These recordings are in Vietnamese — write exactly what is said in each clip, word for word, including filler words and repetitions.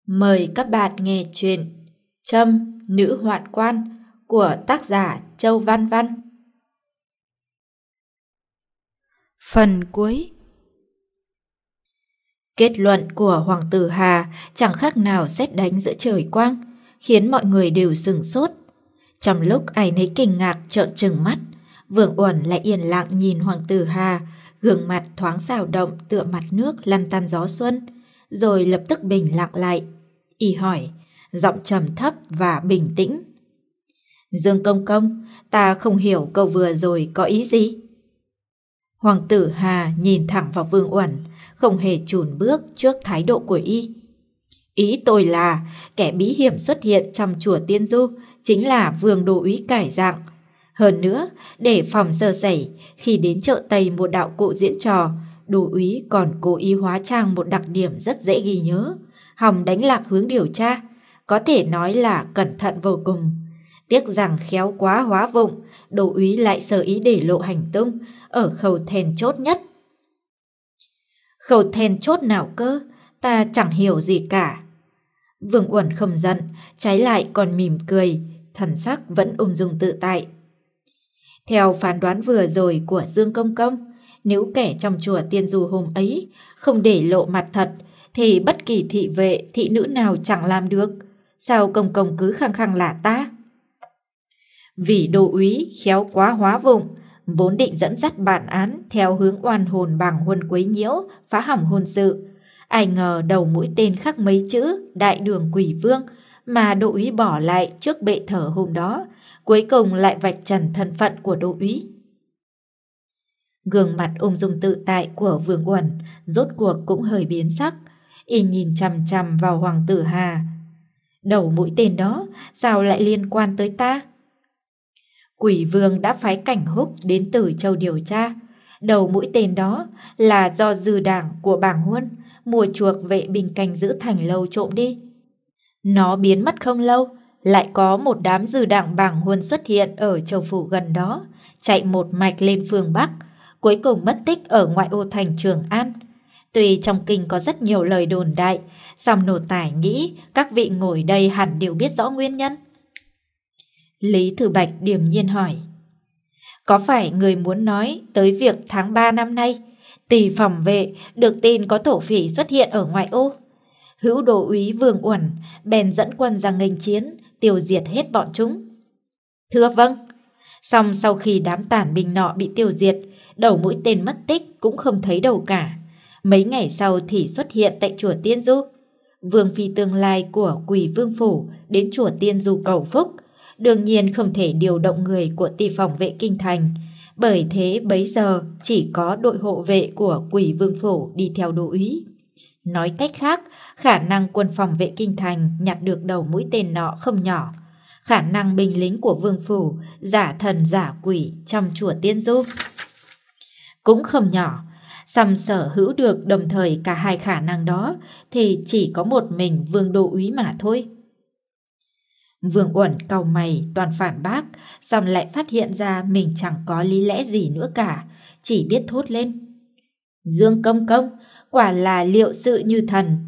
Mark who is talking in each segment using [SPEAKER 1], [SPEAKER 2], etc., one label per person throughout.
[SPEAKER 1] Mời các bạn nghe chuyện Trâm, Nữ Hoạn Quan của tác giả Châu Văn Văn. Phần cuối. Kết luận của Hoàng tử Hà chẳng khác nào sét đánh giữa trời quang, khiến mọi người đều sửng sốt. Trong lúc ai nấy kinh ngạc trợn trừng mắt, Vương Uẩn lại yên lặng nhìn Hoàng tử Hà, gương mặt thoáng dao động tựa mặt nước lăn tăn gió xuân, rồi lập tức bình lặng lại. Y hỏi, giọng trầm thấp và bình tĩnh. Dương công công, ta không hiểu cậu vừa rồi có ý gì? Hoàng tử Hà nhìn thẳng vào Vương Uẩn, không hề chùn bước trước thái độ của y. Ý tôi là, kẻ bí hiểm xuất hiện trong chùa Tiên Du chính là Vương Đô úy cải dạng. Hơn nữa, để phòng sơ sẩy, khi đến chợ Tây một đạo cụ diễn trò, Đô úy còn cố ý hóa trang một đặc điểm rất dễ ghi nhớ, hòng đánh lạc hướng điều tra, có thể nói là cẩn thận vô cùng. Tiếc rằng khéo quá hóa vụng, Đô úy lại sơ ý để lộ hành tung ở khâu then chốt nhất. Khâu then chốt nào cơ? Ta chẳng hiểu gì cả. Vương Uẩn không giận, trái lại còn mỉm cười, thần sắc vẫn ung dung tự tại. Theo phán đoán vừa rồi của Dương công công, nếu kẻ trong chùa Tiên Du hôm ấy không để lộ mặt thật, thì bất kỳ thị vệ, thị nữ nào chẳng làm được. Sao công công cứ khăng khăng là ta? Vì Đô úy khéo quá hóa vụng, vốn định dẫn dắt bản án theo hướng oan hồn bàng huân quấy nhiễu, phá hỏng hôn sự. Ai ngờ đầu mũi tên khắc mấy chữ Đại Đường Quỷ Vương mà Đô úy bỏ lại trước bệ thờ hôm đó, cuối cùng lại vạch trần thân phận của Đô úy. Gương mặt ung dung tự tại của Vương Uẩn rốt cuộc cũng hơi biến sắc. Y nhìn chằm chằm vào Hoàng tử Hà. Đầu mũi tên đó sao lại liên quan tới ta? Quỷ Vương đã phái Cảnh Húc đến Tử Châu điều tra. Đầu mũi tên đó là do dư đảng của bàng huân mua chuộc vệ binh canh giữ thành lâu trộm đi. Nó biến mất không lâu, lại có một đám dư đảng bàng huân xuất hiện ở châu phủ gần đó, chạy một mạch lên phương Bắc, cuối cùng mất tích ở ngoại ô thành Trường An. Tuy trong kinh có rất nhiều lời đồn đại, song nô tài nghĩ các vị ngồi đây hẳn đều biết rõ nguyên nhân. Lý Thừa Bạch điềm nhiên hỏi, có phải người muốn nói tới việc tháng ba năm nay, Tỳ phòng vệ được tin có thổ phỉ xuất hiện ở ngoại ô? Hữu Đô úy Vương Uẩn bèn dẫn quân ra nghênh chiến, tiêu diệt hết bọn chúng. Thưa vâng. Song sau khi đám tàn binh nọ bị tiêu diệt, đầu mũi tên mất tích cũng không thấy đâu cả. Mấy ngày sau thì xuất hiện tại chùa Tiên Du. Vương phi tương lai của Quỷ Vương phủ đến chùa Tiên Du cầu phúc, đương nhiên không thể điều động người của Tỳ phòng vệ kinh thành, bởi thế bấy giờ chỉ có đội hộ vệ của Quỷ Vương phủ đi theo Đô úy. Nói cách khác, khả năng quân phòng vệ kinh thành nhặt được đầu mũi tên nọ không nhỏ. Khả năng binh lính của Vương phủ giả thần giả quỷ trong chùa Tiên Du cũng không nhỏ. Song sở hữu được đồng thời cả hai khả năng đó thì chỉ có một mình Vương Đô úy mà thôi. Vương Uẩn cau mày toàn phản bác, song lại phát hiện ra mình chẳng có lý lẽ gì nữa cả, chỉ biết thốt lên. Dương công công, quả là liệu sự như thần.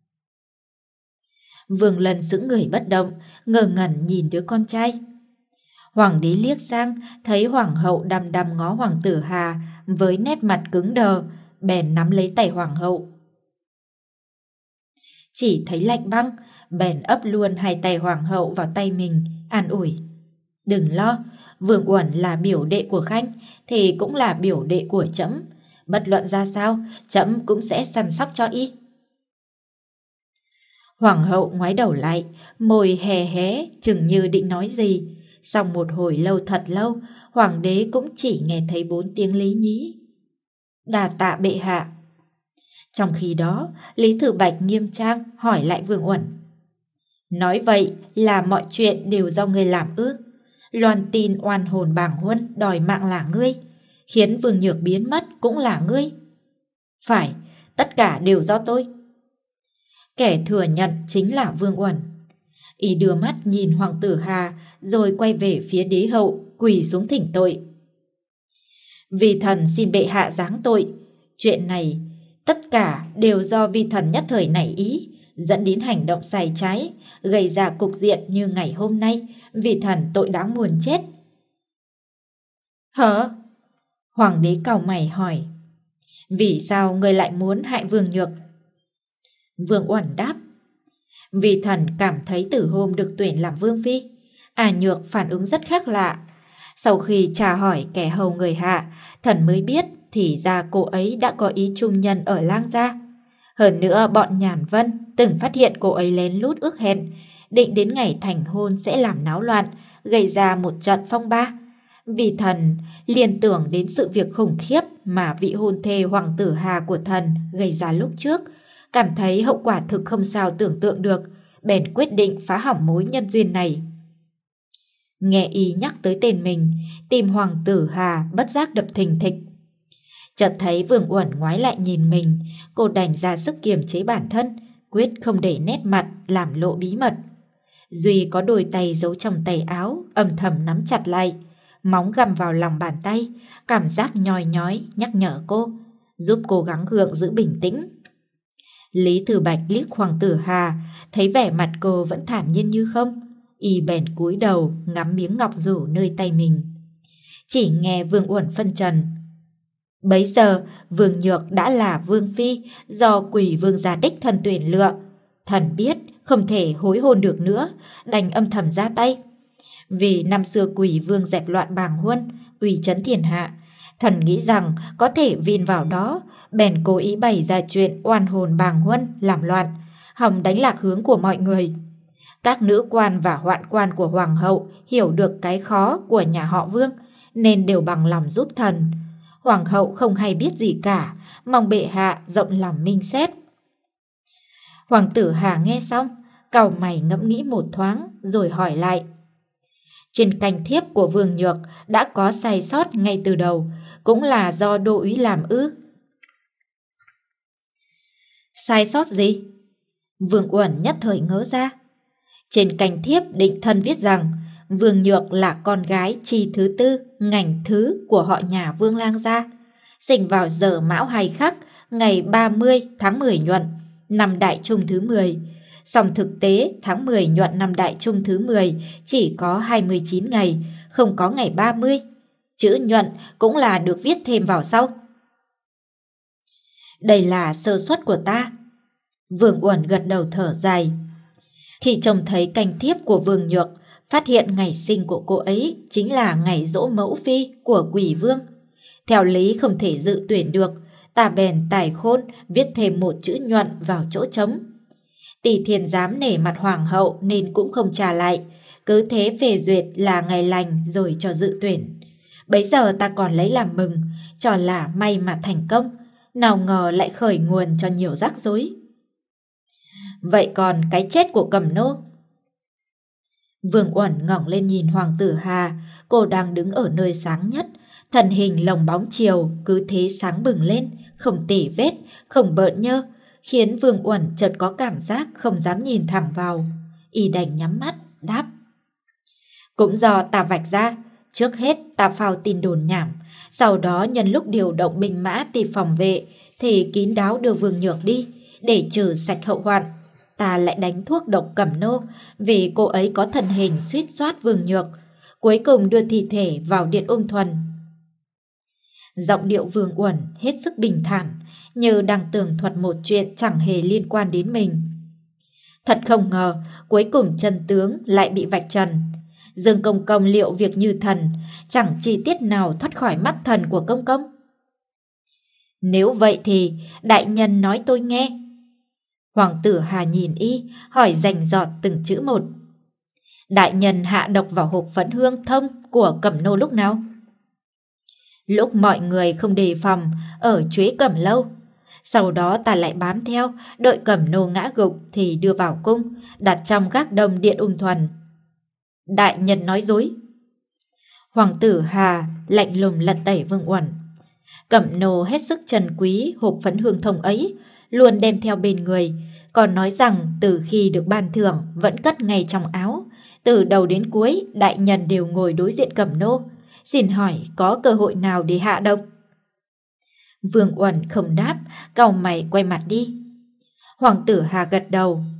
[SPEAKER 1] Vương Lần sững người bất động, ngơ ngẩn nhìn đứa con trai. Hoàng đế liếc sang, thấy hoàng hậu đăm đăm ngó Hoàng tử Hà với nét mặt cứng đờ, bèn nắm lấy tay hoàng hậu. Chỉ thấy lạnh băng, bèn ấp luôn hai tay hoàng hậu vào tay mình, an ủi. Đừng lo, Vương Uẩn là biểu đệ của Khanh, thì cũng là biểu đệ của trẫm. Bất luận ra sao, trẫm cũng sẽ săn sóc cho y. Hoàng hậu ngoái đầu lại, môi hé hé, chừng như định nói gì. Sau một hồi lâu thật lâu, hoàng đế cũng chỉ nghe thấy bốn tiếng lý nhí. Đà tạ bệ hạ. Trong khi đó, Lý Thừa Bạch nghiêm trang hỏi lại Vương Uẩn. Nói vậy là mọi chuyện đều do ngươi làm ư? Loan tin oan hồn bàng huân đòi mạng là ngươi, khiến Vương Nhược biến mất cũng là ngươi. Phải, tất cả đều do tôi. Kẻ thừa nhận chính là Vương Uẩn. Y đưa mắt nhìn Hoàng tử Hà, rồi quay về phía đế hậu, quỳ xuống thỉnh tội. Vì thần xin bệ hạ giáng tội. Chuyện này tất cả đều do vi thần nhất thời nảy ý, dẫn đến hành động sai trái, gây ra cục diện như ngày hôm nay, vì thần tội đáng muôn chết. Hả? Hoàng đế cau mày hỏi. Vì sao ngươi lại muốn hại Vương Nhược? Vương Uẩn đáp. Vì thần cảm thấy từ hôm được tuyển làm vương phi, A Nhược phản ứng rất khác lạ. Sau khi tra hỏi kẻ hầu người hạ, thần mới biết thì ra cô ấy đã có ý trung nhân ở Lang gia. Hơn nữa bọn Nhàn Vân từng phát hiện cô ấy lén lút ước hẹn, định đến ngày thành hôn sẽ làm náo loạn, gây ra một trận phong ba. Vì thần liền tưởng đến sự việc khủng khiếp mà vị hôn thê Hoàng tử Hà của thần gây ra lúc trước, cảm thấy hậu quả thực không sao tưởng tượng được, bèn quyết định phá hỏng mối nhân duyên này. Nghe y nhắc tới tên mình, tim Hoàng tử Hà bất giác đập thình thịch. Chợt thấy Vương Uẩn ngoái lại nhìn mình, cô đành ra sức kiềm chế bản thân, quyết không để nét mặt làm lộ bí mật. Duy có đôi tay giấu trong tay áo, âm thầm nắm chặt lại, móng găm vào lòng bàn tay, cảm giác nhoi nhói nhắc nhở cô, giúp cố gắng gượng giữ bình tĩnh. Lý Thư Bạch liếc Hoàng tử Hà, thấy vẻ mặt cô vẫn thản nhiên như không, y bèn cúi đầu ngắm miếng ngọc rủ nơi tay mình. Chỉ nghe Vương Uẩn phân trần. Bấy giờ Vương Nhược đã là vương phi do Quỷ Vương gia đích thân tuyển lựa. Thần biết không thể hối hôn được nữa, đành âm thầm ra tay. Vì năm xưa Quỷ Vương dẹp loạn bàng huân, uy chấn thiên hạ, thần nghĩ rằng có thể vin vào đó, bèn cố ý bày ra chuyện oan hồn bàng huân làm loạn, hòng đánh lạc hướng của mọi người. Các nữ quan và hoạn quan của hoàng hậu hiểu được cái khó của nhà họ Vương, nên đều bằng lòng giúp thần. Hoàng hậu không hay biết gì cả, mong bệ hạ rộng lòng minh xét. Hoàng tử Hà nghe xong, cau mày ngẫm nghĩ một thoáng rồi hỏi lại. Trên canh thiếp của Vương Nhược đã có sai sót ngay từ đầu, cũng là do đô úy làm ư? Sai sót gì? Vương Uẩn nhất thời ngớ ra. Trên canh thiếp định thân viết rằng Vương Nhược là con gái chi thứ tư, ngành thứ của họ nhà Vương Lang gia, sinh vào giờ Mão Hay Khắc, ngày ba mươi tháng mười nhuận, năm Đại Trung thứ mười. Song thực tế tháng mười nhuận năm Đại Trung thứ mười chỉ có hai mươi chín ngày, không có ngày ba mươi. Chữ nhuận cũng là được viết thêm vào sau. Đây là sơ suất của ta. Vương Uẩn gật đầu thở dài. Khi trông thấy canh thiếp của Vương Nhược, phát hiện ngày sinh của cô ấy chính là ngày dỗ mẫu phi của Quỷ Vương. Theo lý không thể dự tuyển được, ta bèn tài khôn viết thêm một chữ nhuận vào chỗ trống. Tỷ Thiên giám nể mặt hoàng hậu nên cũng không trả lại, cứ thế phê duyệt là ngày lành rồi cho dự tuyển. Bấy giờ ta còn lấy làm mừng, cho là may mà thành công, nào ngờ lại khởi nguồn cho nhiều rắc rối. Vậy còn cái chết của Cẩm Nô? Vương Uẩn ngẩng lên nhìn Hoàng tử Hà, cô đang đứng ở nơi sáng nhất, thân hình lồng bóng chiều cứ thế sáng bừng lên, không tỉ vết, không bợn nhơ, khiến Vương Uẩn chợt có cảm giác không dám nhìn thẳng vào. Y đành nhắm mắt, đáp. Cũng do ta vạch ra, trước hết ta phao tin đồn nhảm, sau đó nhân lúc điều động binh mã tìm phòng vệ thì kín đáo đưa Vương Nhược đi, để trừ sạch hậu hoạn. Ta lại đánh thuốc độc Cẩm Nô vì cô ấy có thân hình suýt soát Vương Nhược, cuối cùng đưa thi thể vào điện Ung Thuần. Giọng điệu Vương Uẩn hết sức bình thản, như đang tường thuật một chuyện chẳng hề liên quan đến mình. Thật không ngờ, cuối cùng chân tướng lại bị vạch trần. Dương Công Công liệu việc như thần, chẳng chi tiết nào thoát khỏi mắt thần của Công Công. Nếu vậy thì đại nhân nói tôi nghe. Hoàng tử Hà nhìn y, hỏi rành rọt từng chữ một. Đại nhân hạ độc vào hộp phấn hương thông của Cẩm Nô lúc nào? Lúc mọi người không đề phòng ở Chuế Cẩm Lâu. Sau đó ta lại bám theo, đợi Cẩm Nô ngã gục thì đưa vào cung, đặt trong gác đông điện Ung Thuần. Đại nhân nói dối. Hoàng tử Hà lạnh lùng lật tẩy Vương Uẩn. Cẩm Nô hết sức trân quý hộp phấn hương thông ấy, luôn đem theo bên người, còn nói rằng từ khi được ban thưởng vẫn cất ngay trong áo. Từ đầu đến cuối đại nhân đều ngồi đối diện Cẩm Nô. Xin hỏi có cơ hội nào để hạ độc? Vương Uẩn không đáp, cau mày quay mặt đi. Hoàng tử Hà gật đầu,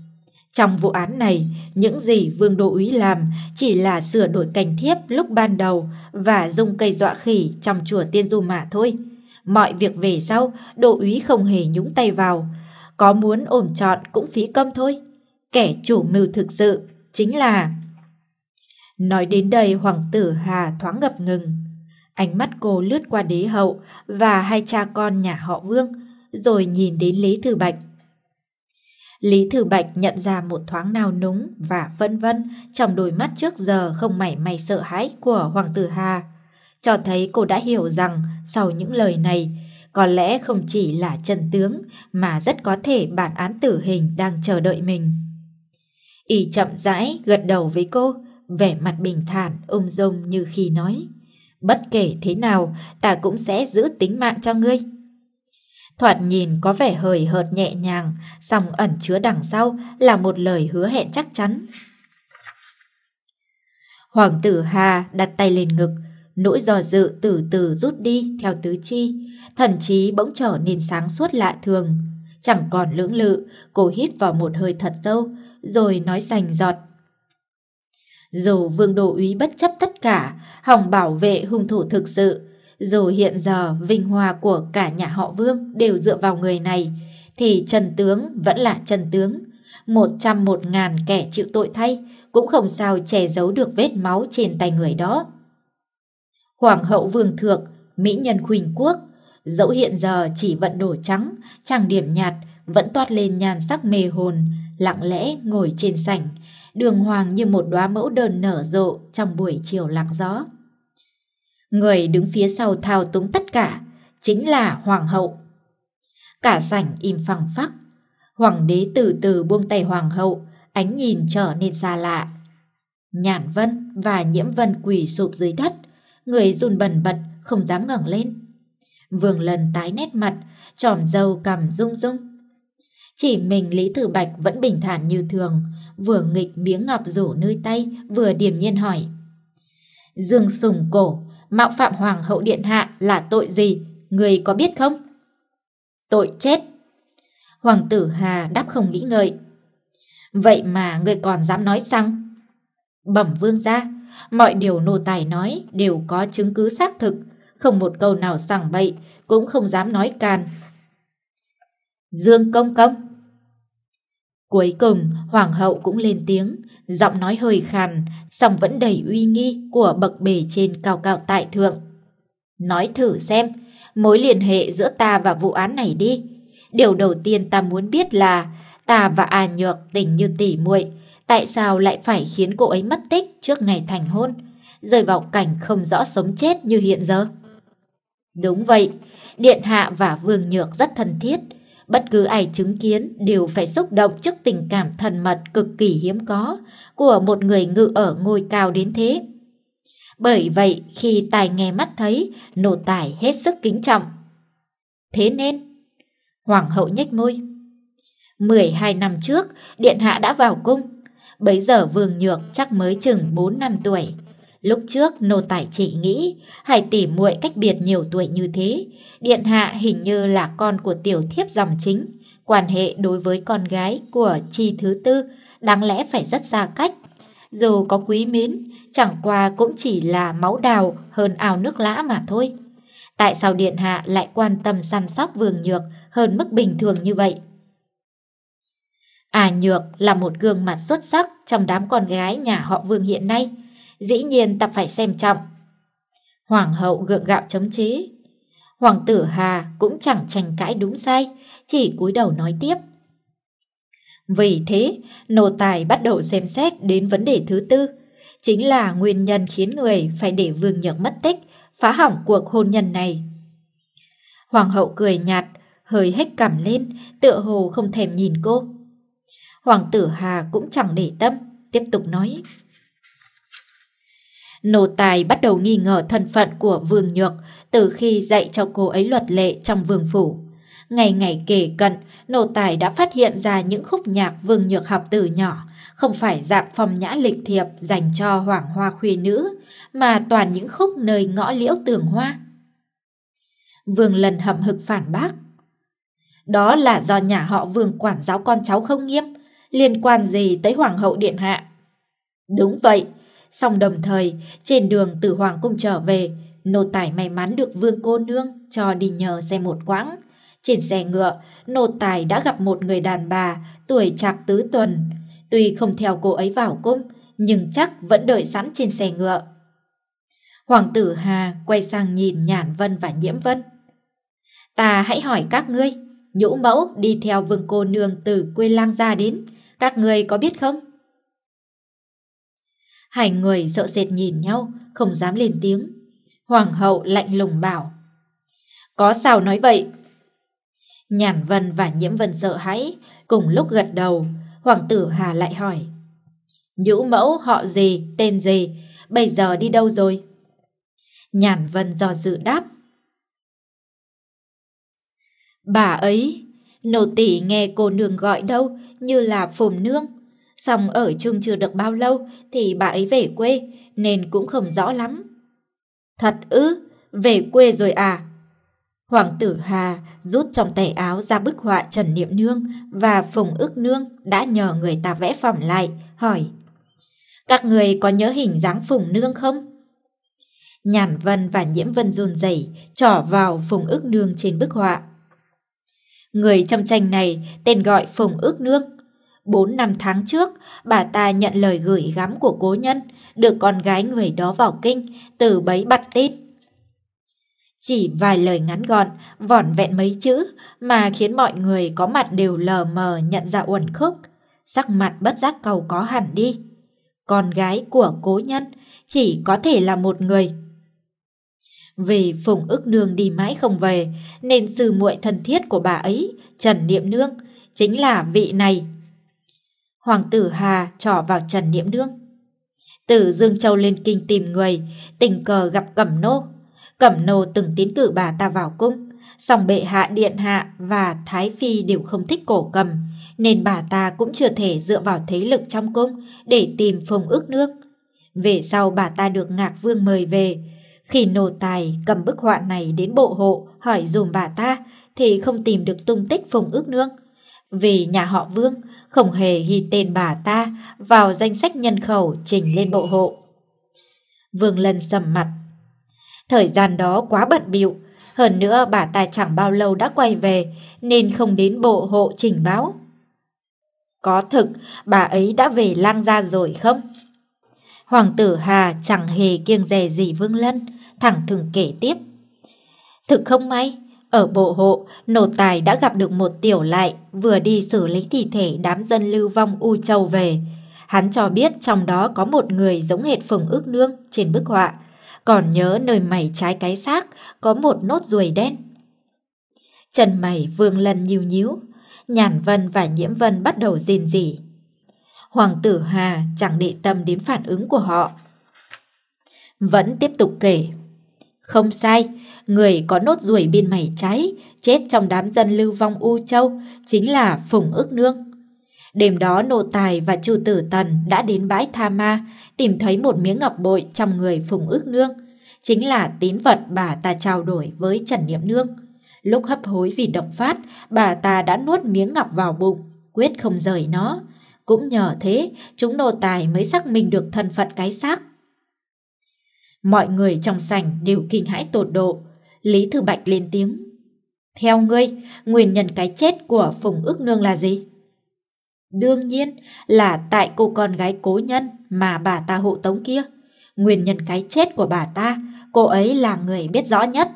[SPEAKER 1] Trong vụ án này, những gì Vương Đô Úy làm chỉ là sửa đổi cảnh thiếp lúc ban đầu và dùng cây dọa khỉ trong chùa Tiên Du mà thôi. Mọi việc về sau, Đô Úy không hề nhúng tay vào. Có muốn ổm trọn cũng phí công thôi. Kẻ chủ mưu thực sự chính là... Nói đến đây, Hoàng tử Hà thoáng ngập ngừng. Ánh mắt cô lướt qua đế hậu và hai cha con nhà họ Vương, rồi nhìn đến Lý Thư Bạch. Lý Thư Bạch nhận ra một thoáng nao núng và vân vân trong đôi mắt trước giờ không mảy may sợ hãi của Hoàng tử Hà, cho thấy cô đã hiểu rằng sau những lời này, có lẽ không chỉ là chân tướng mà rất có thể bản án tử hình đang chờ đợi mình. Y chậm rãi gật đầu với cô, vẻ mặt bình thản ung dung như khi nói: bất kể thế nào, ta cũng sẽ giữ tính mạng cho ngươi. Thoạt nhìn có vẻ hời hợt nhẹ nhàng, song ẩn chứa đằng sau là một lời hứa hẹn chắc chắn. Hoàng tử Hà đặt tay lên ngực, nỗi do dự từ từ rút đi theo tứ chi, thần trí bỗng trở nên sáng suốt lạ thường. Chẳng còn lưỡng lự, cô hít vào một hơi thật sâu, rồi nói rành rọt: dù Vương Đô Úy bất chấp tất cả, hòng bảo vệ hung thủ thực sự, dù hiện giờ vinh hoa của cả nhà họ Vương đều dựa vào người này, thì chân tướng vẫn là chân tướng. Một trăm một ngàn kẻ chịu tội thay cũng không sao che giấu được vết máu trên tay người đó. Hoàng hậu Vương Thượng, mỹ nhân Khuynh Quốc, dẫu hiện giờ chỉ vận đồ trắng, trang điểm nhạt, vẫn toát lên nhan sắc mê hồn, lặng lẽ ngồi trên sảnh, đường hoàng như một đóa mẫu đơn nở rộ trong buổi chiều lặng gió. Người đứng phía sau thao túng tất cả chính là Hoàng hậu. Cả sảnh im phăng phắc. Hoàng đế từ từ buông tay Hoàng hậu, ánh nhìn trở nên xa lạ. Nhàn Vân và Nhiễm Vân quỳ sụp dưới đất, người run bần bật không dám ngẩng lên. Vương Lần tái nét mặt, tròm râu cằm rung rung. Chỉ mình Lý Thư Bạch vẫn bình thản như thường, vừa nghịch miếng ngọc rủ nơi tay, vừa điềm nhiên hỏi: Dương Sùng Cổ, mạo phạm Hoàng hậu điện hạ là tội gì, người có biết không? Tội chết. Hoàng tử Hà đáp không nghĩ ngợi: vậy mà người còn dám nói xăng? Bẩm vương gia, mọi điều nô tài nói đều có chứng cứ xác thực, không một câu nào sằng bậy, cũng không dám nói can. Dương công công. Cuối cùng Hoàng hậu cũng lên tiếng, giọng nói hơi khàn, song vẫn đầy uy nghi của bậc bề trên cao cao tại thượng. Nói thử xem, mối liên hệ giữa ta và vụ án này đi. Điều đầu tiên ta muốn biết là ta và A Nhược tình như tỉ muội, tại sao lại phải khiến cô ấy mất tích trước ngày thành hôn, rơi vào cảnh không rõ sống chết như hiện giờ? Đúng vậy, điện hạ và Vương Nhược rất thân thiết, bất cứ ai chứng kiến đều phải xúc động trước tình cảm thân mật cực kỳ hiếm có của một người ngự ở ngôi cao đến thế. Bởi vậy khi tai nghe mắt thấy, nô tài hết sức kính trọng. Thế nên Hoàng hậu nhếch môi: mười hai năm trước điện hạ đã vào cung, bấy giờ Vương Nhược chắc mới chừng bốn năm tuổi. Lúc trước nô tài chỉ nghĩ hai tỷ muội cách biệt nhiều tuổi như thế, điện hạ hình như là con của tiểu thiếp dòng chính, quan hệ đối với con gái của Chi thứ tư đáng lẽ phải rất xa cách. Dù có quý mến, chẳng qua cũng chỉ là máu đào hơn ao nước lã mà thôi. Tại sao điện hạ lại quan tâm săn sóc Vương Nhược hơn mức bình thường như vậy? À Nhược là một gương mặt xuất sắc trong đám con gái nhà họ Vương hiện nay, dĩ nhiên ta phải xem trọng. Hoàng hậu gượng gạo chống chế. Hoàng tử Hà cũng chẳng tranh cãi đúng sai, chỉ cúi đầu nói tiếp: vì thế, nô tài bắt đầu xem xét đến vấn đề thứ tư, chính là nguyên nhân khiến người phải để Vương Nhược mất tích, phá hỏng cuộc hôn nhân này. Hoàng hậu cười nhạt, hơi hếch cằm lên, tựa hồ không thèm nhìn cô. Hoàng tử Hà cũng chẳng để tâm, tiếp tục nói: nô tài bắt đầu nghi ngờ thân phận của Vương Nhược từ khi dạy cho cô ấy luật lệ trong vương phủ. Ngày ngày kề cận, nô tài đã phát hiện ra những khúc nhạc Vương Nhược học từ nhỏ không phải dạng phong nhã lịch thiệp dành cho hoàng hoa khuê nữ, mà toàn những khúc nơi ngõ liễu tường hoa. Vương Lần hậm hực phản bác: đó là do nhà họ Vương quản giáo con cháu không nghiêm, Liên quan gì tới Hoàng hậu điện hạ? Đúng vậy, song đồng thời trên đường từ Hoàng cung trở về, nô tài may mắn được vương cô nương cho đi nhờ xe một quãng. Trên xe ngựa, nô tài đã gặp một người đàn bà tuổi trạc tứ tuần. Tuy không theo cô ấy vào cung, nhưng chắc vẫn đợi sẵn trên xe ngựa. Hoàng tử Hà quay sang nhìn Nhàn Vân và Nhiễm Vân. Ta hãy hỏi các ngươi, Nhũ mẫu đi theo vương cô nương từ quê lang gia đến, các ngươi có biết không? Hai người sợ sệt nhìn nhau, không dám lên tiếng. Hoàng hậu lạnh lùng bảo: Có sao nói vậy? Nhàn Vân và Nhiễm Vân sợ hãi, cùng lúc gật đầu. Hoàng tử Hà lại hỏi: Nhũ mẫu họ gì, tên gì, bây giờ đi đâu rồi? Nhàn Vân do dự đáp: Bà ấy, nô tỳ nghe cô nương gọi đâu như là Phùng nương. Xong ở chung chưa được bao lâu thì bà ấy về quê, nên cũng không rõ lắm. Thật ư, về quê rồi à? Hoàng tử Hà rút trong tay áo ra bức họa Trần Niệm Nương và Phùng Ước Nương đã nhờ người ta vẽ phỏng lại, hỏi: Các người có nhớ hình dáng Phùng Nương không? Nhàn Vân và Nhiễm Vân run rẩy trỏ vào Phùng Ước Nương trên bức họa. Người trong tranh này tên gọi Phùng Ước Nương. Bốn năm tháng trước, bà ta nhận lời gửi gắm của cố nhân, được con gái người đó vào kinh, từ bấy bắt tin. Chỉ vài lời ngắn gọn, vỏn vẹn mấy chữ mà khiến mọi người có mặt đều lờ mờ nhận ra uẩn khúc, sắc mặt bất giác cau có hẳn đi. Con gái của cố nhân chỉ có thể là một người. Vì Phùng Ước Nương đi mãi không về, nên sư muội thân thiết của bà ấy, Trần Niệm Nương, chính là vị này. Hoàng tử Hà trỏ vào Trần Niệm Nương. Từ Dương Châu lên kinh tìm người, tình cờ gặp Cẩm Nô. Cẩm Nô từng tiến cử bà ta vào cung, song bệ hạ điện hạ và Thái Phi đều không thích cổ cầm, nên bà ta cũng chưa thể dựa vào thế lực trong cung để tìm Phùng Ước Nương. Về sau bà ta được Ngạc Vương mời về. Khi nô tài cầm bức họa này đến bộ hộ hỏi dùm bà ta thì không tìm được tung tích Phùng Ước Nương, vì nhà họ Vương không hề ghi tên bà ta vào danh sách nhân khẩu trình lên bộ hộ. Vương Lân sầm mặt. Thời gian đó quá bận bịu, hơn nữa bà ta chẳng bao lâu đã quay về nên không đến bộ hộ trình báo. Có thực bà ấy đã về Lang gia rồi không? Hoàng tử Hà chẳng hề kiêng dè gì Vương Lân, thẳng thừng kể tiếp. Thực không may, ở bộ hộ, nô tài đã gặp được một tiểu lại vừa đi xử lý thi thể đám dân lưu vong U Châu về. Hắn cho biết trong đó có một người giống hệt Phùng Ước Nương trên bức họa, còn nhớ nơi mày trái cái xác có một nốt ruồi đen. Chân mày Vương Lân nhíu nhíu, Nhàn Vân và Nhiễm Vân bắt đầu rên rỉ. Hoàng tử Hà chẳng để tâm đến phản ứng của họ, vẫn tiếp tục kể. Không sai, người có nốt ruồi bên mày trái chết trong đám dân lưu vong U Châu chính là Phùng Ước Nương. Đêm đó nô tài và Chu Tử Tần đã đến bãi Tha Ma, tìm thấy một miếng ngọc bội trong người Phùng Ước Nương, chính là tín vật bà ta trao đổi với Trần Niệm Nương. Lúc hấp hối vì độc phát, bà ta đã nuốt miếng ngọc vào bụng, quyết không rời nó. Cũng nhờ thế, chúng nô tài mới xác minh được thân phận cái xác. Mọi người trong sảnh đều kinh hãi tột độ. Lý Thư Bạch lên tiếng. Theo ngươi, nguyên nhân cái chết của Phùng Ước Nương là gì? Đương nhiên là tại cô con gái cố nhân mà bà ta hộ tống kia. Nguyên nhân cái chết của bà ta, cô ấy là người biết rõ nhất.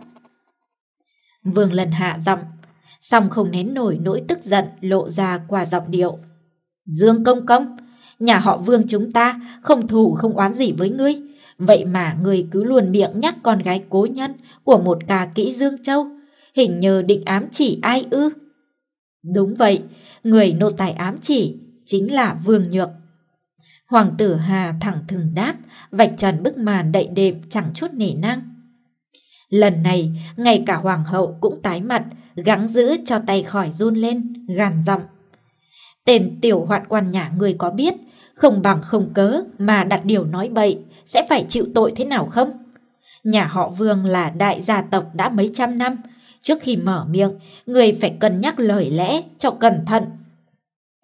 [SPEAKER 1] Vương Lân hạ giọng, song không nén nổi nỗi tức giận lộ ra qua giọng điệu. Dương công công, nhà họ Vương chúng ta không thù không oán gì với ngươi, vậy mà ngươi cứ luôn miệng nhắc con gái cố nhân của một ca kỹ Dương Châu, hình như định ám chỉ ai ư? Đúng vậy, người nô tài ám chỉ chính là Vương Nhược. Hoàng tử Hà thẳng thừng đáp, vạch trần bức màn đậy đệm chẳng chút nể nang. Lần này, ngay cả hoàng hậu cũng tái mặt, gắng giữ cho tay khỏi run lên, gằn giọng. Tên tiểu hoạn quan nhà người có biết, không bằng không cớ mà đặt điều nói bậy, sẽ phải chịu tội thế nào không? Nhà họ Vương là đại gia tộc đã mấy trăm năm, trước khi mở miệng, người phải cân nhắc lời lẽ cho cẩn thận.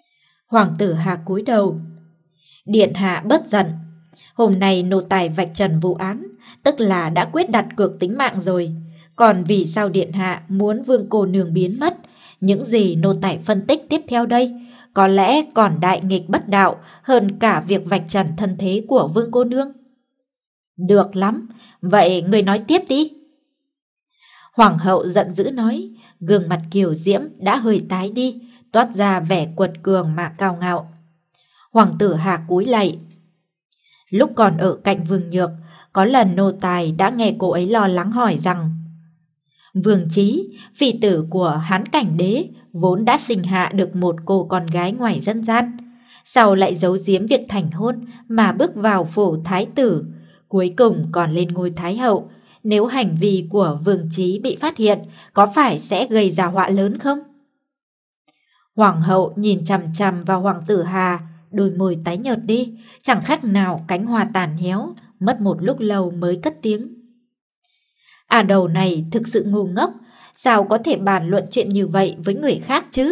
[SPEAKER 1] Hoàng tử Hà cúi đầu. Điện hạ bớt giận. Hôm nay nô tài vạch trần vụ án, tức là đã quyết đặt cược tính mạng rồi. Còn vì sao điện hạ muốn vương cô nương biến mất? Những gì nô tài phân tích tiếp theo đây có lẽ còn đại nghịch bất đạo hơn cả việc vạch trần thân thế của vương cô nương. Được lắm, vậy người nói tiếp đi. Hoàng hậu giận dữ nói, gương mặt kiều diễm đã hơi tái đi, toát ra vẻ quật cường mà cao ngạo. Hoàng tử Hà cúi lạy. Lúc còn ở cạnh Vương Nhược, có lần nô tài đã nghe cô ấy lo lắng hỏi rằng Vương Chí, phi tử của Hán Cảnh Đế, vốn đã sinh hạ được một cô con gái ngoài dân gian, sau lại giấu giếm việc thành hôn mà bước vào phủ thái tử, cuối cùng còn lên ngôi thái hậu. Nếu hành vi của Vương Chí bị phát hiện, có phải sẽ gây ra họa lớn không? Hoàng hậu nhìn chằm chằm vào Hoàng tử Hà, đôi môi tái nhợt đi, chẳng khác nào cánh hoa tàn héo, mất một lúc lâu mới cất tiếng. À, đầu này thực sự ngu ngốc, sao có thể bàn luận chuyện như vậy với người khác chứ?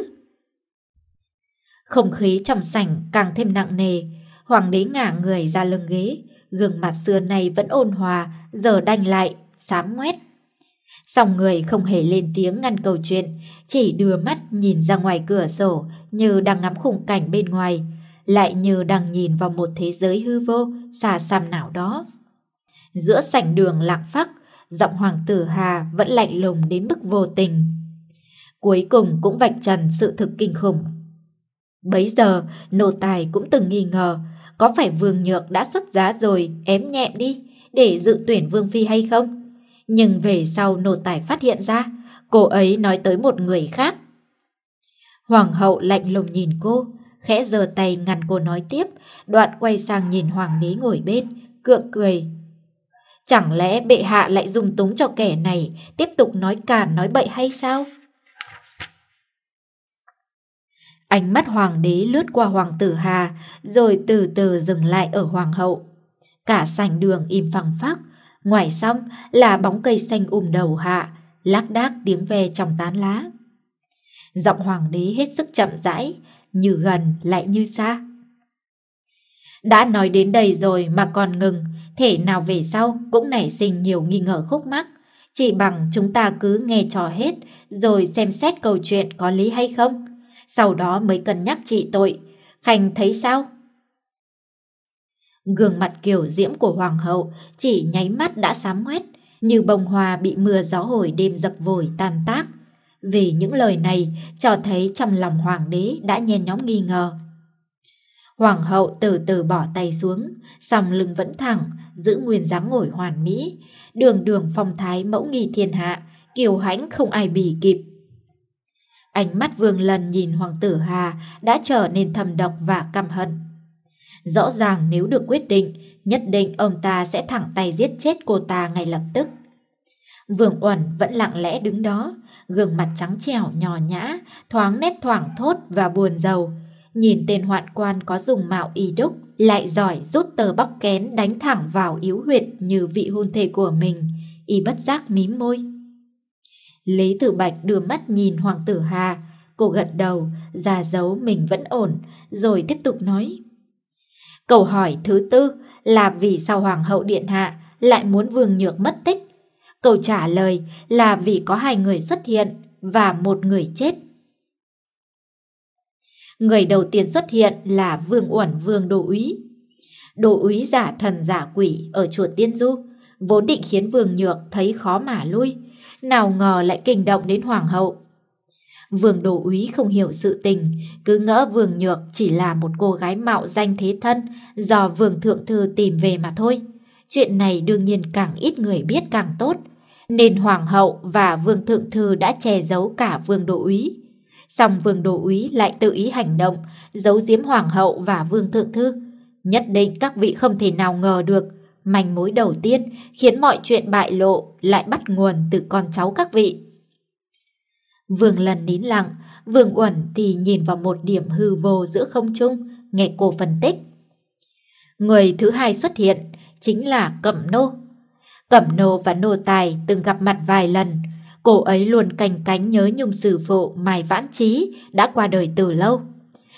[SPEAKER 1] Không khí trong sảnh càng thêm nặng nề, hoàng đế ngả người ra lưng ghế, gương mặt xưa này vẫn ôn hòa, giờ đanh lại, xám ngoét. Song người không hề lên tiếng ngăn câu chuyện, chỉ đưa mắt nhìn ra ngoài cửa sổ như đang ngắm khung cảnh bên ngoài, lại như đang nhìn vào một thế giới hư vô, xa xăm nào đó. Giữa sảnh đường lặng phắc, giọng Hoàng tử Hà vẫn lạnh lùng đến mức vô tình. Cuối cùng cũng vạch trần sự thực kinh khủng. Bấy giờ, nô tài cũng từng nghi ngờ, có phải Vương Nhược đã xuất giá rồi ém nhẹm đi để dự tuyển Vương Phi hay không? Nhưng về sau nô tài phát hiện ra, cô ấy nói tới một người khác. Hoàng hậu lạnh lùng nhìn cô, khẽ giơ tay ngăn cô nói tiếp, đoạn quay sang nhìn hoàng đế ngồi bên, gượng cười. Chẳng lẽ bệ hạ lại dung túng cho kẻ này tiếp tục nói càn nói bậy hay sao? Ánh mắt hoàng đế lướt qua Hoàng tử Hà, rồi từ từ dừng lại ở hoàng hậu. Cả sảnh đường im phăng phắc, ngoài song là bóng cây xanh um đầu hạ, lác đác tiếng ve trong tán lá. Giọng hoàng đế hết sức chậm rãi, như gần lại như xa. Đã nói đến đây rồi mà còn ngừng, thể nào về sau cũng nảy sinh nhiều nghi ngờ khúc mắc. Chỉ bằng chúng ta cứ nghe trò hết, rồi xem xét câu chuyện có lý hay không, sau đó mới cân nhắc trị tội. Khanh thấy sao? Gương mặt kiều diễm của hoàng hậu chỉ nháy mắt đã xám ngoét, như bông hoa bị mưa gió hồi đêm dập vội tan tác. Vì những lời này cho thấy trong lòng hoàng đế đã nhen nhóm nghi ngờ. Hoàng hậu từ từ bỏ tay xuống, song lưng vẫn thẳng, giữ nguyên dáng ngồi hoàn mỹ, đường đường phong thái mẫu nghi thiên hạ, kiều hãnh không ai bì kịp. Ánh mắt Vương Lần nhìn Hoàng tử Hà đã trở nên thâm độc và căm hận. Rõ ràng nếu được quyết định, nhất định ông ta sẽ thẳng tay giết chết cô ta ngay lập tức. Vương Uẩn vẫn lặng lẽ đứng đó, gương mặt trắng trẻo nhỏ nhã, thoáng nét thoảng thốt và buồn rầu. Nhìn tên hoạn quan có dùng mạo y đúc, lại giỏi rút tờ bóc kén đánh thẳng vào yếu huyệt như vị hôn thê của mình, y bất giác mím môi. Lý Tử Bạch đưa mắt nhìn Hoàng tử Hà, cô gật đầu, ra dấu mình vẫn ổn, rồi tiếp tục nói. Câu hỏi thứ tư là vì sao Hoàng hậu điện hạ lại muốn Vương Nhược mất tích? Câu trả lời là vì có hai người xuất hiện và một người chết. Người đầu tiên xuất hiện là Vương Uẩn Vương Đô Úy. Đô Úy giả thần giả quỷ ở chùa Tiên Du, vốn định khiến Vương Nhược thấy khó mà lui, nào ngờ lại kinh động đến Hoàng hậu. Vương Đô Úy không hiểu sự tình, cứ ngỡ Vương Nhược chỉ là một cô gái mạo danh thế thân do Vương Thượng Thư tìm về mà thôi. Chuyện này đương nhiên càng ít người biết càng tốt, nên Hoàng hậu và Vương Thượng Thư đã che giấu cả Vương Đô Úy. Song Vương Đô Úy lại tự ý hành động, giấu giếm Hoàng hậu và Vương Thượng Thư. Nhất định các vị không thể nào ngờ được, manh mối đầu tiên khiến mọi chuyện bại lộ lại bắt nguồn từ con cháu các vị. Vương Lần nín lặng, Vương Uẩn thì nhìn vào một điểm hư vô giữa không trung, nghe cô phân tích. Người thứ hai xuất hiện chính là Cẩm Nô. Cẩm Nô và nô tài từng gặp mặt vài lần. Cô ấy luôn canh cánh nhớ nhung sư phụ Mai Vãn Trí đã qua đời từ lâu.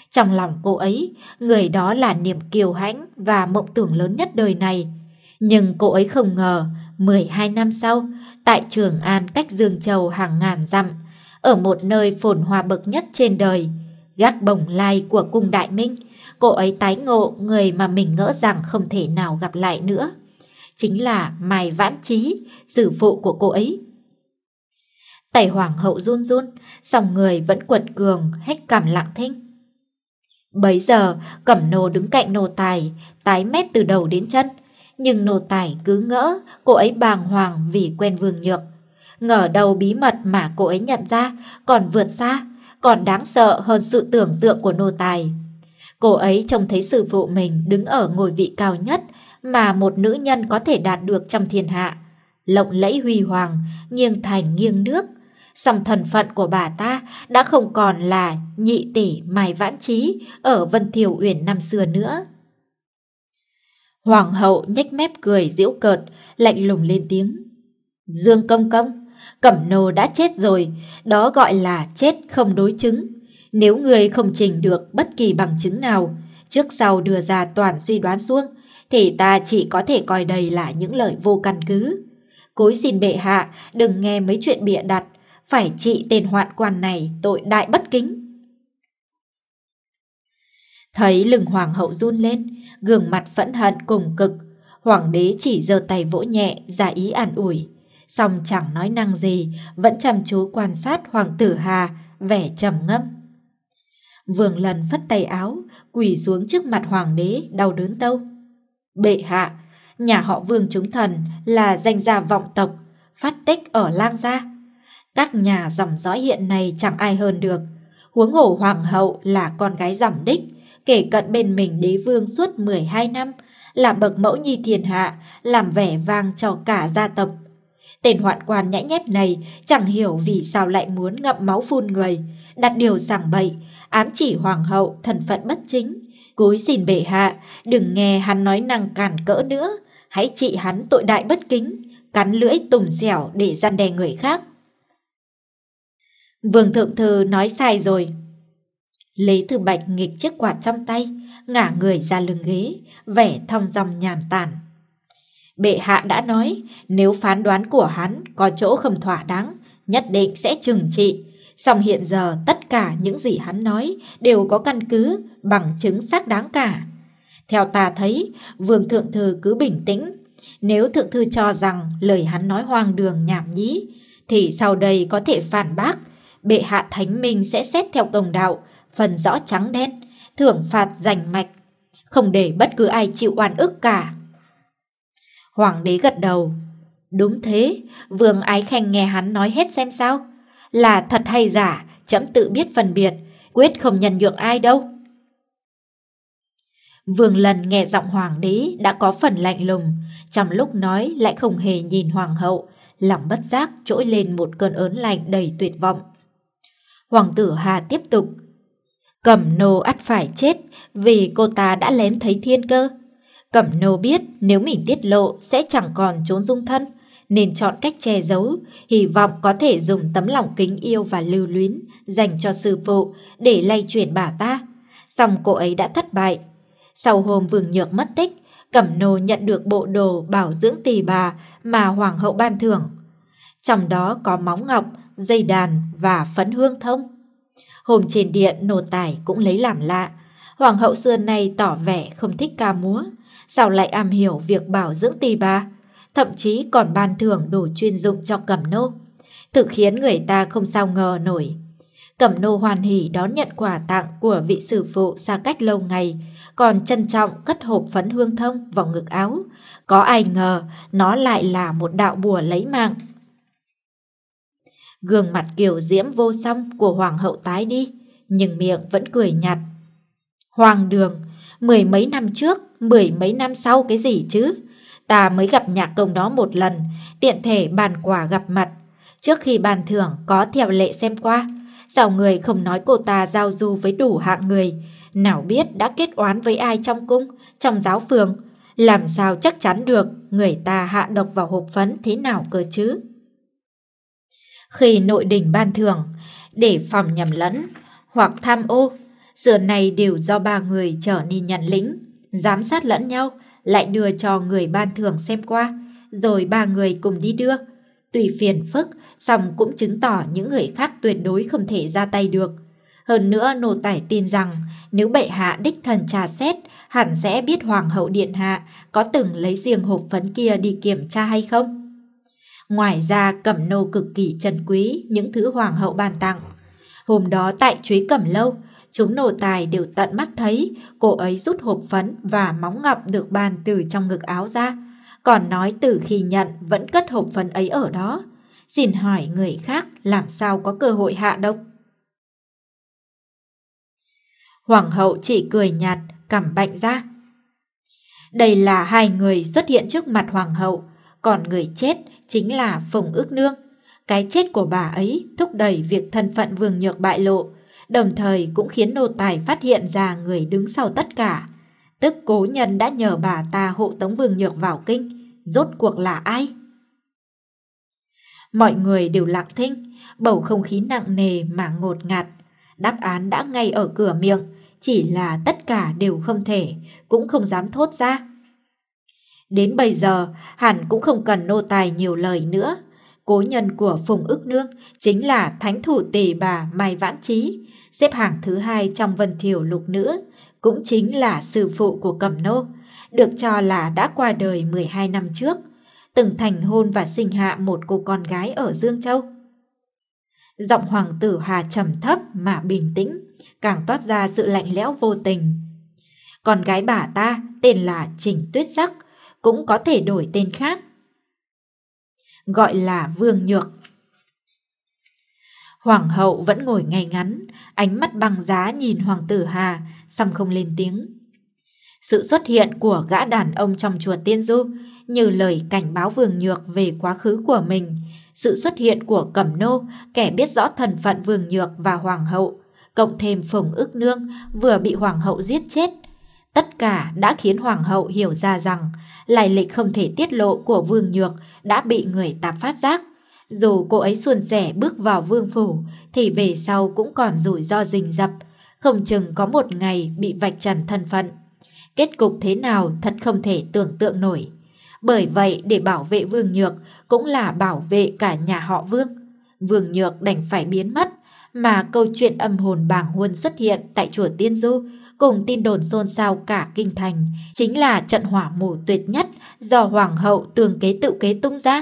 [SPEAKER 1] Trong lòng cô ấy, người đó là niềm kiêu hãnh và mộng tưởng lớn nhất đời này. Nhưng cô ấy không ngờ, mười hai năm sau, tại Trường An cách Dương Châu hàng ngàn dặm, ở một nơi phồn hoa bậc nhất trên đời, gác bồng lai của cung Đại Minh, cô ấy tái ngộ người mà mình ngỡ rằng không thể nào gặp lại nữa. Chính là Mai Vãn Trí, sư phụ của cô ấy. Tay hoàng hậu run run, song người vẫn quật cường, hết cằm lặng thinh. Bấy giờ, Cẩm Nô đứng cạnh nô tài, tái mét từ đầu đến chân. Nhưng nô tài cứ ngỡ cô ấy bàng hoàng vì quen Vương Nhược. Ngờ đâu bí mật mà cô ấy nhận ra còn vượt xa, còn đáng sợ hơn sự tưởng tượng của nô tài. Cô ấy trông thấy sư phụ mình đứng ở ngôi vị cao nhất mà một nữ nhân có thể đạt được trong thiên hạ. Lộng lẫy huy hoàng, nghiêng thành nghiêng nước. Song thân phận của bà ta đã không còn là nhị tỷ Mai Vãn Trí ở Vân Thiều Uyển năm xưa nữa. Hoàng hậu nhếch mép cười giễu cợt, lạnh lùng lên tiếng. Dương công công, Cẩm Nô đã chết rồi, đó gọi là chết không đối chứng. Nếu người không trình được bất kỳ bằng chứng nào, trước sau đưa ra toàn suy đoán suông, thì ta chỉ có thể coi đây là những lời vô căn cứ. Cối xin bệ hạ đừng nghe mấy chuyện bịa đặt, phải trị tên hoạn quan này tội đại bất kính. Thấy lưng hoàng hậu run lên, gương mặt phẫn hận cùng cực, hoàng đế chỉ giơ tay vỗ nhẹ ra ý an ủi, song chẳng nói năng gì, vẫn chăm chú quan sát hoàng tử Hà, vẻ trầm ngâm. Vương Lần phất tay áo, quỳ xuống trước mặt hoàng đế đau đớn tâu. Bệ hạ, nhà họ Vương chúng thần là danh gia vọng tộc, phát tích ở Lang Gia. Các nhà dòng dõi hiện nay chẳng ai hơn được. Huống hồ hoàng hậu là con gái dòng đích, kể cận bên mình đế vương suốt mười hai năm, là bậc mẫu nhi thiên hạ, làm vẻ vang cho cả gia tộc. Tên hoạn quan nhãi nhép này chẳng hiểu vì sao lại muốn ngậm máu phun người, đặt điều sảng bậy, ám chỉ hoàng hậu thân phận bất chính. Cúi xin bệ hạ đừng nghe hắn nói năng càn cỡ nữa, hãy trị hắn tội đại bất kính, cắn lưỡi tùng xẻo để răn đe người khác. Vương thượng thư nói sai rồi. Lý Thư Bạch nghịch chiếc quạt trong tay, ngả người ra lưng ghế, vẻ thong dong nhàn tản. Bệ hạ đã nói, nếu phán đoán của hắn có chỗ không thỏa đáng, nhất định sẽ trừng trị. Song hiện giờ tất cả những gì hắn nói đều có căn cứ, bằng chứng xác đáng cả. Theo ta thấy, Vương thượng thư cứ bình tĩnh. Nếu thượng thư cho rằng lời hắn nói hoang đường nhảm nhí, thì sau đây có thể phản bác. Bệ hạ thánh minh sẽ xét theo công đạo, phần rõ trắng đen, thưởng phạt rành mạch, không để bất cứ ai chịu oan ức cả. Hoàng đế gật đầu. Đúng thế, Vương Ái Khanh nghe hắn nói hết xem sao. Là thật hay giả, trẫm tự biết phân biệt, quyết không nhân nhượng ai đâu. Vương Lần nghe giọng hoàng đế đã có phần lạnh lùng, trong lúc nói lại không hề nhìn hoàng hậu, lòng bất giác trỗi lên một cơn ớn lạnh đầy tuyệt vọng. Hoàng tử Hà tiếp tục. Cẩm Nô ắt phải chết vì cô ta đã lén thấy thiên cơ. Cẩm Nô biết nếu mình tiết lộ sẽ chẳng còn trốn dung thân, nên chọn cách che giấu, hy vọng có thể dùng tấm lòng kính yêu và lưu luyến dành cho sư phụ để lay chuyển bà ta. Song cô ấy đã thất bại. Sau hôm Vương Nhược mất tích, Cẩm Nô nhận được bộ đồ bảo dưỡng tỳ bà mà hoàng hậu ban thưởng. Trong đó có móng ngọc, dây đàn và phấn hương thông. Hôm trên điện nô tài cũng lấy làm lạ. Hoàng hậu xưa nay tỏ vẻ không thích ca múa, sao lại am hiểu việc bảo dưỡng tỳ bà, thậm chí còn ban thưởng đồ chuyên dụng cho Cẩm Nô, thực khiến người ta không sao ngờ nổi. Cẩm Nô hoan hỉ đón nhận quà tặng của vị sư phụ xa cách lâu ngày, còn trân trọng cất hộp phấn hương thông vào ngực áo. Có ai ngờ nó lại là một đạo bùa lấy mạng. Gương mặt kiều diễm vô song của hoàng hậu tái đi, nhưng miệng vẫn cười nhạt. Hoàng đường, mười mấy năm trước, mười mấy năm sau cái gì chứ? Ta mới gặp nhạc công đó một lần, tiện thể bàn quà gặp mặt. Trước khi bàn thưởng có theo lệ xem qua, sao người không nói cô ta giao du với đủ hạng người, nào biết đã kết oán với ai trong cung, trong giáo phường. Làm sao chắc chắn được người ta hạ độc vào hộp phấn thế nào cơ chứ? Khi nội đình ban thưởng, để phòng nhầm lẫn hoặc tham ô, Xưa này đều do ba người trở nên nhận lĩnh, giám sát lẫn nhau, lại đưa cho người ban thưởng xem qua, rồi ba người cùng đi đưa. Tuy phiền phức, song cũng chứng tỏ những người khác tuyệt đối không thể ra tay được. Hơn nữa nô tài tin rằng nếu bệ hạ đích thân tra xét, hẳn sẽ biết hoàng hậu điện hạ có từng lấy riêng hộp phấn kia đi kiểm tra hay không. Ngoài ra Cẩm nô cực kỳ trân quý những thứ hoàng hậu ban tặng. Hôm đó tại Chuế Cẩm lâu, chúng nô tài đều tận mắt thấy cô ấy rút hộp phấn và móng ngọc được ban từ trong ngực áo ra, còn nói từ khi nhận vẫn cất hộp phấn ấy ở đó. Xin hỏi người khác làm sao có cơ hội hạ độc? Hoàng hậu chỉ cười nhạt, cằm bạnh ra. Đây là hai người xuất hiện trước mặt hoàng hậu, còn người chết chính là Phùng Ước Nương. Cái chết của bà ấy thúc đẩy việc thân phận Vương Nhược bại lộ, đồng thời cũng khiến nô tài phát hiện ra người đứng sau tất cả. Tức cố nhân đã nhờ bà ta hộ tống Vương Nhược vào kinh, rốt cuộc là ai? Mọi người đều lặng thinh, bầu không khí nặng nề mà ngột ngạt. Đáp án đã ngay ở cửa miệng, chỉ là tất cả đều không thể, cũng không dám thốt ra. Đến bây giờ, hẳn cũng không cần nô tài nhiều lời nữa. Cố nhân của Phùng Ước Nương chính là thánh thủ tỳ bà Mai Vãn Trí, xếp hạng thứ hai trong Vân Thiểu lục nữ, cũng chính là sư phụ của Cẩm nô, được cho là đã qua đời mười hai năm trước, từng thành hôn và sinh hạ một cô con gái ở Dương Châu. Giọng hoàng tử Hà trầm thấp mà bình tĩnh, càng toát ra sự lạnh lẽo vô tình. Con gái bà ta tên là Trình Tuyết Sắc, cũng có thể đổi tên khác, gọi là Vương Nhược. Hoàng hậu vẫn ngồi ngay ngắn, ánh mắt băng giá nhìn hoàng tử Hà, song không lên tiếng. Sự xuất hiện của gã đàn ông trong chùa Tiên Du như lời cảnh báo Vương Nhược về quá khứ của mình. Sự xuất hiện của Cẩm nô, kẻ biết rõ thân phận Vương Nhược và hoàng hậu, cộng thêm Phùng Ước Nương vừa bị hoàng hậu giết chết, tất cả đã khiến hoàng hậu hiểu ra rằng lai lịch không thể tiết lộ của Vương Nhược đã bị người ta phát giác. Dù cô ấy suôn sẻ bước vào vương phủ thì về sau cũng còn rủi ro rình rập, không chừng có một ngày bị vạch trần thân phận. Kết cục thế nào thật không thể tưởng tượng nổi. Bởi vậy để bảo vệ Vương Nhược cũng là bảo vệ cả nhà họ Vương. Vương Nhược đành phải biến mất, mà câu chuyện âm hồn bàng huân xuất hiện tại chùa Tiên Du cùng tin đồn xôn xao cả kinh thành chính là trận hỏa mù tuyệt nhất do hoàng hậu tường kế tự kế tung ra.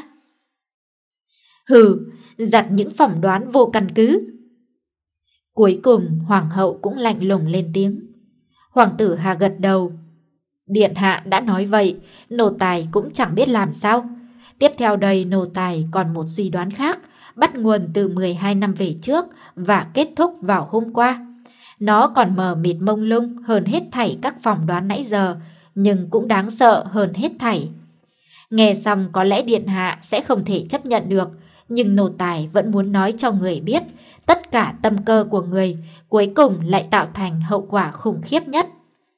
[SPEAKER 1] Hừ, giặt những phỏng đoán vô căn cứ. Cuối cùng hoàng hậu cũng lạnh lùng lên tiếng. Hoàng tử Hà gật đầu. Điện hạ đã nói vậy, nô tài cũng chẳng biết làm sao. Tiếp theo đây nô tài còn một suy đoán khác, bắt nguồn từ mười hai năm về trước và kết thúc vào hôm qua. Nó còn mờ mịt mông lung hơn hết thảy các phỏng đoán nãy giờ, nhưng cũng đáng sợ hơn hết thảy. Nghe xong có lẽ điện hạ sẽ không thể chấp nhận được, nhưng nô tài vẫn muốn nói cho người biết tất cả tâm cơ của người cuối cùng lại tạo thành hậu quả khủng khiếp nhất.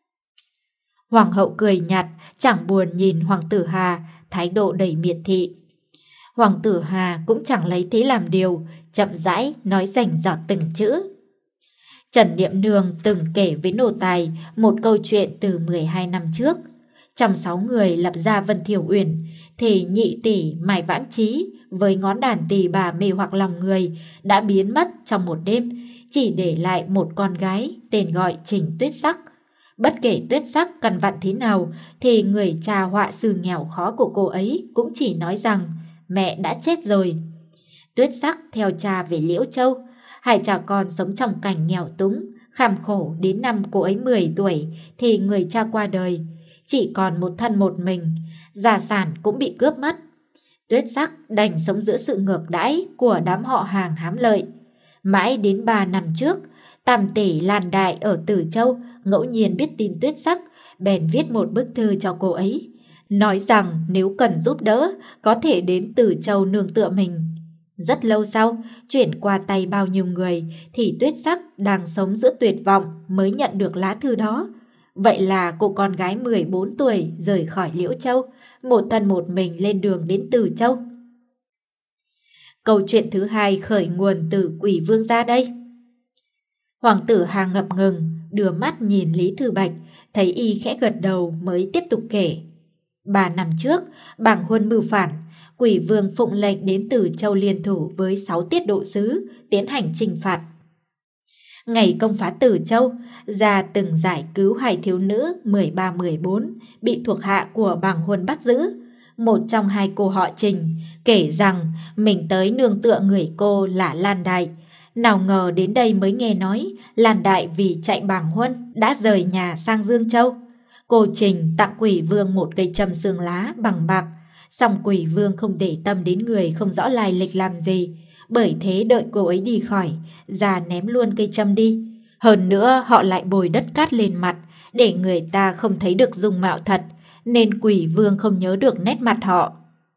[SPEAKER 1] Hoàng hậu cười nhạt, chẳng buồn nhìn hoàng tử Hà, thái độ đầy miệt thị. Hoàng tử Hà cũng chẳng lấy thế làm điều, chậm rãi nói rành rọt từng chữ. Trần Niệm Nương từng kể với nô tài một câu chuyện từ mười hai năm trước. Trong sáu người lập ra Vân Thiểu Uyển, thì nhị tỷ Mai Vãn Trí với ngón đàn tỳ bà mê hoặc lòng người đã biến mất trong một đêm, chỉ để lại một con gái tên gọi Trình Tuyết Sắc. Bất kể Tuyết Sắc căn vặn thế nào thì người cha họa sư nghèo khó của cô ấy cũng chỉ nói rằng mẹ đã chết rồi. Tuyết Sắc theo cha về Liễu Châu, hai cha con sống trong cảnh nghèo túng, kham khổ đến năm cô ấy mười tuổi thì người cha qua đời, chỉ còn một thân một mình, gia sản cũng bị cướp mất. Tuyết Sắc đành sống giữa sự ngược đãi của đám họ hàng hám lợi. Mãi đến ba năm trước, Tam tỷ Lan Đại ở Tử Châu ngẫu nhiên biết tin Tuyết Sắc, bèn viết một bức thư cho cô ấy, nói rằng nếu cần giúp đỡ có thể đến Tử Châu nương tựa mình. Rất lâu sau, chuyển qua tay bao nhiêu người thì Tuyết Sắc đang sống giữa tuyệt vọng mới nhận được lá thư đó. Vậy là cô con gái mười bốn tuổi rời khỏi Liễu Châu, một thân một mình lên đường đến Tử Châu. Câu chuyện thứ hai khởi nguồn từ Quỷ Vương gia đây. Hoàng tử Hà ngập ngừng, đưa mắt nhìn Lý Thư Bạch, thấy y khẽ gật đầu mới tiếp tục kể. Ba năm trước, bảng Huân mưu phản, Quỷ Vương phụng lệnh đến Tử Châu liên thủ với sáu tiết độ sứ, tiến hành trừng phạt. Ngày công phá Tử Châu, ra từng giải cứu hai thiếu nữ mười ba mười bốn bị thuộc hạ của bảng Huân bắt giữ. Một trong hai cô họ Trình kể rằng mình tới nương tựa người cô là Lan Đại. Nào ngờ đến đây mới nghe nói Lan Đại vì chạy bảng Huân đã rời nhà sang Dương Châu. Cô Trình tặng Quỷ Vương một cây châm xương lá bằng bạc, song Quỷ Vương không để tâm đến người không rõ lai lịch làm gì, bởi thế đợi cô ấy đi khỏi, ra ném luôn cây châm đi. Hơn nữa họ lại bồi đất cát lên mặt để người ta không thấy được dung mạo thật, nên Quỷ Vương không nhớ được nét mặt họ.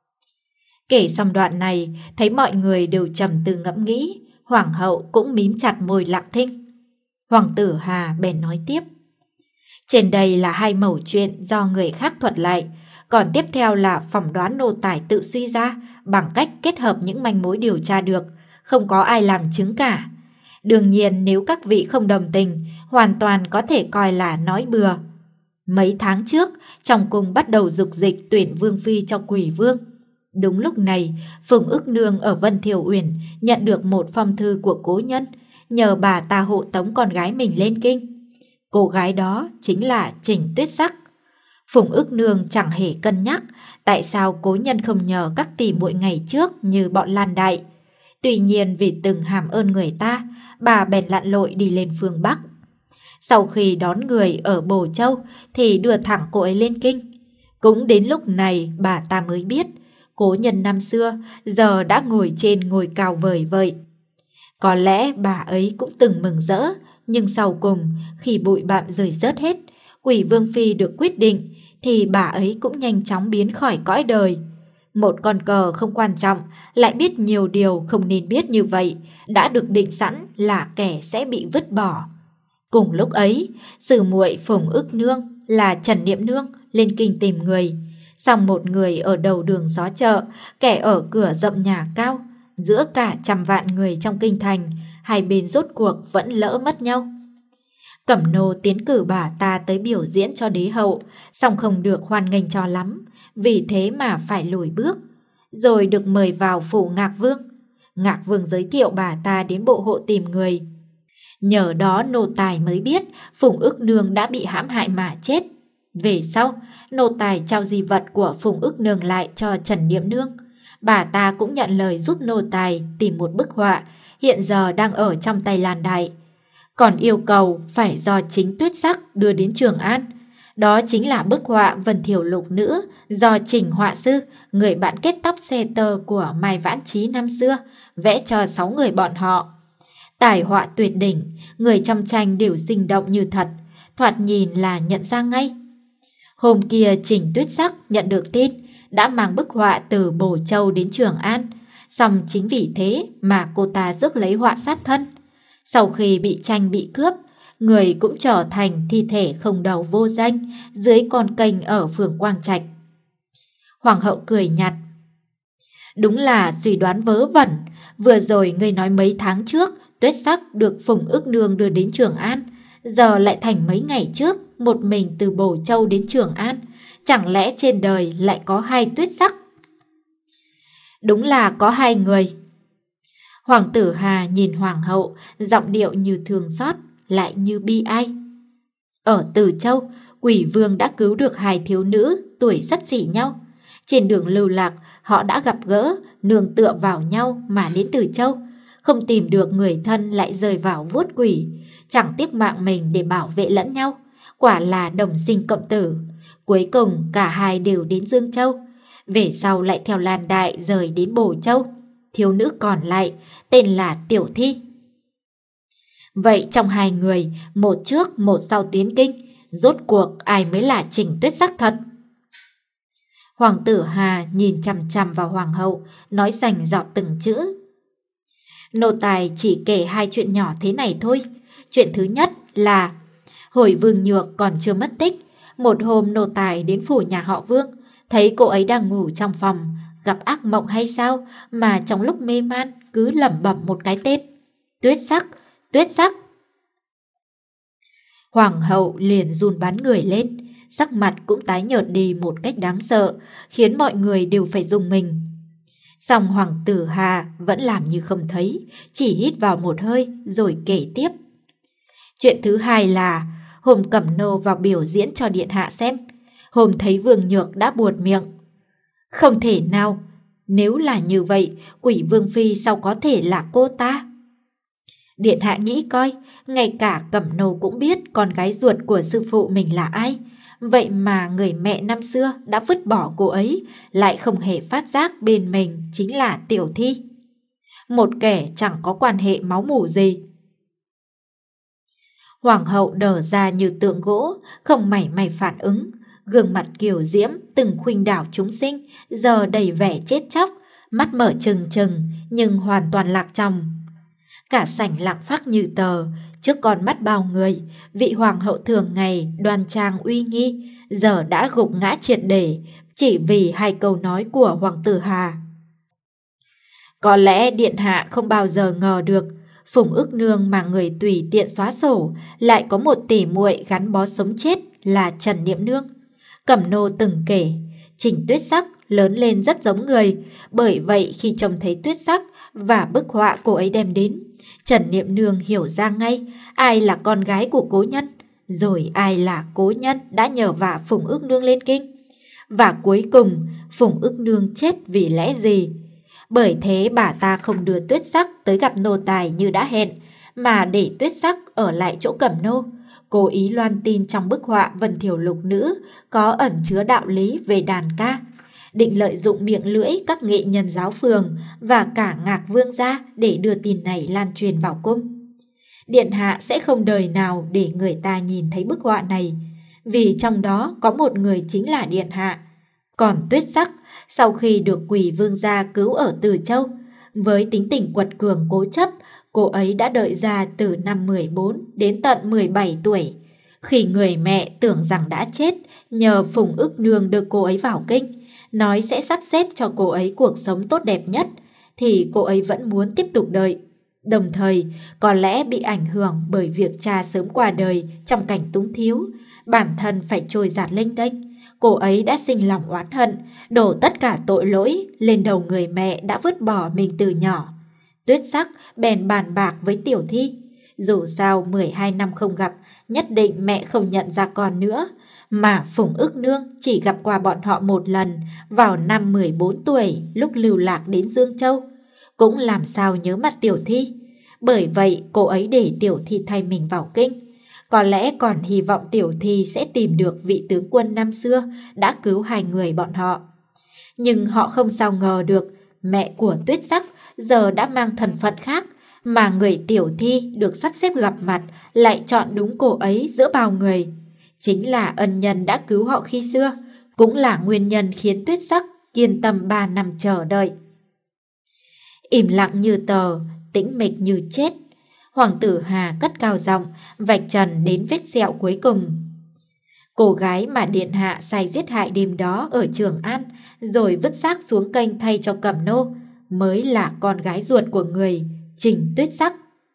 [SPEAKER 1] Kể xong đoạn này, thấy mọi người đều trầm tư ngẫm nghĩ, Hoàng hậu cũng mím chặt môi lặng thinh. Hoàng tử Hà bèn nói tiếp. Trên đây là hai mẩu chuyện do người khác thuật lại, còn tiếp theo là phỏng đoán nô tài tự suy ra bằng cách kết hợp những manh mối điều tra được, không có ai làm chứng cả. Đương nhiên nếu các vị không đồng tình, hoàn toàn có thể coi là nói bừa. Mấy tháng trước, trong cung bắt đầu dục dịch tuyển vương phi cho Quỷ Vương. Đúng lúc này, Phùng Ức Nương ở Vân Thiều Uyển nhận được một phong thư của cố nhân, nhờ bà ta hộ tống con gái mình lên kinh. Cô gái đó chính là Trình Tuyết Sắc. Phùng Ức Nương chẳng hề cân nhắc tại sao cố nhân không nhờ các tỷ muội ngày trước như bọn Lan Đại. Tuy nhiên vì từng hàm ơn người ta, bà bèn lặn lội đi lên phương Bắc. Sau khi đón người ở Bồ Châu thì đưa thẳng cô ấy lên kinh. Cũng đến lúc này bà ta mới biết cố nhân năm xưa giờ đã ngồi trên ngôi cao vời vợi. Có lẽ bà ấy cũng từng mừng rỡ, nhưng sau cùng khi bụi bặm rơi rớt hết, Quỷ Vương phi được quyết định thì bà ấy cũng nhanh chóng biến khỏi cõi đời. Một con cờ không quan trọng lại biết nhiều điều không nên biết như vậy, đã được định sẵn là kẻ sẽ bị vứt bỏ. Cùng lúc ấy, sử muội Phùng Ức Nương là Trần Niệm Nương lên kinh tìm người. Xong một người ở đầu đường xó chợ, kẻ ở cửa rậm nhà cao. Giữa cả trăm vạn người trong kinh thành, hai bên rốt cuộc vẫn lỡ mất nhau. Cẩm Nô tiến cử bà ta tới biểu diễn cho đế hậu, song không được hoan nghênh cho lắm, vì thế mà phải lùi bước. Rồi được mời vào phủ Ngạc Vương. Ngạc Vương giới thiệu bà ta đến bộ hộ tìm người. Nhờ đó nô tài mới biết Phùng Ức Nương đã bị hãm hại mà chết. Về sau, nô tài trao di vật của Phùng Ức Nương lại cho Trần Niệm Nương. Bà ta cũng nhận lời giúp nô tài tìm một bức họa, hiện giờ đang ở trong tay Lan Đại. Còn yêu cầu phải do chính Tuyết Sắc đưa đến Trường An. Đó chính là bức họa Vân Thiểu Lục Nữ do Trình họa sư, người bạn kết tóc xe tơ của Mai Vãn Trí năm xưa, vẽ cho sáu người bọn họ. Tài họa tuyệt đỉnh, người trong tranh đều sinh động như thật, thoạt nhìn là nhận ra ngay. Hôm kia Trình Tuyết Sắc nhận được tin, đã mang bức họa từ Bồ Châu đến Trường An, song chính vì thế mà cô ta rước lấy họa sát thân. Sau khi bị tranh bị cướp, người cũng trở thành thi thể không đầu vô danh dưới con kênh ở phường Quang Trạch. Hoàng hậu cười nhạt. Đúng là suy đoán vớ vẩn, vừa rồi ngươi nói mấy tháng trước Tuyết Sắc được Phùng Ức Nương đưa đến Trường An, giờ lại thành mấy ngày trước một mình từ Bồ Châu đến Trường An. Chẳng lẽ trên đời lại có hai Tuyết Sắc? Đúng là có hai người. Hoàng tử Hà nhìn hoàng hậu, giọng điệu như thương xót, lại như bi ai. Ở Từ Châu, Quỷ Vương đã cứu được hai thiếu nữ tuổi xấp xỉ nhau. Trên đường lưu lạc, họ đã gặp gỡ, nương tựa vào nhau mà đến Từ Châu. Không tìm được người thân lại rơi vào vuốt quỷ, chẳng tiếc mạng mình để bảo vệ lẫn nhau. Quả là đồng sinh cộng tử. Cuối cùng cả hai đều đến Dương Châu. Về sau lại theo Lan Đại rời đến Bồ Châu. Thiếu nữ còn lại tên là Tiểu Thi. Vậy trong hai người, một trước một sau tiến kinh, rốt cuộc ai mới là Trình Tuyết Sắc thật? Hoàng tử Hà nhìn chằm chằm vào hoàng hậu, nói rành rọt từng chữ. Nô tài chỉ kể hai chuyện nhỏ thế này thôi. Chuyện thứ nhất là hồi Vương Nhược còn chưa mất tích, một hôm nô tài đến phủ nhà họ Vương, thấy cô ấy đang ngủ trong phòng, gặp ác mộng hay sao mà trong lúc mê man cứ lẩm bẩm một cái tên: Tuyết Sắc, Tuyết Sắc. Hoàng hậu liền run bắn người lên, sắc mặt cũng tái nhợt đi một cách đáng sợ, khiến mọi người đều phải rùng mình. Song hoàng tử Hà vẫn làm như không thấy, chỉ hít vào một hơi rồi kể tiếp. Chuyện thứ hai là, hôm Cẩm Nô vào biểu diễn cho điện hạ xem, hôm thấy Vương Nhược đã buột miệng. Không thể nào, nếu là như vậy, Quỷ Vương Phi sao có thể là cô ta? Điện hạ nghĩ coi, ngay cả Cẩm Nô cũng biết con gái ruột của sư phụ mình là ai. Vậy mà người mẹ năm xưa đã vứt bỏ cô ấy, lại không hề phát giác bên mình chính là Tiểu Thi. Một kẻ chẳng có quan hệ máu mủ gì. Hoàng hậu đờ ra như tượng gỗ, không mảy may phản ứng. Gương mặt kiều diễm từng khuynh đảo chúng sinh, giờ đầy vẻ chết chóc, mắt mở trừng trừng nhưng hoàn toàn lạc tròng. Cả sảnh lặng phác như tờ, trước con mắt bao người, vị hoàng hậu thường ngày đoan trang uy nghi, giờ đã gục ngã triệt để, chỉ vì hai câu nói của hoàng tử Hà. Có lẽ điện hạ không bao giờ ngờ được, Phùng Ức Nương mà người tùy tiện xóa sổ, lại có một tỷ muội gắn bó sống chết là Trần Niệm Nương. Cẩm Nô từng kể, Trình Tuyết Sắc lớn lên rất giống người, bởi vậy khi trông thấy Tuyết Sắc và bức họa cô ấy đem đến, Trần Niệm Nương hiểu ra ngay ai là con gái của cố nhân, rồi ai là cố nhân đã nhờ vả Phùng Ức Nương lên kinh. Và cuối cùng, Phùng Ức Nương chết vì lẽ gì? Bởi thế bà ta không đưa Tuyết Sắc tới gặp nô tài như đã hẹn, mà để Tuyết Sắc ở lại chỗ Cẩm Nô, cố ý loan tin trong bức họa Vân Thiểu Lục Nữ có ẩn chứa đạo lý về đàn ca, định lợi dụng miệng lưỡi các nghệ nhân giáo phường và cả Ngạc Vương gia để đưa tin này lan truyền vào cung. Điện hạ sẽ không đời nào để người ta nhìn thấy bức họa này, vì trong đó có một người chính là điện hạ. Còn Tuyết Sắc, sau khi được Quỷ Vương gia cứu ở Từ Châu, với tính tình quật cường cố chấp, cô ấy đã đợi ra từ năm mười bốn đến tận mười bảy tuổi. Khi người mẹ tưởng rằng đã chết, nhờ Phùng Ức Nương đưa cô ấy vào kinh, nói sẽ sắp xếp cho cô ấy cuộc sống tốt đẹp nhất, thì cô ấy vẫn muốn tiếp tục đợi. Đồng thời, có lẽ bị ảnh hưởng bởi việc cha sớm qua đời trong cảnh túng thiếu, bản thân phải trôi giạt lênh đênh. Cô ấy đã sinh lòng oán hận, đổ tất cả tội lỗi lên đầu người mẹ đã vứt bỏ mình từ nhỏ. Tuyết Sắc bèn bàn bạc với Tiểu Thi, dù sao mười hai năm không gặp, nhất định mẹ không nhận ra con nữa, mà Phùng Ức Nương chỉ gặp qua bọn họ một lần vào năm mười bốn tuổi lúc lưu lạc đến Dương Châu, cũng làm sao nhớ mặt Tiểu Thi. Bởi vậy cô ấy để Tiểu Thi thay mình vào kinh, có lẽ còn hy vọng Tiểu Thi sẽ tìm được vị tướng quân năm xưa đã cứu hai người bọn họ. Nhưng họ không sao ngờ được mẹ của Tuyết Sắc giờ đã mang thân phận khác, mà người Tiểu Thi được sắp xếp gặp mặt lại chọn đúng cô ấy giữa bao người. Chính là ân nhân đã cứu họ khi xưa, cũng là nguyên nhân khiến Tuyết Sắc kiên tâm ba năm chờ đợi. Im lặng như tờ, tĩnh mịch như chết, hoàng tử Hà cất cao giọng vạch trần đến vết sẹo cuối cùng. Cô gái mà điện hạ sai giết hại đêm đó ở Trường An, rồi vứt xác xuống kênh thay cho Cẩm Nô, mới là con gái ruột của người, Trình Tuyết Sắc.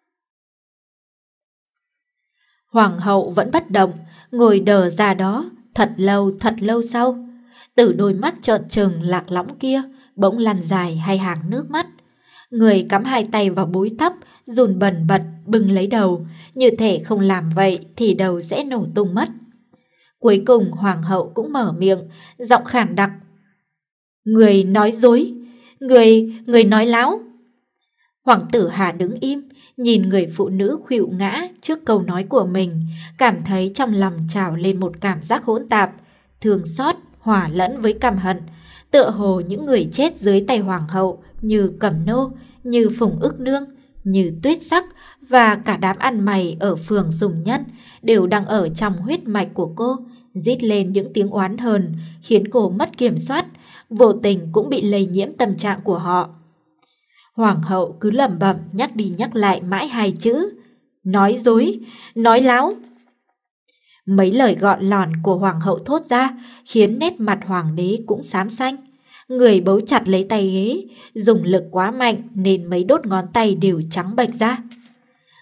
[SPEAKER 1] Hoàng hậu vẫn bất động, ngồi đờ ra đó, thật lâu thật lâu sau. Từ đôi mắt trợn trừng lạc lõng kia, bỗng lăn dài hai hàng nước mắt. Người cắm hai tay vào búi tóc, run bần bật bưng lấy đầu, như thể không làm vậy thì đầu sẽ nổ tung mất. Cuối cùng hoàng hậu cũng mở miệng, giọng khàn đặc. Người nói dối, người, người nói láo. Hoàng tử Hà đứng im, nhìn người phụ nữ khuỵu ngã trước câu nói của mình, cảm thấy trong lòng trào lên một cảm giác hỗn tạp, thương xót hòa lẫn với căm hận, tựa hồ những người chết dưới tay hoàng hậu như Cẩm Nô, như Phùng Ức Nương, như Tuyết Sắc và cả đám ăn mày ở phường Sùng Nhân đều đang ở trong huyết mạch của cô, rít lên những tiếng oán hờn khiến cô mất kiểm soát, vô tình cũng bị lây nhiễm tâm trạng của họ. Hoàng hậu cứ lẩm bẩm nhắc đi nhắc lại mãi hai chữ: nói dối, nói láo. Mấy lời gọn lòn của hoàng hậu thốt ra khiến nét mặt hoàng đế cũng xám xanh. Người bấu chặt lấy tay ghế, dùng lực quá mạnh nên mấy đốt ngón tay đều trắng bệch ra.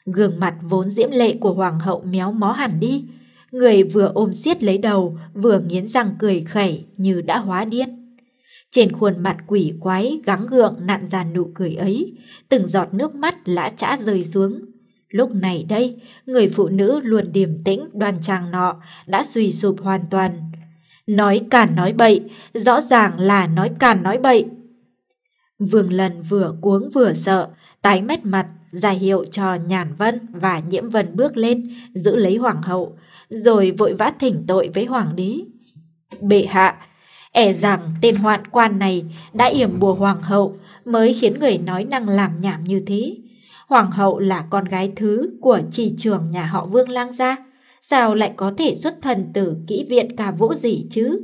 [SPEAKER 1] Gương mặt vốn diễm lệ của hoàng hậu méo mó hẳn đi, người vừa ôm siết lấy đầu, vừa nghiến răng cười khẩy như đã hóa điên. Trên khuôn mặt quỷ quái gắng gượng nặn ra nụ cười ấy, từng giọt nước mắt lã chã rơi xuống. Lúc này đây, người phụ nữ luôn điềm tĩnh đoan trang nọ đã suy sụp hoàn toàn. Nói càn nói bậy, rõ ràng là nói càn nói bậy. Vương Lân vừa cuống vừa sợ, tái mét mặt, ra hiệu cho Nhàn Vân và Nhiễm Vân bước lên, giữ lấy hoàng hậu, rồi vội vã thỉnh tội với hoàng đế. Bệ hạ, e rằng tên hoạn quan này đã yểm bùa hoàng hậu mới khiến người nói năng làm nhảm như thế. Hoàng hậu là con gái thứ của tri trưởng nhà họ Vương lang gia, sao lại có thể xuất thần từ kỹ viện ca vũ gì chứ?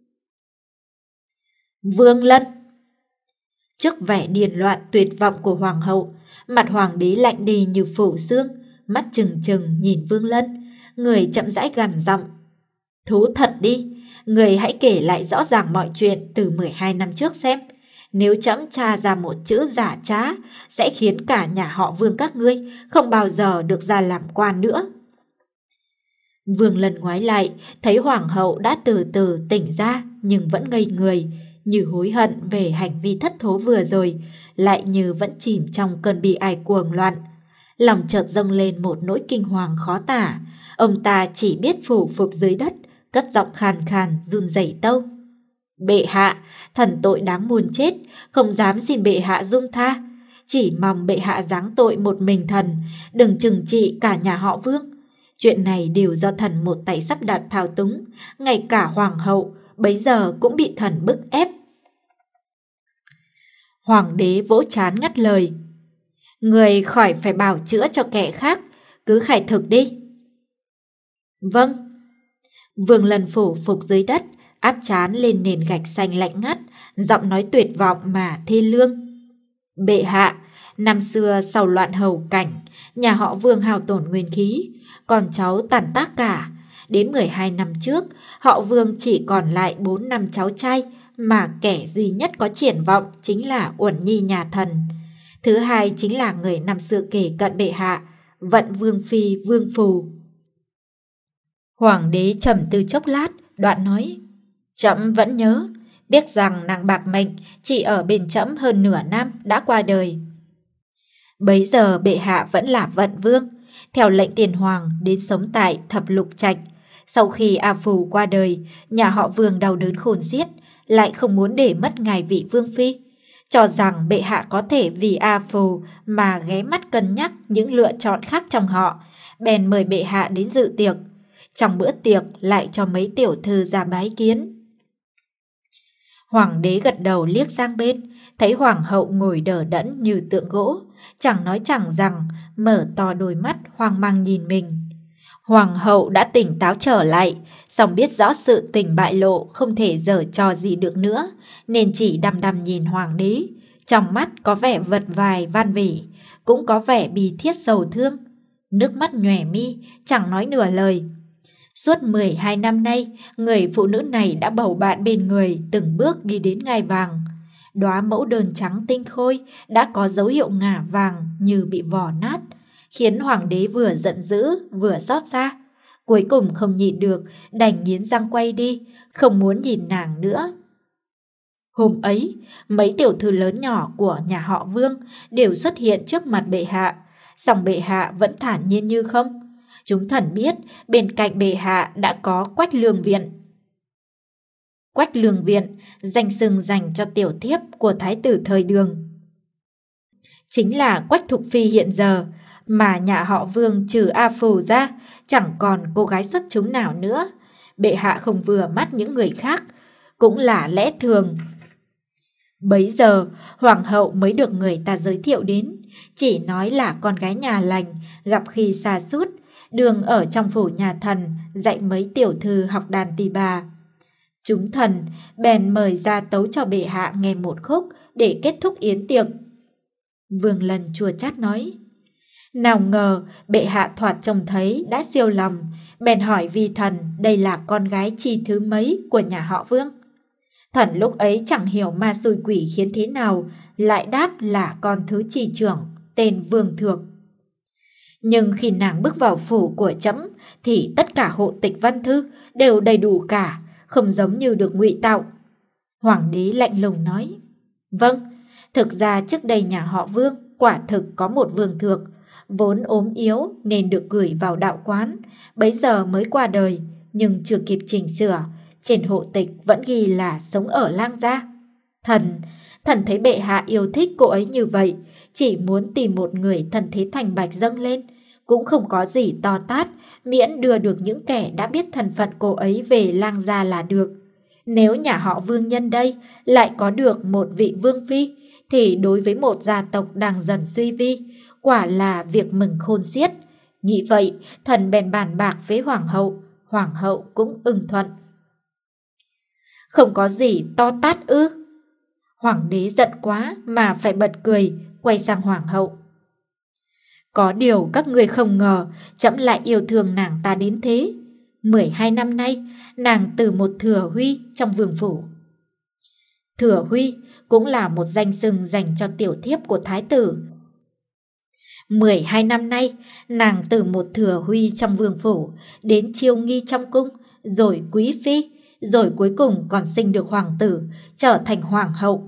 [SPEAKER 1] Vương Lân. Trước vẻ điên loạn tuyệt vọng của hoàng hậu, mặt hoàng đế lạnh đi như phủ xương, mắt trừng trừng nhìn Vương Lân, người chậm rãi gằn giọng. Thú thật đi, người hãy kể lại rõ ràng mọi chuyện từ mười hai năm trước xem. Nếu trẫm tra ra một chữ giả trá, sẽ khiến cả nhà họ Vương các ngươi không bao giờ được ra làm quan nữa. Vương Lân ngoái lại, thấy hoàng hậu đã từ từ tỉnh ra nhưng vẫn ngây người, như hối hận về hành vi thất thố vừa rồi, lại như vẫn chìm trong cơn bi ai cuồng loạn. Lòng chợt dâng lên một nỗi kinh hoàng khó tả, ông ta chỉ biết phủ phục dưới đất, cất giọng khàn khàn run rẩy tâu. Bệ hạ, thần tội đáng muôn chết, không dám xin bệ hạ dung tha. Chỉ mong bệ hạ giáng tội một mình thần, đừng trừng trị cả nhà họ Vương. Chuyện này đều do thần một tay sắp đặt thao túng, ngay cả hoàng hậu bấy giờ cũng bị thần bức ép. Hoàng đế vỗ trán ngắt lời. Người khỏi phải bào chữa cho kẻ khác, cứ khải thực đi. Vâng. Vương Lân phủ phục dưới đất, áp trán lên nền gạch xanh lạnh ngắt, giọng nói tuyệt vọng mà thê lương. Bệ hạ, năm xưa sau loạn hầu cảnh, nhà họ Vương hao tổn nguyên khí, con cháu tàn tác cả. Đến mười hai năm trước, họ Vương chỉ còn lại bốn năm cháu trai, mà kẻ duy nhất có triển vọng chính là Uẩn Nhi nhà thần. Thứ hai chính là người năm xưa kể cận bệ hạ, Vận Vương Phi Vương Phù. Hoàng đế trầm tư chốc lát, đoạn nói. Trẫm vẫn nhớ, biết rằng nàng bạc mệnh chỉ ở bên trẫm hơn nửa năm đã qua đời. Bấy giờ bệ hạ vẫn là Vận Vương, theo lệnh tiền hoàng đến sống tại Thập Lục Trạch. Sau khi A Phù qua đời, nhà họ Vương đau đớn khôn xiết, lại không muốn để mất ngài vị Vương Phi, cho rằng bệ hạ có thể vì A Phù mà ghé mắt cân nhắc những lựa chọn khác trong họ, bèn mời bệ hạ đến dự tiệc. Trong bữa tiệc lại cho mấy tiểu thư ra bái kiến. Hoàng đế gật đầu liếc sang bên, thấy hoàng hậu ngồi đờ đẫn như tượng gỗ, chẳng nói chẳng rằng, mở to đôi mắt hoang mang nhìn mình. Hoàng hậu đã tỉnh táo trở lại, song biết rõ sự tình bại lộ không thể giở trò gì được nữa, nên chỉ đăm đăm nhìn hoàng đế, trong mắt có vẻ vật vài van vỉ, cũng có vẻ bi thiết sầu thương. Nước mắt nhòe mi, chẳng nói nửa lời. Suốt mười hai năm nay, người phụ nữ này đã bầu bạn bên người từng bước đi đến ngai vàng. Đóa mẫu đơn trắng tinh khôi đã có dấu hiệu ngả vàng như bị vò nát, khiến hoàng đế vừa giận dữ vừa xót xa. Cuối cùng không nhịn được, đành nghiến răng quay đi, không muốn nhìn nàng nữa. Hôm ấy, mấy tiểu thư lớn nhỏ của nhà họ Vương đều xuất hiện trước mặt bệ hạ, song bệ hạ vẫn thản nhiên như không. Chúng thần biết bên cạnh bệ hạ đã có Quách Lương Viện. Quách Lương Viện, danh xưng dành cho tiểu thiếp của thái tử thời Đường, chính là Quách Thục Phi hiện giờ, mà nhà họ Vương trừ A Phù ra chẳng còn cô gái xuất chúng nào nữa. Bệ hạ không vừa mắt những người khác cũng là lẽ thường. Bấy giờ hoàng hậu mới được người ta giới thiệu đến, chỉ nói là con gái nhà lành, gặp khi xa sút đường ở trong phủ nhà thần dạy mấy tiểu thư học đàn tỳ bà. Chúng thần bèn mời ra tấu cho bệ hạ nghe một khúc để kết thúc yến tiệc. Vương Lân chua chát nói. Nào ngờ bệ hạ thoạt trông thấy đã siêu lòng, bèn hỏi vi thần đây là con gái chi thứ mấy của nhà họ Vương. Thần lúc ấy chẳng hiểu ma xui quỷ khiến thế nào, lại đáp là con thứ chi trưởng tên Vương Thược. Nhưng khi nàng bước vào phủ của trẫm thì tất cả hộ tịch văn thư đều đầy đủ cả, không giống như được ngụy tạo. Hoàng đế lạnh lùng nói. Vâng, thực ra trước đây nhà họ Vương quả thực có một vương thượng, vốn ốm yếu nên được gửi vào đạo quán, bấy giờ mới qua đời, nhưng chưa kịp chỉnh sửa, trên hộ tịch vẫn ghi là sống ở Lang gia. Thần, thần thấy bệ hạ yêu thích cô ấy như vậy, chỉ muốn tìm một người thân thế thành bạch dâng lên, cũng không có gì to tát, miễn đưa được những kẻ đã biết thân phận cô ấy về Lang gia là được. Nếu nhà họ Vương nhân đây lại có được một vị vương phi, thì đối với một gia tộc đang dần suy vi, quả là việc mừng khôn xiết. Nghĩ vậy, thần bèn bàn bạc với hoàng hậu, hoàng hậu cũng ưng thuận. Không có gì to tát ư? Hoàng đế giận quá mà phải bật cười, quay sang hoàng hậu. Có điều các người không ngờ trẫm lại yêu thương nàng ta đến thế. Mười hai năm nay, nàng từ một thừa huy trong vương phủ. Thừa huy cũng là một danh xưng dành cho tiểu thiếp của thái tử. Mười hai năm nay, nàng từ một thừa huy trong vương phủ đến chiêu nghi trong cung, rồi quý phi, rồi cuối cùng còn sinh được hoàng tử, trở thành hoàng hậu.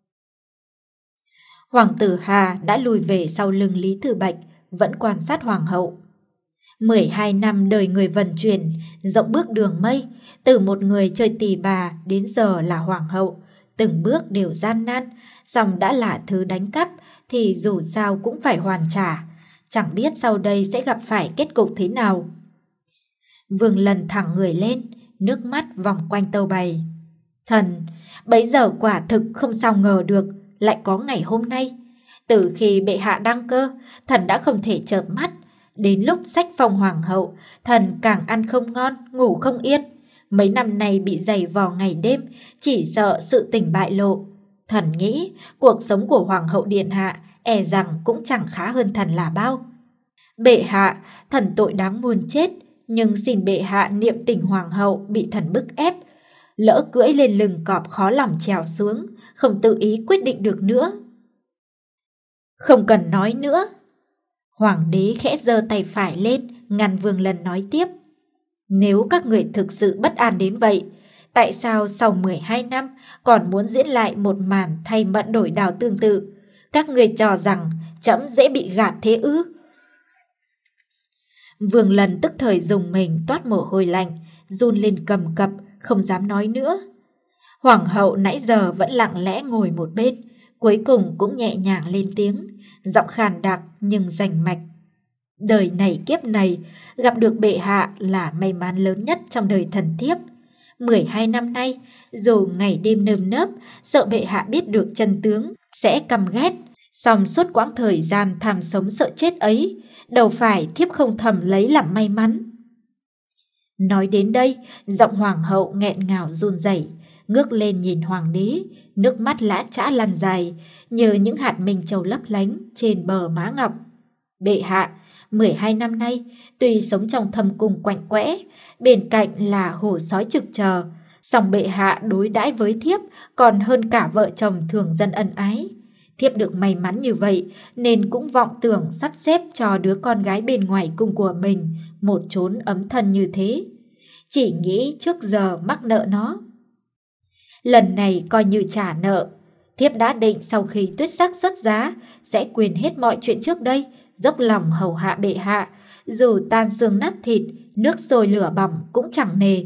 [SPEAKER 1] Hoàng tử Hà đã lùi về sau lưng Lý Thừa Bạch, vẫn quan sát hoàng hậu. Mười hai năm đời người vận chuyển, rộng bước đường mây, từ một người chơi tỳ bà đến giờ là hoàng hậu, từng bước đều gian nan, song đã là thứ đánh cắp thì dù sao cũng phải hoàn trả, chẳng biết sau đây sẽ gặp phải kết cục thế nào. Vương Lần thẳng người lên, nước mắt vòng quanh tâu bày. Thần, bấy giờ quả thực không sao ngờ được lại có ngày hôm nay. Từ khi bệ hạ đăng cơ, thần đã không thể chợp mắt. Đến lúc sách phong hoàng hậu, thần càng ăn không ngon, ngủ không yên. Mấy năm nay bị giày vò ngày đêm, chỉ sợ sự tình bại lộ. Thần nghĩ cuộc sống của hoàng hậu điện hạ e rằng cũng chẳng khá hơn thần là bao. Bệ hạ, thần tội đáng muôn chết, nhưng xin bệ hạ niệm tình hoàng hậu bị thần bức ép. Lỡ cưỡi lên lưng cọp khó lòng trèo xuống, không tự ý quyết định được nữa. Không cần nói nữa. Hoàng đế khẽ giơ tay phải lên, ngăn Vương Lần nói tiếp. Nếu các người thực sự bất an đến vậy, tại sao sau mười hai năm còn muốn diễn lại một màn thay mận đổi đào tương tự? Các người cho rằng trẫm dễ bị gạt thế ư? Vương Lần tức thời dùng mình toát mồ hôi lạnh, run lên cầm cập, không dám nói nữa. Hoàng hậu nãy giờ vẫn lặng lẽ ngồi một bên, cuối cùng cũng nhẹ nhàng lên tiếng, giọng khàn đặc nhưng rành mạch. Đời này kiếp này, gặp được bệ hạ là may mắn lớn nhất trong đời thần thiếp. Mười hai năm nay, dù ngày đêm nơm nớp, sợ bệ hạ biết được chân tướng, sẽ căm ghét. Song suốt quãng thời gian tham sống sợ chết ấy, đâu phải thiếp không thầm lấy làm may mắn. Nói đến đây, giọng hoàng hậu nghẹn ngào run rẩy, ngước lên nhìn hoàng đế, nước mắt lã chã lăn dài, như những hạt minh châu lấp lánh trên bờ má ngọc. Bệ hạ, mười hai năm nay, tuy sống trong thâm cung quạnh quẽ, bên cạnh là hổ sói trực chờ, song bệ hạ đối đãi với thiếp còn hơn cả vợ chồng thường dân ân ái. Thiếp được may mắn như vậy nên cũng vọng tưởng sắp xếp cho đứa con gái bên ngoài cung của mình một chốn ấm thân như thế. Chỉ nghĩ trước giờ mắc nợ nó. Lần này coi như trả nợ. Thiếp đã định sau khi Tuyết Sắc xuất giá sẽ quên hết mọi chuyện trước đây, dốc lòng hầu hạ bệ hạ, dù tan xương nát thịt, nước sôi lửa bỏng cũng chẳng nề.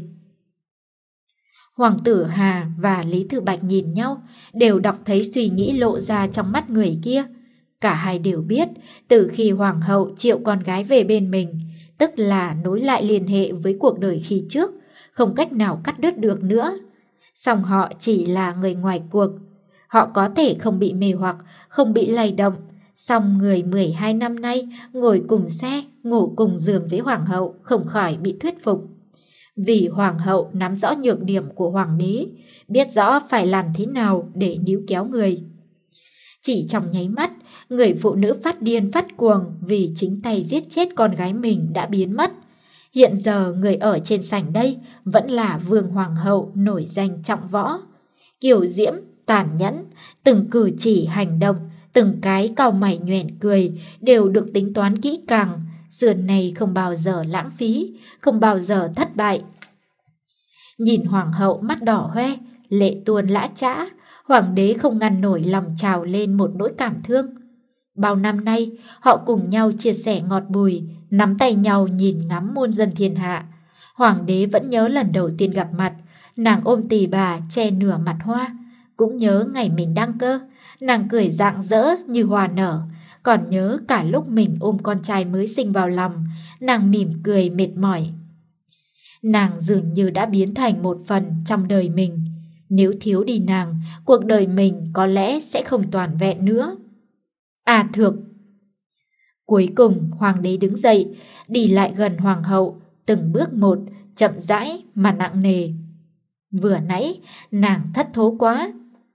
[SPEAKER 1] Hoàng tử Hà và Lý Thừa Bạch nhìn nhau, đều đọc thấy suy nghĩ lộ ra trong mắt người kia. Cả hai đều biết, từ khi hoàng hậu triệu con gái về bên mình, tức là nối lại liên hệ với cuộc đời khi trước, không cách nào cắt đứt được nữa. Song họ chỉ là người ngoài cuộc. Họ có thể không bị mê hoặc, không bị lay động. Song người mười hai năm nay ngồi cùng xe, ngủ cùng giường với hoàng hậu không khỏi bị thuyết phục. Vì hoàng hậu nắm rõ nhược điểm của hoàng đế, biết rõ phải làm thế nào để níu kéo người. Chỉ trong nháy mắt, người phụ nữ phát điên phát cuồng vì chính tay giết chết con gái mình đã biến mất. Hiện giờ người ở trên sảnh đây vẫn là vương hoàng hậu nổi danh trọng võ. Kiều diễm, tàn nhẫn, từng cử chỉ hành động, từng cái cau mày nhoẻn cười đều được tính toán kỹ càng, xưa này không bao giờ lãng phí, không bao giờ thất bại. Nhìn hoàng hậu mắt đỏ hoe, lệ tuôn lã chã, hoàng đế không ngăn nổi lòng trào lên một nỗi cảm thương. Bao năm nay, họ cùng nhau chia sẻ ngọt bùi, nắm tay nhau nhìn ngắm muôn dân thiên hạ. Hoàng đế vẫn nhớ lần đầu tiên gặp mặt, nàng ôm tỳ bà che nửa mặt hoa. Cũng nhớ ngày mình đăng cơ, nàng cười rạng rỡ như hoa nở. Còn nhớ cả lúc mình ôm con trai mới sinh vào lòng, nàng mỉm cười mệt mỏi. Nàng dường như đã biến thành một phần trong đời mình. Nếu thiếu đi nàng, cuộc đời mình có lẽ sẽ không toàn vẹn nữa. À thược! Cuối cùng hoàng đế đứng dậy, đi lại gần hoàng hậu, từng bước một, chậm rãi mà nặng nề. Vừa nãy nàng thất thố quá.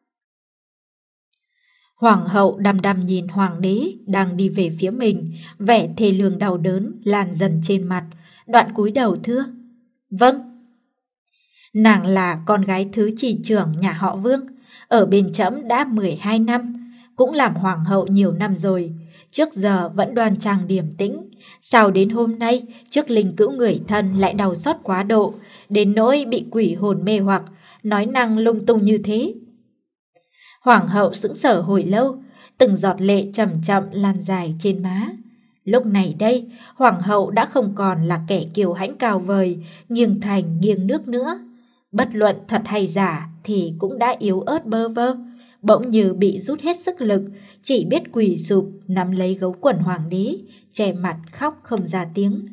[SPEAKER 1] Hoàng hậu đăm đăm nhìn hoàng đế đang đi về phía mình, vẻ thê lương đau đớn lan dần trên mặt, đoạn cúi đầu thưa: Vâng. Nàng là con gái thứ chỉ trưởng nhà họ Vương, ở bên trẫm đã mười hai năm, cũng làm hoàng hậu nhiều năm rồi, trước giờ vẫn đoan trang điềm tĩnh. Sao đến hôm nay trước linh cữu người thân lại đau xót quá độ, đến nỗi bị quỷ hồn mê hoặc, nói năng lung tung như thế? Hoàng hậu sững sờ hồi lâu, từng giọt lệ chậm chậm lan dài trên má. Lúc này đây, hoàng hậu đã không còn là kẻ kiêu hãnh cao vời, nghiêng thành nghiêng nước nữa. Bất luận thật hay giả thì cũng đã yếu ớt bơ vơ, bỗng như bị rút hết sức lực, chỉ biết quỳ sụp nắm lấy gấu quần hoàng đế, che mặt khóc không ra tiếng.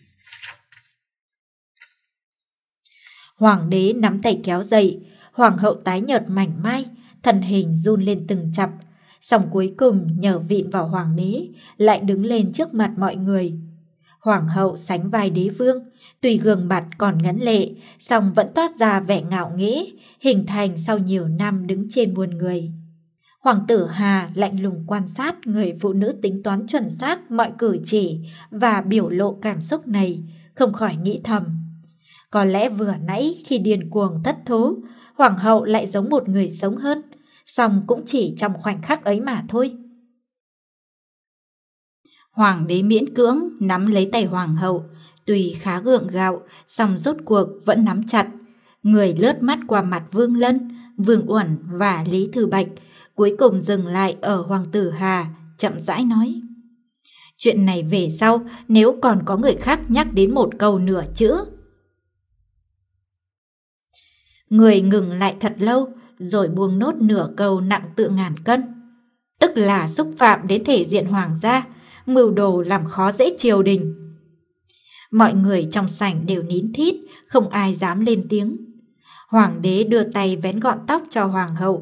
[SPEAKER 1] Hoàng đế nắm tay kéo dậy, hoàng hậu tái nhợt mảnh mai, thân hình run lên từng chập, xong cuối cùng nhờ vịn vào hoàng đế, lại đứng lên trước mặt mọi người. Hoàng hậu sánh vai đế vương, tuy gương mặt còn ngấn lệ, song vẫn toát ra vẻ ngạo nghễ, hình thành sau nhiều năm đứng trên muôn người. Hoàng tử Hà lạnh lùng quan sát người phụ nữ tính toán chuẩn xác mọi cử chỉ và biểu lộ cảm xúc này, không khỏi nghĩ thầm. Có lẽ vừa nãy khi điên cuồng thất thố, hoàng hậu lại giống một người sống hơn, song cũng chỉ trong khoảnh khắc ấy mà thôi. Hoàng đế miễn cưỡng nắm lấy tay hoàng hậu, tuy khá gượng gạo, song rốt cuộc vẫn nắm chặt. Người lướt mắt qua mặt Vương Lân, Vương Uẩn và Lý Thư Bạch, cuối cùng dừng lại ở hoàng tử Hà, chậm rãi nói: Chuyện này về sau nếu còn có người khác nhắc đến một câu nửa chữ. Người ngừng lại thật lâu, rồi buông nốt nửa câu nặng tựa ngàn cân. Tức là xúc phạm đến thể diện hoàng gia, mưu đồ làm khó dễ triều đình. Mọi người trong sảnh đều nín thít, không ai dám lên tiếng. Hoàng đế đưa tay vén gọn tóc cho hoàng hậu.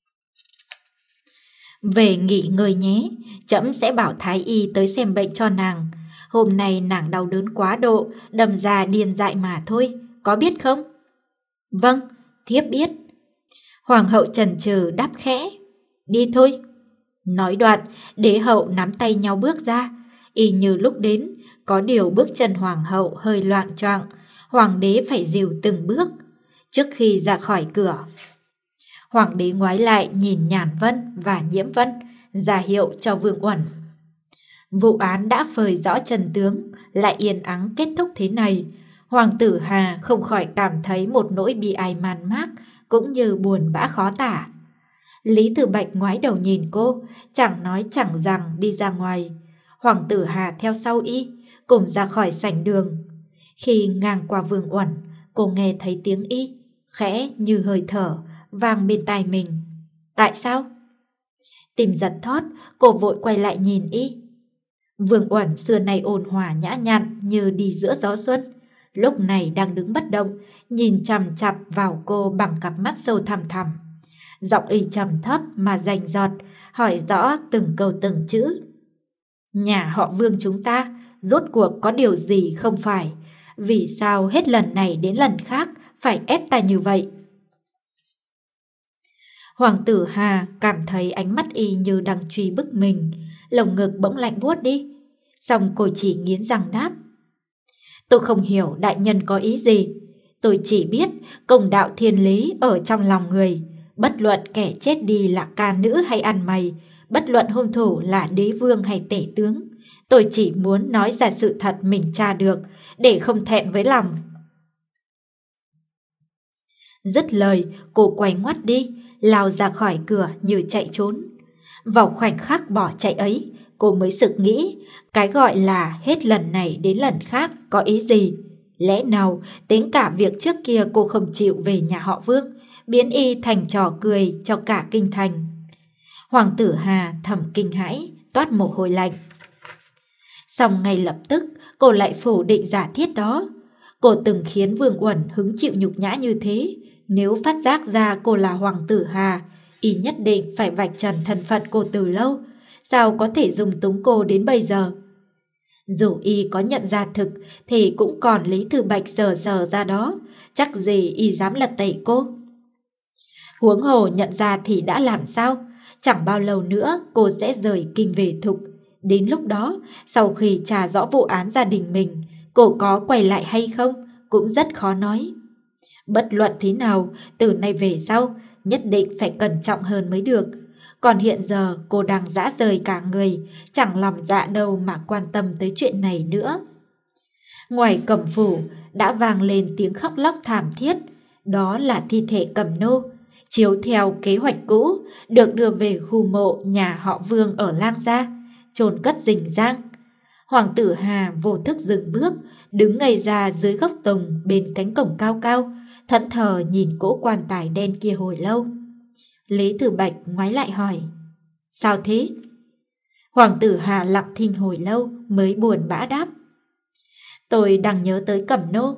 [SPEAKER 1] Về nghỉ ngơi nhé, trẫm sẽ bảo thái y tới xem bệnh cho nàng. Hôm nay nàng đau đớn quá độ, đâm ra điên dại mà thôi, có biết không? Vâng, thiếp biết. Hoàng hậu chần chừ đáp khẽ: Đi thôi. Nói đoạn, đế hậu nắm tay nhau bước ra. Y như lúc đến, có điều bước chân hoàng hậu hơi loạng choạng, hoàng đế phải dìu từng bước. Trước khi ra khỏi cửa, hoàng đế ngoái lại nhìn Nhàn Vân và Nhiễm Vân, ra hiệu cho Vương Uẩn. Vụ án đã phơi rõ chân tướng, lại yên ắng kết thúc thế này. Hoàng tử Hà không khỏi cảm thấy một nỗi bi ai man mác, cũng như buồn bã khó tả. Lý Thư Bạch ngoái đầu nhìn cô, chẳng nói chẳng rằng đi ra ngoài. Hoàng tử Hà theo sau y, cùng ra khỏi sảnh đường. Khi ngang qua Vương Uẩn, cô nghe thấy tiếng y, khẽ như hơi thở, vang bên tai mình. Tại sao? Tim giật thót, cô vội quay lại nhìn y. Vương Uẩn xưa nay ôn hòa nhã nhặn như đi giữa gió xuân, lúc này đang đứng bất động, nhìn chằm chằm vào cô bằng cặp mắt sâu thẳm thẳm. Giọng y trầm thấp mà rành rọt, hỏi rõ từng câu từng chữ. Nhà họ Vương chúng ta rốt cuộc có điều gì không phải? Vì sao hết lần này đến lần khác phải ép ta như vậy? Hoàng tử Hà cảm thấy ánh mắt y như đang truy bức mình, lồng ngực bỗng lạnh buốt đi. Xong cô chỉ nghiến răng đáp: Tôi không hiểu đại nhân có ý gì. Tôi chỉ biết công đạo thiên lý ở trong lòng người. Bất luận kẻ chết đi là ca nữ hay ăn mày, bất luận hung thủ là đế vương hay tể tướng, Tôi chỉ muốn nói ra sự thật mình tra được, để không thẹn với lòng. Dứt lời, cô quay ngoắt đi, lao ra khỏi cửa như chạy trốn. Vào khoảnh khắc bỏ chạy ấy, cô mới sực nghĩ, cái gọi là hết lần này đến lần khác có ý gì? Lẽ nào tính cả việc trước kia cô không chịu về nhà họ Vương, biến y thành trò cười cho cả kinh thành. Hoàng tử Hà thầm kinh hãi, toát mồ hôi lạnh. Xong ngay lập tức, cô lại phủ định giả thiết đó. Cô từng khiến Vương Uẩn hứng chịu nhục nhã như thế. Nếu phát giác ra cô là Hoàng tử Hà, y nhất định phải vạch trần thân phận cô từ lâu. Sao có thể dung túng cô đến bây giờ? Dù y có nhận ra thực thì cũng còn Lý Thư Bạch sờ sờ ra đó, chắc gì y dám lật tẩy cô. Huống hồ nhận ra thì đã làm sao? Chẳng bao lâu nữa cô sẽ rời kinh về Thục. Đến lúc đó, sau khi trả rõ vụ án gia đình mình, cô có quay lại hay không cũng rất khó nói. Bất luận thế nào, từ nay về sau nhất định phải cẩn trọng hơn mới được. Còn hiện giờ cô đang rã rời cả người, chẳng lòng dạ đâu mà quan tâm tới chuyện này nữa. Ngoài cẩm phủ đã vang lên tiếng khóc lóc thảm thiết. Đó là thi thể Cẩm Nô, chiếu theo kế hoạch cũ, được đưa về khu mộ nhà họ Vương ở Lang Gia, chôn cất rình rang. Hoàng tử Hà vô thức dừng bước, đứng ngây ra dưới gốc tùng bên cánh cổng cao cao, thẫn thờ nhìn cỗ quan tài đen kia hồi lâu. Lý Thư Bạch ngoái lại hỏi, sao thế? Hoàng tử Hà lặng thinh hồi lâu mới buồn bã đáp, tôi đang nhớ tới Cẩm Nô.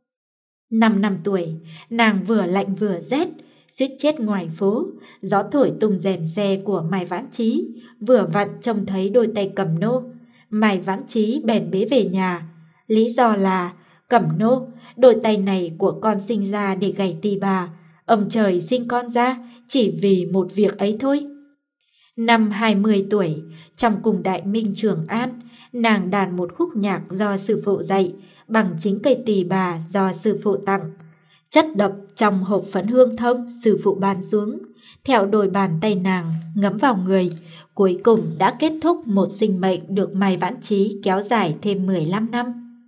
[SPEAKER 1] Năm năm tuổi, nàng vừa lạnh vừa rét, suýt chết ngoài phố. Gió thổi tung rèm xe của Mai Vãn Trí, vừa vặn trông thấy đôi tay Cẩm Nô. Mai Vãn Trí bèn bế về nhà. Lý do là, Cẩm Nô, đôi tay này của con sinh ra để gảy tỳ bà. Ông trời sinh con ra chỉ vì một việc ấy thôi. Năm hai mươi tuổi, trong cung Đại Minh Trường An, nàng đàn một khúc nhạc do sư phụ dạy, bằng chính cây tỳ bà do sư phụ tặng. Chất độc trong hộp phấn hương thông sư phụ ban xuống, theo đôi bàn tay nàng ngấm vào người, cuối cùng đã kết thúc một sinh mệnh được Mai Vãn Trí kéo dài thêm mười lăm năm.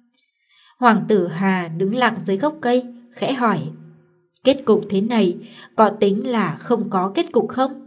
[SPEAKER 1] Hoàng tử Hà đứng lặng dưới gốc cây, khẽ hỏi, kết cục thế này có tính là không có kết cục không?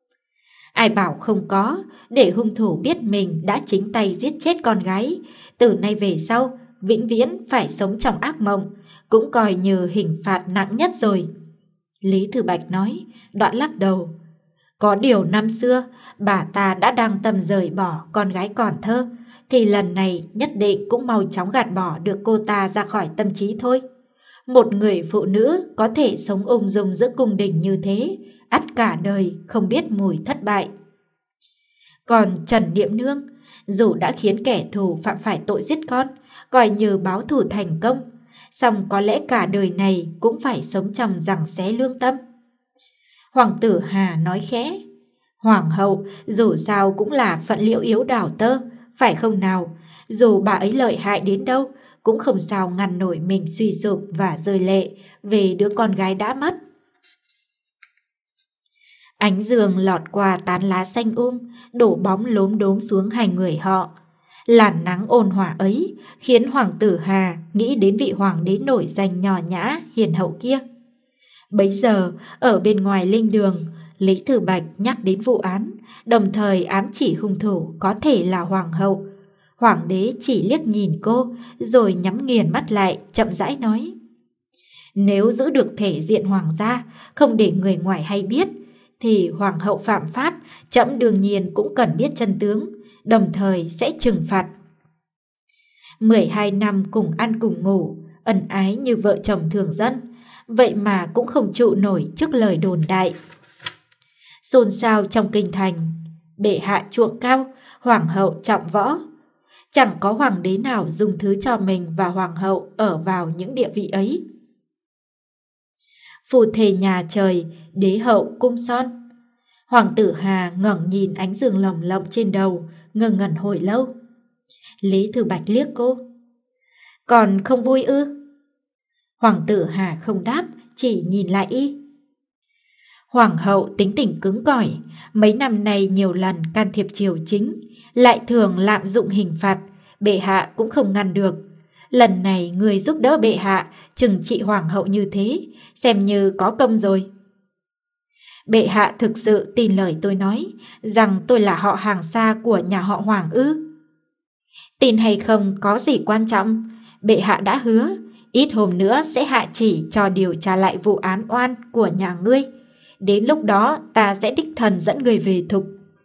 [SPEAKER 1] Ai bảo không có, để hung thủ biết mình đã chính tay giết chết con gái, từ nay về sau vĩnh viễn phải sống trong ác mộng, cũng coi như hình phạt nặng nhất rồi. Lý Thư Bạch nói, đoạn lắc đầu. Có điều năm xưa, bà ta đã đang tâm rời bỏ con gái còn thơ, thì lần này nhất định cũng mau chóng gạt bỏ được cô ta ra khỏi tâm trí thôi. Một người phụ nữ có thể sống ung dung giữa cung đình như thế, ắt cả đời không biết mùi thất bại. Còn Trần Niệm Nương, dù đã khiến kẻ thù phạm phải tội giết con, coi như báo thù thành công, song có lẽ cả đời này cũng phải sống trong giằng xé lương tâm. Hoàng tử Hà nói khẽ, Hoàng hậu dù sao cũng là phận liễu yếu đảo tơ, phải không nào? Dù bà ấy lợi hại đến đâu, cũng không sao ngăn nổi mình suy sụp và rơi lệ về đứa con gái đã mất. Ánh dương lọt qua tán lá xanh um, đổ bóng lốm đốm xuống hai người họ. Làn nắng ôn hòa ấy khiến Hoàng tử Hà nghĩ đến vị hoàng đế nổi danh nhỏ nhã, hiền hậu kia. Bấy giờ, ở bên ngoài linh đường, Lý Thư Bạch nhắc đến vụ án, đồng thời ám chỉ hung thủ có thể là hoàng hậu. Hoàng đế chỉ liếc nhìn cô, rồi nhắm nghiền mắt lại, chậm rãi nói. Nếu giữ được thể diện hoàng gia, không để người ngoài hay biết, thì hoàng hậu phạm pháp, trẫm đương nhiên cũng cần biết chân tướng, đồng thời sẽ trừng phạt. mười hai năm cùng ăn cùng ngủ, ân ái như vợ chồng thường dân, vậy mà cũng không trụ nổi trước lời đồn đại. Xôn xao trong kinh thành, bệ hạ chuộng cao, hoàng hậu trọng võ. Chẳng có hoàng đế nào dung thứ cho mình và hoàng hậu ở vào những địa vị ấy. Phù thề nhà trời, đế hậu cung son. Hoàng tử Hà ngẩng nhìn ánh dương lồng lộng trên đầu, ngơ ngẩn hồi lâu. Lý Thư Bạch liếc cô. Còn không vui ư? Hoàng tử Hà không đáp, chỉ nhìn lại y. Hoàng hậu tính tình cứng cỏi, mấy năm nay nhiều lần can thiệp triều chính, lại thường lạm dụng hình phạt, bệ hạ cũng không ngăn được. Lần này người giúp đỡ bệ hạ trừng trị hoàng hậu như thế, xem như có công rồi. Bệ hạ thực sự tin lời tôi nói, rằng tôi là họ hàng xa của nhà họ Hoàng ư? Tin hay không có gì quan trọng, bệ hạ đã hứa, ít hôm nữa sẽ hạ chỉ cho điều tra lại vụ án oan của nhà ngươi. Đến lúc đó ta sẽ đích thân dẫn người về thục.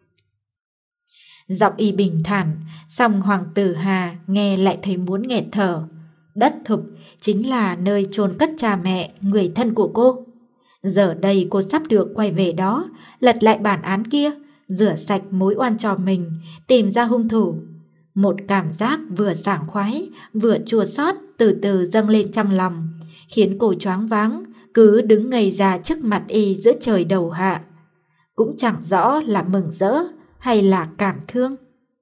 [SPEAKER 1] Giọng y bình thản, song hoàng tử Hà nghe lại thấy muốn nghẹt thở. Đất thục chính là nơi chôn cất cha mẹ, người thân của cô. Giờ đây cô sắp được quay về đó, lật lại bản án kia, rửa sạch mối oan cho mình, tìm ra hung thủ. Một cảm giác vừa sảng khoái, vừa chua xót từ từ dâng lên trong lòng, khiến cô choáng váng, cứ đứng ngây ra trước mặt y giữa trời đầu hạ. Cũng chẳng rõ là mừng rỡ hay là cảm thương.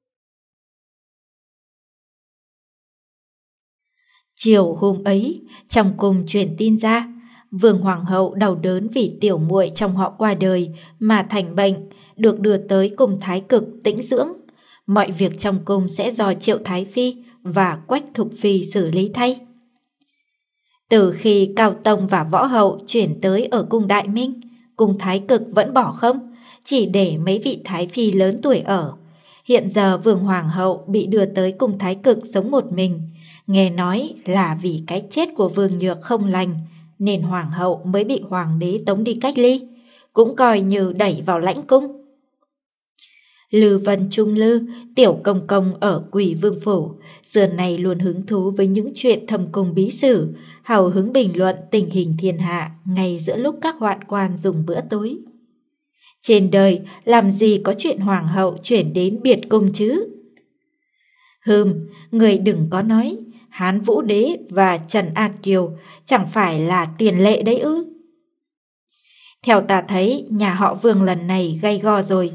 [SPEAKER 1] Chiều hôm ấy, trong cung truyền tin ra, Vương Hoàng hậu đau đớn vì tiểu muội trong họ qua đời mà thành bệnh, được đưa tới cung Thái Cực tĩnh dưỡng. Mọi việc trong cung sẽ do Triệu Thái Phi và Quách Thục Phi xử lý thay. Từ khi Cao Tông và Võ Hậu chuyển tới ở cung Đại Minh, cung Thái Cực vẫn bỏ không, chỉ để mấy vị Thái Phi lớn tuổi ở. Hiện giờ Vương Hoàng hậu bị đưa tới cung Thái Cực sống một mình, nghe nói là vì cái chết của Vương Nhược không lành, nên Hoàng hậu mới bị Hoàng đế tống đi cách ly, cũng coi như đẩy vào lãnh cung. Lư Vân Trung Lư, tiểu công công ở Quỷ Vương Phủ, xưa này luôn hứng thú với những chuyện thâm cung bí sử, hào hứng bình luận tình hình thiên hạ ngay giữa lúc các hoạn quan dùng bữa tối. Trên đời làm gì có chuyện hoàng hậu chuyển đến biệt cung chứ? Hừm, người đừng có nói, Hán Vũ Đế và Trần A Kiều chẳng phải là tiền lệ đấy ư? Theo ta thấy nhà họ Vương lần này gay go rồi.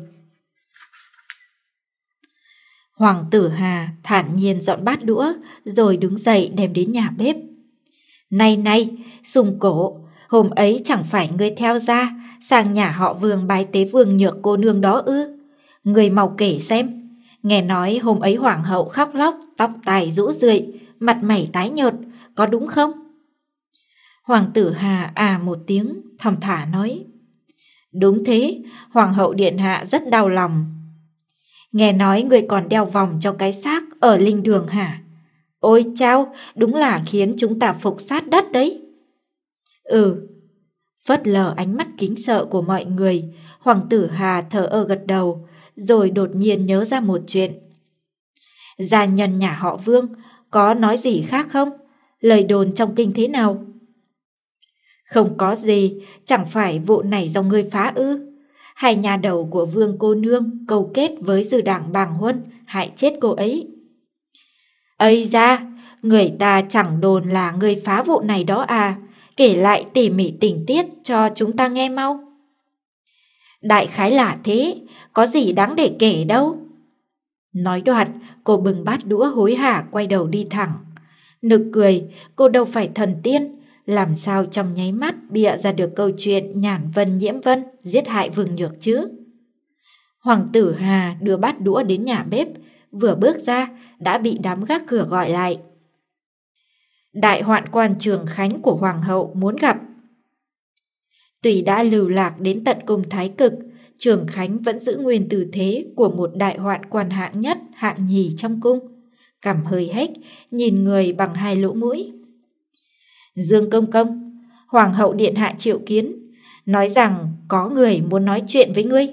[SPEAKER 1] Hoàng tử Hà thản nhiên dọn bát đũa rồi đứng dậy đem đến nhà bếp. Này này, Sùng Cổ, hôm ấy chẳng phải ngươi theo ra sang nhà họ Vương bái tế Vương Nhược cô nương đó ư? Ngươi mau kể xem. Nghe nói hôm ấy hoàng hậu khóc lóc, tóc tai rũ rượi, mặt mày tái nhợt, có đúng không? Hoàng tử Hà à một tiếng, thầm thả nói. Đúng thế, hoàng hậu điện hạ rất đau lòng. Nghe nói người còn đeo vòng cho cái xác ở linh đường hả? Ôi chao, đúng là khiến chúng ta phục sát đất đấy. Ừ, phớt lờ ánh mắt kính sợ của mọi người, hoàng tử Hà thở ơ gật đầu, rồi đột nhiên nhớ ra một chuyện. Gia nhân nhà họ Vương có nói gì khác không? Lời đồn trong kinh thế nào? Không có gì, chẳng phải vụ này do ngươi phá ư? Hai nhà đầu của Vương cô nương câu kết với dư đảng Bàng Huân, hại chết cô ấy. Ây da, người ta chẳng đồn là ngươi phá vụ này đó à, kể lại tỉ mỉ tình tiết cho chúng ta nghe mau. Đại khái là thế, có gì đáng để kể đâu. Nói đoạn, cô bưng bát đũa hối hả quay đầu đi thẳng. Nực cười, cô đâu phải thần tiên, làm sao trong nháy mắt bịa ra được câu chuyện Nhản Vân Nhiễm Vân giết hại Vương Nhược chứ. Hoàng tử Hà đưa bát đũa đến nhà bếp, vừa bước ra đã bị đám gác cửa gọi lại. Đại hoạn quan Trường Khánh của hoàng hậu muốn gặp. Tuy đã lưu lạc đến tận cung Thái Cực, Trường Khánh vẫn giữ nguyên tư thế của một đại hoạn quan hạng nhất, hạng nhì trong cung. Cằm hơi hếch, nhìn người bằng hai lỗ mũi. Dương công công, hoàng hậu điện hạ triệu kiến, nói rằng có người muốn nói chuyện với ngươi.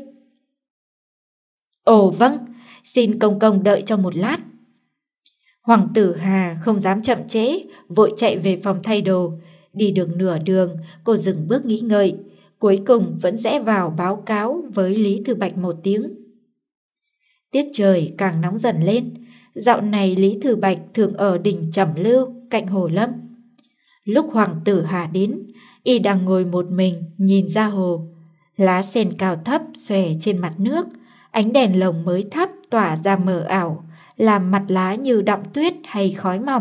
[SPEAKER 1] Ồ vâng, xin công công đợi cho một lát. Hoàng tử Hà không dám chậm trễ, vội chạy về phòng thay đồ. Đi được nửa đường, cô dừng bước nghĩ ngợi, cuối cùng vẫn rẽ vào báo cáo với Lý Thư Bạch một tiếng. Tiết trời càng nóng dần lên, dạo này Lý Thư Bạch thường ở đỉnh Trầm Lưu cạnh Hồ Lâm. Lúc hoàng tử Hà đến, y đang ngồi một mình nhìn ra hồ. Lá sen cao thấp xòe trên mặt nước, ánh đèn lồng mới thắp tỏa ra mờ ảo, làm mặt lá như đọng tuyết hay khói mỏng.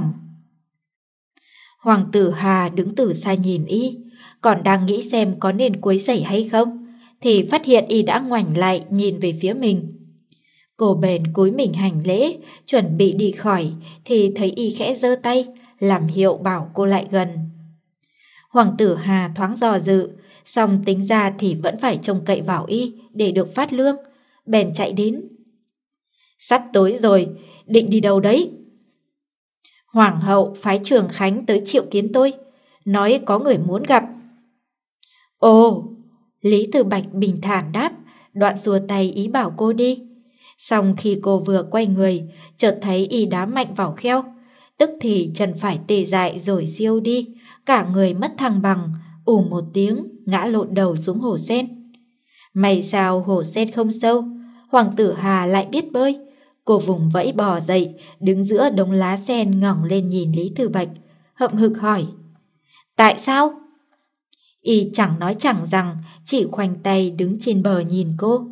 [SPEAKER 1] Hoàng tử Hà đứng từ xa nhìn y, còn đang nghĩ xem có nên quấy rầy hay không, thì phát hiện y đã ngoảnh lại nhìn về phía mình. Cô bèn cúi mình hành lễ, chuẩn bị đi khỏi thì thấy y khẽ giơ tay, làm hiệu bảo cô lại gần. Hoàng tử Hà thoáng dò dự, song tính ra thì vẫn phải trông cậy vào y để được phát lương, bèn chạy đến. Sắp tối rồi, định đi đâu đấy? Hoàng hậu phái Trường Khánh tới triệu kiến tôi, nói có người muốn gặp. Ồ, Lý Tử Bạch bình thản đáp, đoạn xua tay ý bảo cô đi. Xong khi cô vừa quay người, chợt thấy y đá mạnh vào kheo, tức thì chân phải tê dại rồi siêu đi, cả người mất thăng bằng, ù một tiếng ngã lộn đầu xuống hồ sen. May sao hồ sen không sâu, Hoàng tử Hà lại biết bơi. Cô vùng vẫy bò dậy, đứng giữa đống lá sen ngẩng lên nhìn Lý Tử Bạch, hậm hực hỏi: Tại sao? Y chẳng nói chẳng rằng, chỉ khoanh tay đứng trên bờ nhìn cô.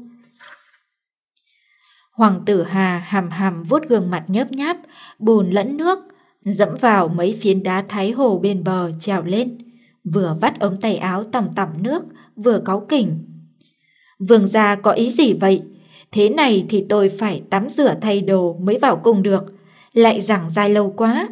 [SPEAKER 1] Hoàng tử Hà hàm hàm vuốt gương mặt nhớp nháp, bùn lẫn nước, dẫm vào mấy phiến đá thái hồ bên bờ trèo lên, vừa vắt ống tay áo tằm tằm nước, vừa cáu kỉnh. Vương gia có ý gì vậy? Thế này thì tôi phải tắm rửa thay đồ mới vào cung được, lại giảng dài lâu quá.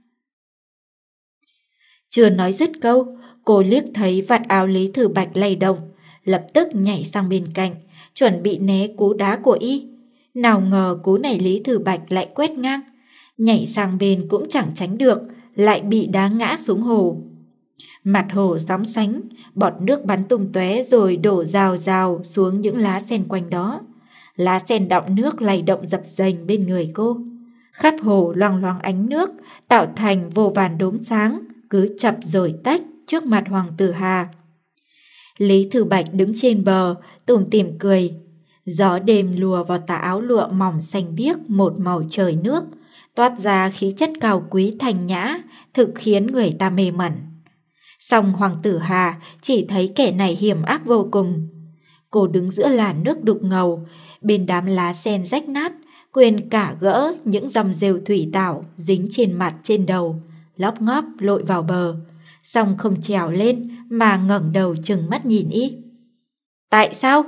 [SPEAKER 1] Chưa nói dứt câu, cô liếc thấy vạt áo Lý Tử Bạch lay động, lập tức nhảy sang bên cạnh, chuẩn bị né cú đá của y. Nào ngờ cú này Lý Tử Bạch lại quét ngang, nhảy sang bên cũng chẳng tránh được, lại bị đá ngã xuống hồ. Mặt hồ sóng sánh, bọt nước bắn tung tóe rồi đổ rào rào xuống những lá sen quanh đó. Lá sen đọng nước lay động dập dềnh bên người cô. Khắp hồ loang loáng ánh nước, tạo thành vô vàn đốm sáng, cứ chập rồi tách trước mặt Hoàng tử Hà. Lý Tử Bạch đứng trên bờ, tủm tỉm cười. Gió đêm lùa vào tà áo lụa mỏng xanh biếc một màu trời nước, toát ra khí chất cao quý thanh nhã, thực khiến người ta mê mẩn. Song Hoàng tử Hà chỉ thấy kẻ này hiểm ác vô cùng. Cô đứng giữa làn nước đục ngầu, bên đám lá sen rách nát, quên cả gỡ những dòng rêu thủy tảo dính trên mặt trên đầu, lóp ngóp lội vào bờ, song không trèo lên mà ngẩng đầu trừng mắt nhìn y. Tại sao?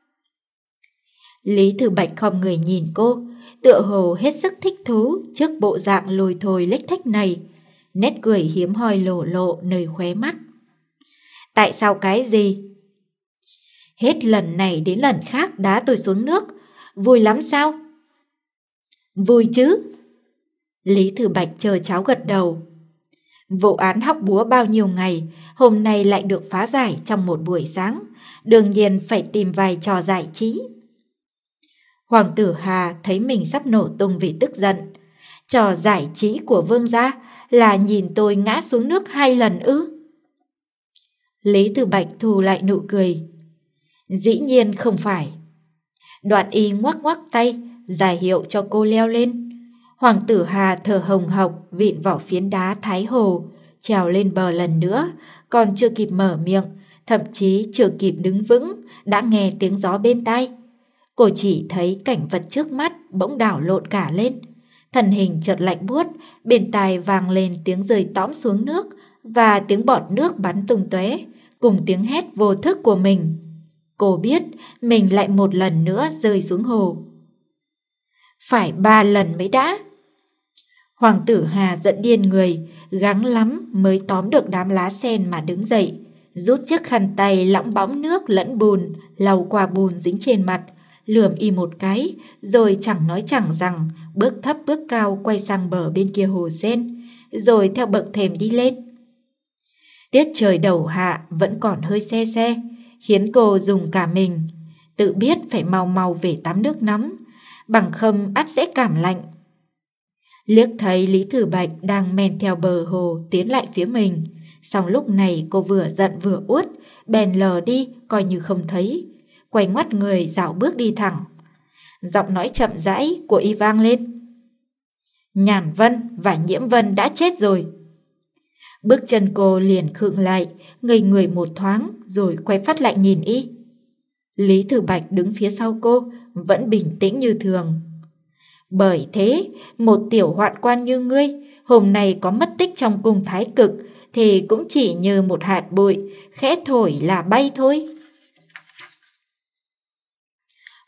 [SPEAKER 1] Lý Tử Bạch khom người nhìn cô, tựa hồ hết sức thích thú trước bộ dạng lôi thôi lếch thếch này, nét cười hiếm hoi lộ lộ nơi khóe mắt. Tại sao cái gì? Hết lần này đến lần khác đá tôi xuống nước, vui lắm sao? Vui chứ. Lý Tử Bạch chờ cháu gật đầu. Vụ án hóc búa bao nhiêu ngày, hôm nay lại được phá giải trong một buổi sáng, đương nhiên phải tìm vài trò giải trí. Hoàng tử Hà thấy mình sắp nổ tung vì tức giận. Trò giải trí của vương gia là nhìn tôi ngã xuống nước hai lần ư? Lý Tử Bạch thu lại nụ cười. Dĩ nhiên không phải. Đoạn y ngoắc ngoắc tay, ra hiệu cho cô leo lên. Hoàng tử Hà thở hồng hộc vịn vào phiến đá thái hồ, trèo lên bờ lần nữa, còn chưa kịp mở miệng, thậm chí chưa kịp đứng vững, đã nghe tiếng gió bên tai. Cô chỉ thấy cảnh vật trước mắt bỗng đảo lộn cả lên. Thân hình chợt lạnh buốt, bên tai vang lên tiếng rơi tõm xuống nước và tiếng bọt nước bắn tung tóe, cùng tiếng hét vô thức của mình. Cô biết mình lại một lần nữa rơi xuống hồ. Phải ba lần mới đã. Hoàng tử Hà giận điên người, gắng lắm mới tóm được đám lá sen mà đứng dậy, rút chiếc khăn tay lõng bõng nước lẫn bùn, lau qua bùn dính trên mặt, lườm y một cái, rồi chẳng nói chẳng rằng, bước thấp bước cao quay sang bờ bên kia hồ sen, rồi theo bậc thềm đi lên. Tiết trời đầu hạ vẫn còn hơi se se, khiến cô dùng cả mình, tự biết phải mau mau về tắm nước nóng, bằng không ắt sẽ cảm lạnh. Liếc thấy Lý Tử Bạch đang men theo bờ hồ tiến lại phía mình, song lúc này cô vừa giận vừa uất, bèn lờ đi coi như không thấy, quay ngoắt người dạo bước đi thẳng. Giọng nói chậm rãi của y vang lên. Nhàn Vân và Nhiễm Vân đã chết rồi. Bước chân cô liền khựng lại, ngây người một thoáng rồi quay phát lại nhìn y. Lý Tử Bạch đứng phía sau cô, vẫn bình tĩnh như thường. Bởi thế, một tiểu hoạn quan như ngươi, hôm nay có mất tích trong cung thái cực, thì cũng chỉ như một hạt bụi, khẽ thổi là bay thôi.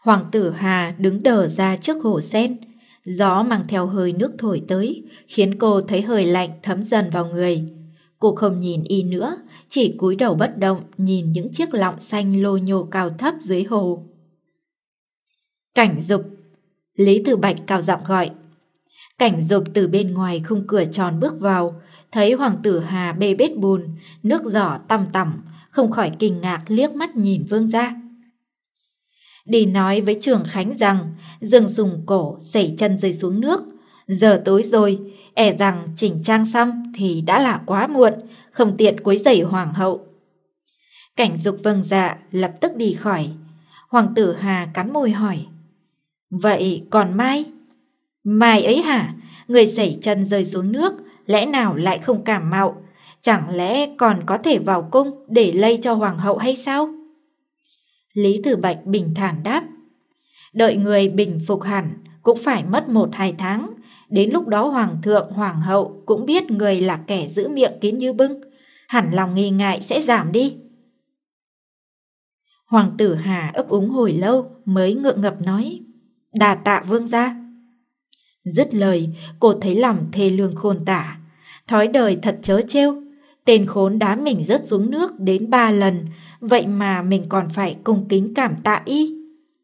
[SPEAKER 1] Hoàng tử Hà đứng đờ ra trước hồ sen. Gió mang theo hơi nước thổi tới, khiến cô thấy hơi lạnh thấm dần vào người. Cô không nhìn y nữa, chỉ cúi đầu bất động nhìn những chiếc lọng xanh lô nhô cao thấp dưới hồ. Cảnh Dục, Lý Tử Bạch cao giọng gọi. Cảnh Dục từ bên ngoài khung cửa tròn bước vào, thấy Hoàng tử Hà bê bết bùn, nước giỏ tăm tằm, không khỏi kinh ngạc liếc mắt nhìn vương gia. Đi nói với Trường Khánh rằng Dương dùng cổ sẩy chân rơi xuống nước. Giờ tối rồi, e rằng chỉnh trang xong thì đã là quá muộn, không tiện quấy rầy hoàng hậu. Cảnh Dục vâng dạ, lập tức đi khỏi. Hoàng tử Hà cắn môi hỏi. Vậy còn Mai? Mai ấy hả? Người sẩy chân rơi xuống nước, lẽ nào lại không cảm mạo? Chẳng lẽ còn có thể vào cung để lây cho hoàng hậu hay sao? Lý Tử Bạch bình thản đáp. Đợi người bình phục hẳn cũng phải mất một hai tháng. Đến lúc đó hoàng thượng, hoàng hậu cũng biết người là kẻ giữ miệng kín như bưng. Hẳn lòng nghi ngại sẽ giảm đi. Hoàng tử Hà ấp úng hồi lâu mới ngượng ngập nói. Đà tạ vương gia. Dứt lời, cô thấy lòng thê lương khôn tả. Thói đời thật trớ trêu. Tên khốn đá mình rớt xuống nước đến ba lần, vậy mà mình còn phải cung kính cảm tạ y.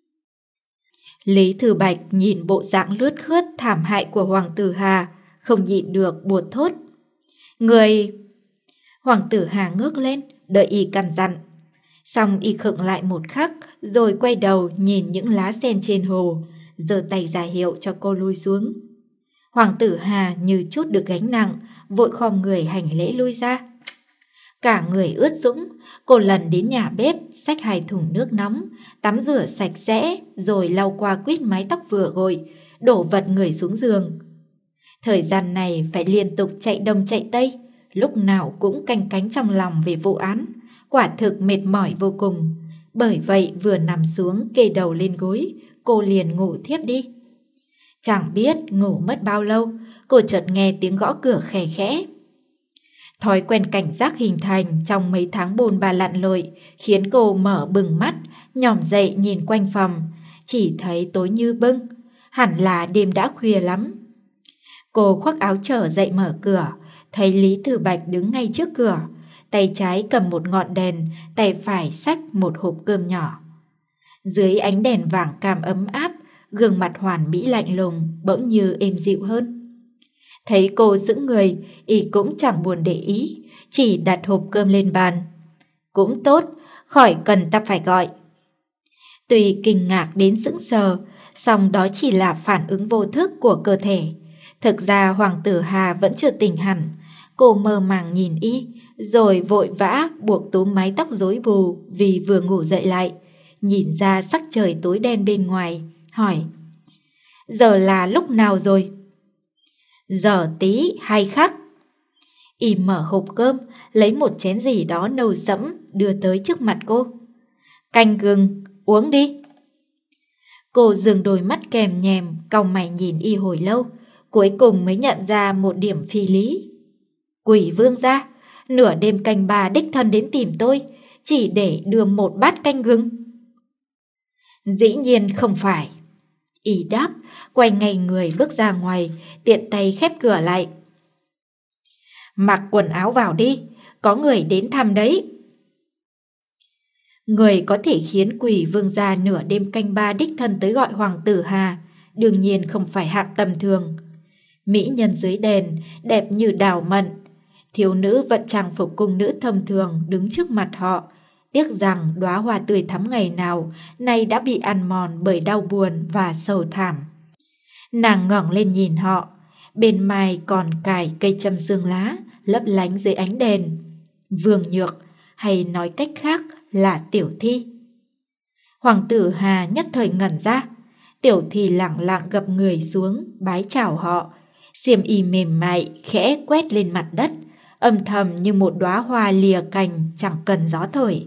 [SPEAKER 1] Lý Thư Bạch nhìn bộ dạng lướt khướt thảm hại của Hoàng tử Hà, không nhịn được buột thốt. Người... Hoàng tử Hà ngước lên, đợi y căn dặn. Xong y khựng lại một khắc, rồi quay đầu nhìn những lá sen trên hồ, giơ tay ra hiệu cho cô lui xuống. Hoàng tử Hà như chút được gánh nặng, vội khom người hành lễ lui ra. Cả người ướt sũng, cô lần đến nhà bếp, xách hai thùng nước nóng, tắm rửa sạch sẽ, rồi lau qua quýt mái tóc vừa gội, đổ vật người xuống giường. Thời gian này phải liên tục chạy đông chạy tây, lúc nào cũng canh cánh trong lòng về vụ án, quả thực mệt mỏi vô cùng. Bởi vậy vừa nằm xuống kê đầu lên gối, cô liền ngủ thiếp đi. Chẳng biết ngủ mất bao lâu, cô chợt nghe tiếng gõ cửa khẽ khẽ. Thói quen cảnh giác hình thành trong mấy tháng bồn bà lặn lội khiến cô mở bừng mắt, nhòm dậy nhìn quanh phòng, chỉ thấy tối như bưng, hẳn là đêm đã khuya lắm. Cô khoác áo trở dậy mở cửa, thấy Lý Tử Bạch đứng ngay trước cửa, tay trái cầm một ngọn đèn, tay phải xách một hộp cơm nhỏ. Dưới ánh đèn vàng cam ấm áp, gương mặt hoàn mỹ lạnh lùng bỗng như êm dịu hơn. Thấy cô sững người, y cũng chẳng buồn để ý, chỉ đặt hộp cơm lên bàn. Cũng tốt, khỏi cần ta phải gọi. Tuy kinh ngạc đến sững sờ, song đó chỉ là phản ứng vô thức của cơ thể. Thực ra Hoàng tử Hà vẫn chưa tỉnh hẳn. Cô mơ màng nhìn y, rồi vội vã buộc túm mái tóc rối bù vì vừa ngủ dậy lại. Nhìn ra sắc trời tối đen bên ngoài, hỏi. Giờ là lúc nào rồi? Giờ tí hay khắc. Y mở hộp cơm, lấy một chén gì đó nâu sẫm đưa tới trước mặt cô. Canh gừng, uống đi. Cô dừng đôi mắt kèm nhèm, cau mày nhìn y hồi lâu, cuối cùng mới nhận ra một điểm phi lý. Quỷ vương gia, nửa đêm canh bà đích thân đến tìm tôi, chỉ để đưa một bát canh gừng. Dĩ nhiên không phải. Y đáp, quay ngay người bước ra ngoài, tiện tay khép cửa lại. Mặc quần áo vào đi, có người đến thăm đấy. Người có thể khiến quỷ vương gia nửa đêm canh ba đích thân tới gọi Hoàng tử Hà, đương nhiên không phải hạng tầm thường. Mỹ nhân dưới đèn, đẹp như đào mận. Thiếu nữ vận trang phục cung nữ thông thường đứng trước mặt họ. Tiếc rằng đóa hoa tươi thắm ngày nào nay đã bị ăn mòn bởi đau buồn và sầu thảm. Nàng ngẩng lên nhìn họ, bên mai còn cài cây châm xương lá lấp lánh dưới ánh đèn. Vương Nhược, hay nói cách khác là Tiểu Thi. Hoàng tử Hà nhất thời ngẩn ra. Tiểu Thi lẳng lặng gập người xuống bái chào họ, xiêm y mềm mại khẽ quét lên mặt đất, âm thầm như một đóa hoa lìa cành chẳng cần gió thổi.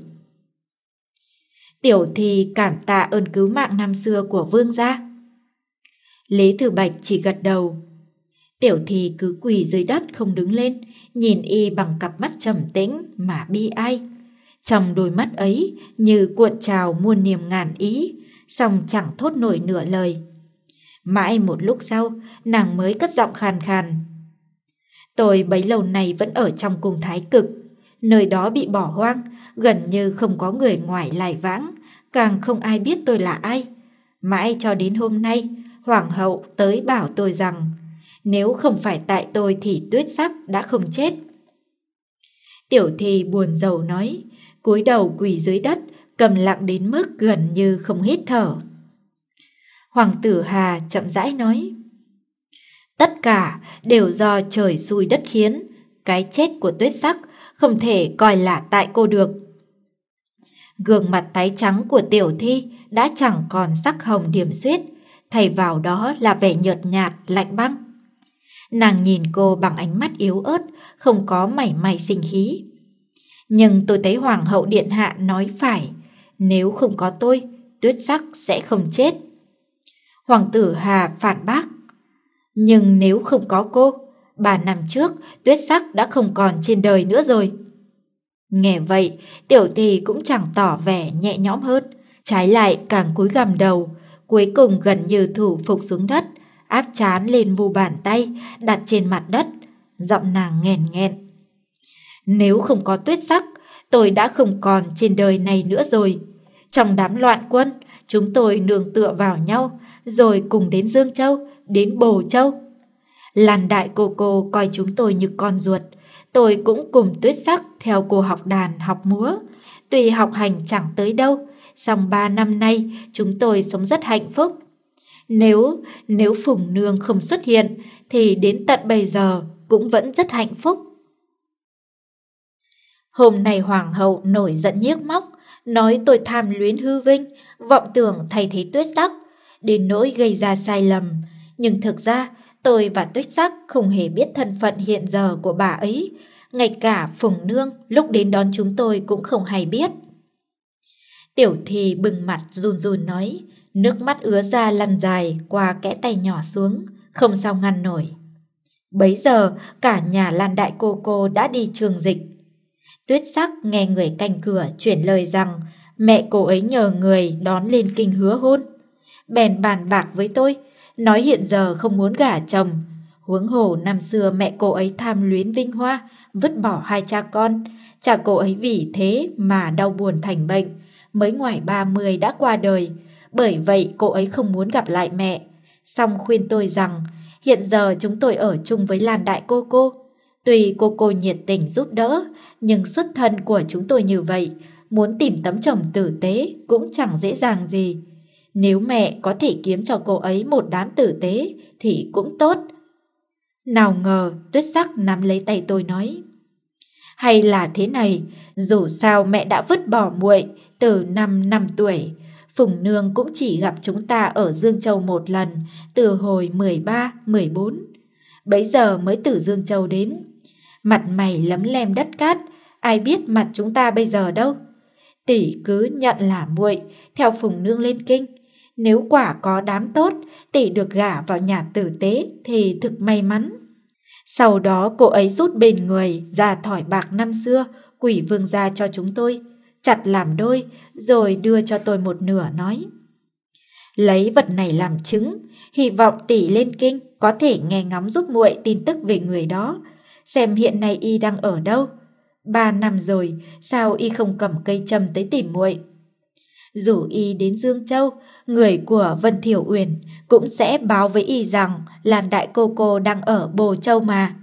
[SPEAKER 1] Tiểu Thi cảm tạ ơn cứu mạng năm xưa của vương gia. Lý Thư Bạch chỉ gật đầu. Tiểu Thi cứ quỳ dưới đất không đứng lên, nhìn y bằng cặp mắt trầm tĩnh mà bi ai. Trong đôi mắt ấy như cuộn trào muôn niềm ngàn ý, song chẳng thốt nổi nửa lời. Mãi một lúc sau, nàng mới cất giọng khàn khàn. Tôi bấy lâu nay vẫn ở trong cung Thái Cực, nơi đó bị bỏ hoang, gần như không có người ngoài lai vãng, càng không ai biết tôi là ai. Mãi cho đến hôm nay, hoàng hậu tới bảo tôi rằng nếu không phải tại tôi thì Tuyết Sắc đã không chết. Tiểu Thi buồn rầu nói, cúi đầu quỳ dưới đất, câm lặng đến mức gần như không hít thở. Hoàng tử Hà chậm rãi nói, tất cả đều do trời xui đất khiến, cái chết của Tuyết Sắc không thể coi là tại cô được. Gương mặt tái trắng của Tiểu Thi đã chẳng còn sắc hồng điểm xuyết, thay vào đó là vẻ nhợt nhạt lạnh băng. Nàng nhìn cô bằng ánh mắt yếu ớt, không có mảy may sinh khí. Nhưng tôi thấy Hoàng hậu điện hạ nói phải, nếu không có tôi, Tuyết Sắc sẽ không chết. Hoàng tử Hà phản bác, nhưng nếu không có cô, ba năm trước Tuyết Sắc đã không còn trên đời nữa rồi. Nghe vậy, Tiểu Thi cũng chẳng tỏ vẻ nhẹ nhõm hơn, trái lại càng cúi gằm đầu, cuối cùng gần như thủ phục xuống đất, áp trán lên mu bàn tay đặt trên mặt đất, giọng nàng nghẹn nghẹn. Nếu không có Tuyết Sắc, tôi đã không còn trên đời này nữa rồi. Trong đám loạn quân, chúng tôi nương tựa vào nhau, rồi cùng đến Dương Châu, đến Bồ Châu. Lan đại cô cô coi chúng tôi như con ruột, tôi cũng cùng Tuyết Sắc theo cô học đàn học múa. Tuy học hành chẳng tới đâu, song ba năm nay chúng tôi sống rất hạnh phúc. Nếu, nếu Phùng Nương không xuất hiện thì đến tận bây giờ cũng vẫn rất hạnh phúc. Hôm nay Hoàng hậu nổi giận nhiếc móc, nói tôi tham luyến hư vinh, vọng tưởng thay thế Tuyết Sắc, đến nỗi gây ra sai lầm. Nhưng thực ra tôi và Tuyết Sắc không hề biết thân phận hiện giờ của bà ấy, ngay cả Phùng Nương lúc đến đón chúng tôi cũng không hay biết. Tiểu Thi bừng mặt run run nói, nước mắt ứa ra lăn dài qua kẽ tay nhỏ xuống, không sao ngăn nổi. Bấy giờ cả nhà Lan đại cô cô đã đi trường dịch. Tuyết Sắc nghe người canh cửa chuyển lời rằng mẹ cô ấy nhờ người đón lên kinh hứa hôn. Bèn bàn bạc với tôi, nói hiện giờ không muốn gả chồng. Huống hồ năm xưa mẹ cô ấy tham luyến vinh hoa, vứt bỏ hai cha con. Cha cô ấy vì thế mà đau buồn thành bệnh, mới ngoài ba mươi đã qua đời. Bởi vậy cô ấy không muốn gặp lại mẹ. Xong khuyên tôi rằng hiện giờ chúng tôi ở chung với Lan đại cô cô. Tuy cô cô nhiệt tình giúp đỡ, nhưng xuất thân của chúng tôi như vậy, muốn tìm tấm chồng tử tế cũng chẳng dễ dàng gì. Nếu mẹ có thể kiếm cho cô ấy một đám tử tế thì cũng tốt. Nào ngờ Tuyết Sắc nắm lấy tay tôi nói, hay là thế này, dù sao mẹ đã vứt bỏ muội từ năm năm tuổi. Phùng Nương cũng chỉ gặp chúng ta ở Dương Châu một lần, từ hồi mười ba, mười bốn. Bấy giờ mới từ Dương Châu đến. Mặt mày lấm lem đất cát, ai biết mặt chúng ta bây giờ đâu. Tỷ cứ nhận là muội theo Phùng Nương lên kinh. Nếu quả có đám tốt, tỷ được gả vào nhà tử tế thì thực may mắn. Sau đó cô ấy rút bên người ra thỏi bạc năm xưa Quỷ Vương gia cho chúng tôi, chặt làm đôi rồi đưa cho tôi một nửa, nói: lấy vật này làm chứng, hy vọng tỷ lên kinh có thể nghe ngóng giúp muội tin tức về người đó, xem hiện nay y đang ở đâu. Ba năm rồi, sao y không cầm cây châm tới tìm muội? Dù y đến Dương Châu, người của Vân Thiểu Uyển cũng sẽ báo với y rằng Lan đại cô cô đang ở Bồ Châu mà.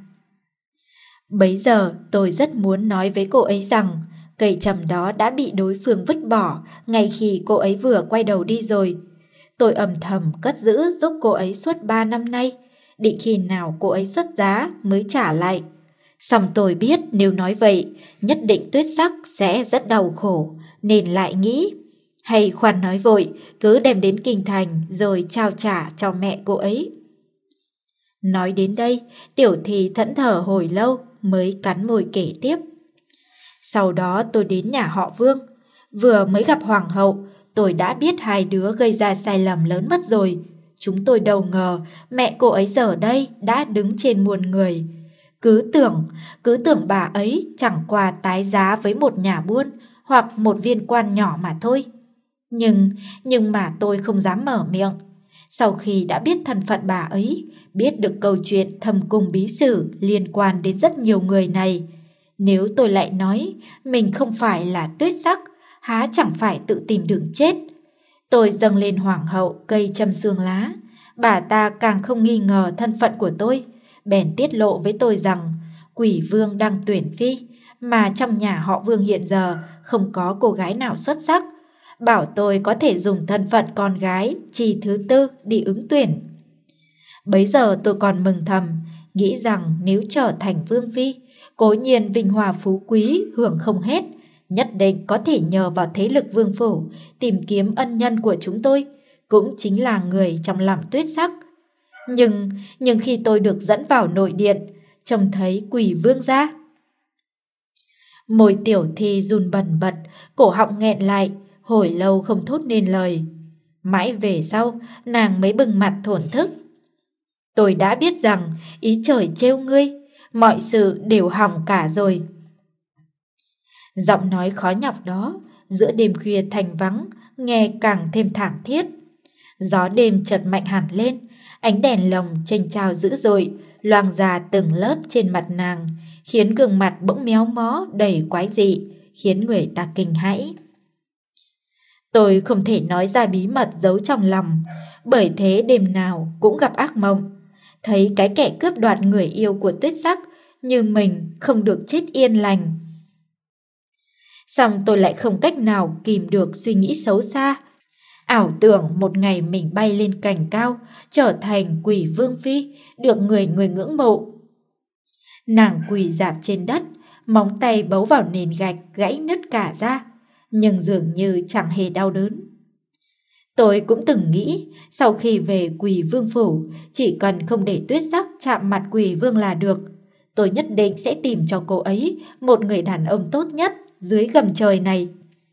[SPEAKER 1] Bấy giờ tôi rất muốn nói với cô ấy rằng cây châm đó đã bị đối phương vứt bỏ ngay khi cô ấy vừa quay đầu đi rồi. Tôi âm thầm cất giữ giúp cô ấy suốt ba năm nay, định khi nào cô ấy xuất giá mới trả lại. Song tôi biết nếu nói vậy, nhất định Tuyết Sắc sẽ rất đau khổ, nên lại nghĩ, hay khoan nói vội, cứ đem đến kinh thành rồi trao trả cho mẹ cô ấy. Nói đến đây, Tiểu Thi thẫn thờ hồi lâu mới cắn môi kể tiếp. Sau đó tôi đến nhà họ Vương, vừa mới gặp hoàng hậu, tôi đã biết hai đứa gây ra sai lầm lớn mất rồi. Chúng tôi đâu ngờ mẹ cô ấy giờ đây đã đứng trên muôn người. Cứ tưởng, cứ tưởng bà ấy chẳng qua tái giá với một nhà buôn hoặc một viên quan nhỏ mà thôi. Nhưng, nhưng mà tôi không dám mở miệng. Sau khi đã biết thân phận bà ấy, biết được câu chuyện thâm cung bí sử liên quan đến rất nhiều người này, nếu tôi lại nói mình không phải là Tuyết Sắc, há chẳng phải tự tìm đường chết. Tôi dâng lên hoàng hậu cây châm xương lá, bà ta càng không nghi ngờ thân phận của tôi, bèn tiết lộ với tôi rằng Quỷ Vương đang tuyển phi, mà trong nhà họ Vương hiện giờ không có cô gái nào xuất sắc, bảo tôi có thể dùng thân phận con gái chi thứ tư đi ứng tuyển. Bấy giờ tôi còn mừng thầm, nghĩ rằng nếu trở thành vương phi, cố nhiên vinh hoa phú quý hưởng không hết, nhất định có thể nhờ vào thế lực vương phủ tìm kiếm ân nhân của chúng tôi, cũng chính là người trong lòng Tuyết Sắc. Nhưng, nhưng khi tôi được dẫn vào nội điện, trông thấy Quỷ Vương ra. Môi Tiểu Thi run bần bật, cổ họng nghẹn lại, hồi lâu không thốt nên lời. Mãi về sau, nàng mới bừng mặt thổn thức. Tôi đã biết rằng ý trời trêu ngươi, mọi sự đều hỏng cả rồi. Giọng nói khó nhọc đó, giữa đêm khuya thành vắng, nghe càng thêm thảm thiết. Gió đêm chợt mạnh hẳn lên, ánh đèn lồng chênh chao dữ dội, loang ra từng lớp trên mặt nàng, khiến gương mặt bỗng méo mó đầy quái dị, khiến người ta kinh hãi. Tôi không thể nói ra bí mật giấu trong lòng, bởi thế đêm nào cũng gặp ác mộng, thấy cái kẻ cướp đoạt người yêu của Tuyết Sắc như mình không được chết yên lành. Xong tôi lại không cách nào kìm được suy nghĩ xấu xa, ảo tưởng một ngày mình bay lên cành cao, trở thành Quỷ Vương phi, được người người ngưỡng mộ. Nàng quỳ rạp trên đất, móng tay bấu vào nền gạch gãy nứt cả ra, nhưng dường như chẳng hề đau đớn. Tôi cũng từng nghĩ, sau khi về Quỷ Vương phủ, chỉ cần không để Tuyết Sắc chạm mặt Quỷ Vương là được. Tôi nhất định sẽ tìm cho cô ấy một người đàn ông tốt nhất dưới gầm trời này.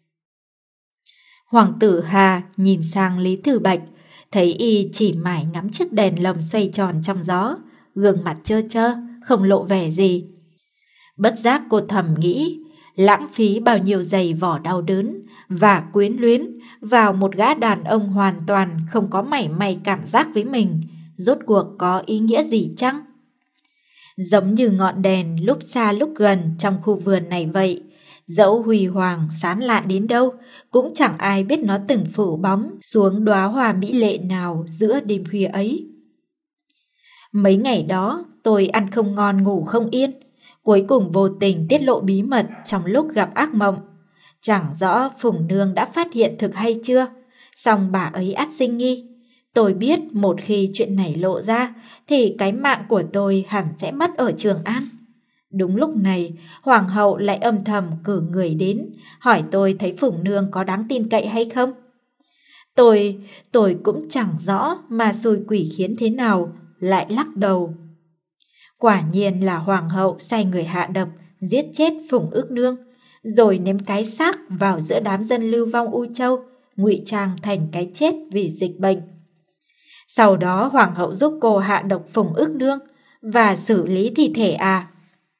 [SPEAKER 1] Hoàng tử Hà nhìn sang Lý Thư Bạch, thấy y chỉ mải ngắm chiếc đèn lồng xoay tròn trong gió, gương mặt trơ trơ, không lộ vẻ gì. Bất giác cô thầm nghĩ, lãng phí bao nhiêu giày vỏ đau đớn và quyến luyến vào một gã đàn ông hoàn toàn không có mảy may cảm giác với mình, rốt cuộc có ý nghĩa gì chăng? Giống như ngọn đèn lúc xa lúc gần trong khu vườn này vậy, dẫu huy hoàng sáng lạ đến đâu, cũng chẳng ai biết nó từng phủ bóng xuống đóa hoa mỹ lệ nào giữa đêm khuya ấy. Mấy ngày đó tôi ăn không ngon ngủ không yên, cuối cùng vô tình tiết lộ bí mật trong lúc gặp ác mộng. Chẳng rõ Phùng Nương đã phát hiện thực hay chưa, song bà ấy ắt sinh nghi. Tôi biết một khi chuyện này lộ ra thì cái mạng của tôi hẳn sẽ mất ở Trường An. Đúng lúc này, Hoàng hậu lại âm thầm cử người đến, hỏi tôi thấy Phùng Nương có đáng tin cậy hay không. Tôi, tôi cũng chẳng rõ mà xui quỷ khiến thế nào, lại lắc đầu. Quả nhiên là Hoàng hậu sai người hạ độc, giết chết Phùng Ước Nương, rồi ném cái xác vào giữa đám dân lưu vong U Châu, ngụy trang thành cái chết vì dịch bệnh. Sau đó Hoàng hậu giúp cô hạ độc Phùng Ước Nương và xử lý thi thể à.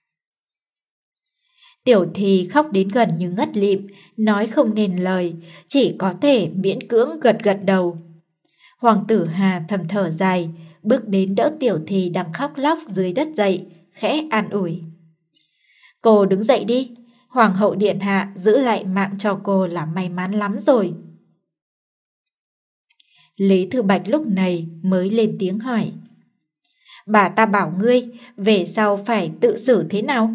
[SPEAKER 1] Tiểu Thi khóc đến gần như ngất lịm, nói không nên lời, chỉ có thể miễn cưỡng gật gật đầu. Hoàng tử Hà thầm thở dài, bước đến đỡ Tiểu Thi đang khóc lóc dưới đất dậy, khẽ an ủi. Cô đứng dậy đi, Hoàng hậu điện hạ giữ lại mạng cho cô là may mắn lắm rồi. Lý Thư Bạch lúc này mới lên tiếng hỏi. Bà ta bảo ngươi về sau phải tự xử thế nào?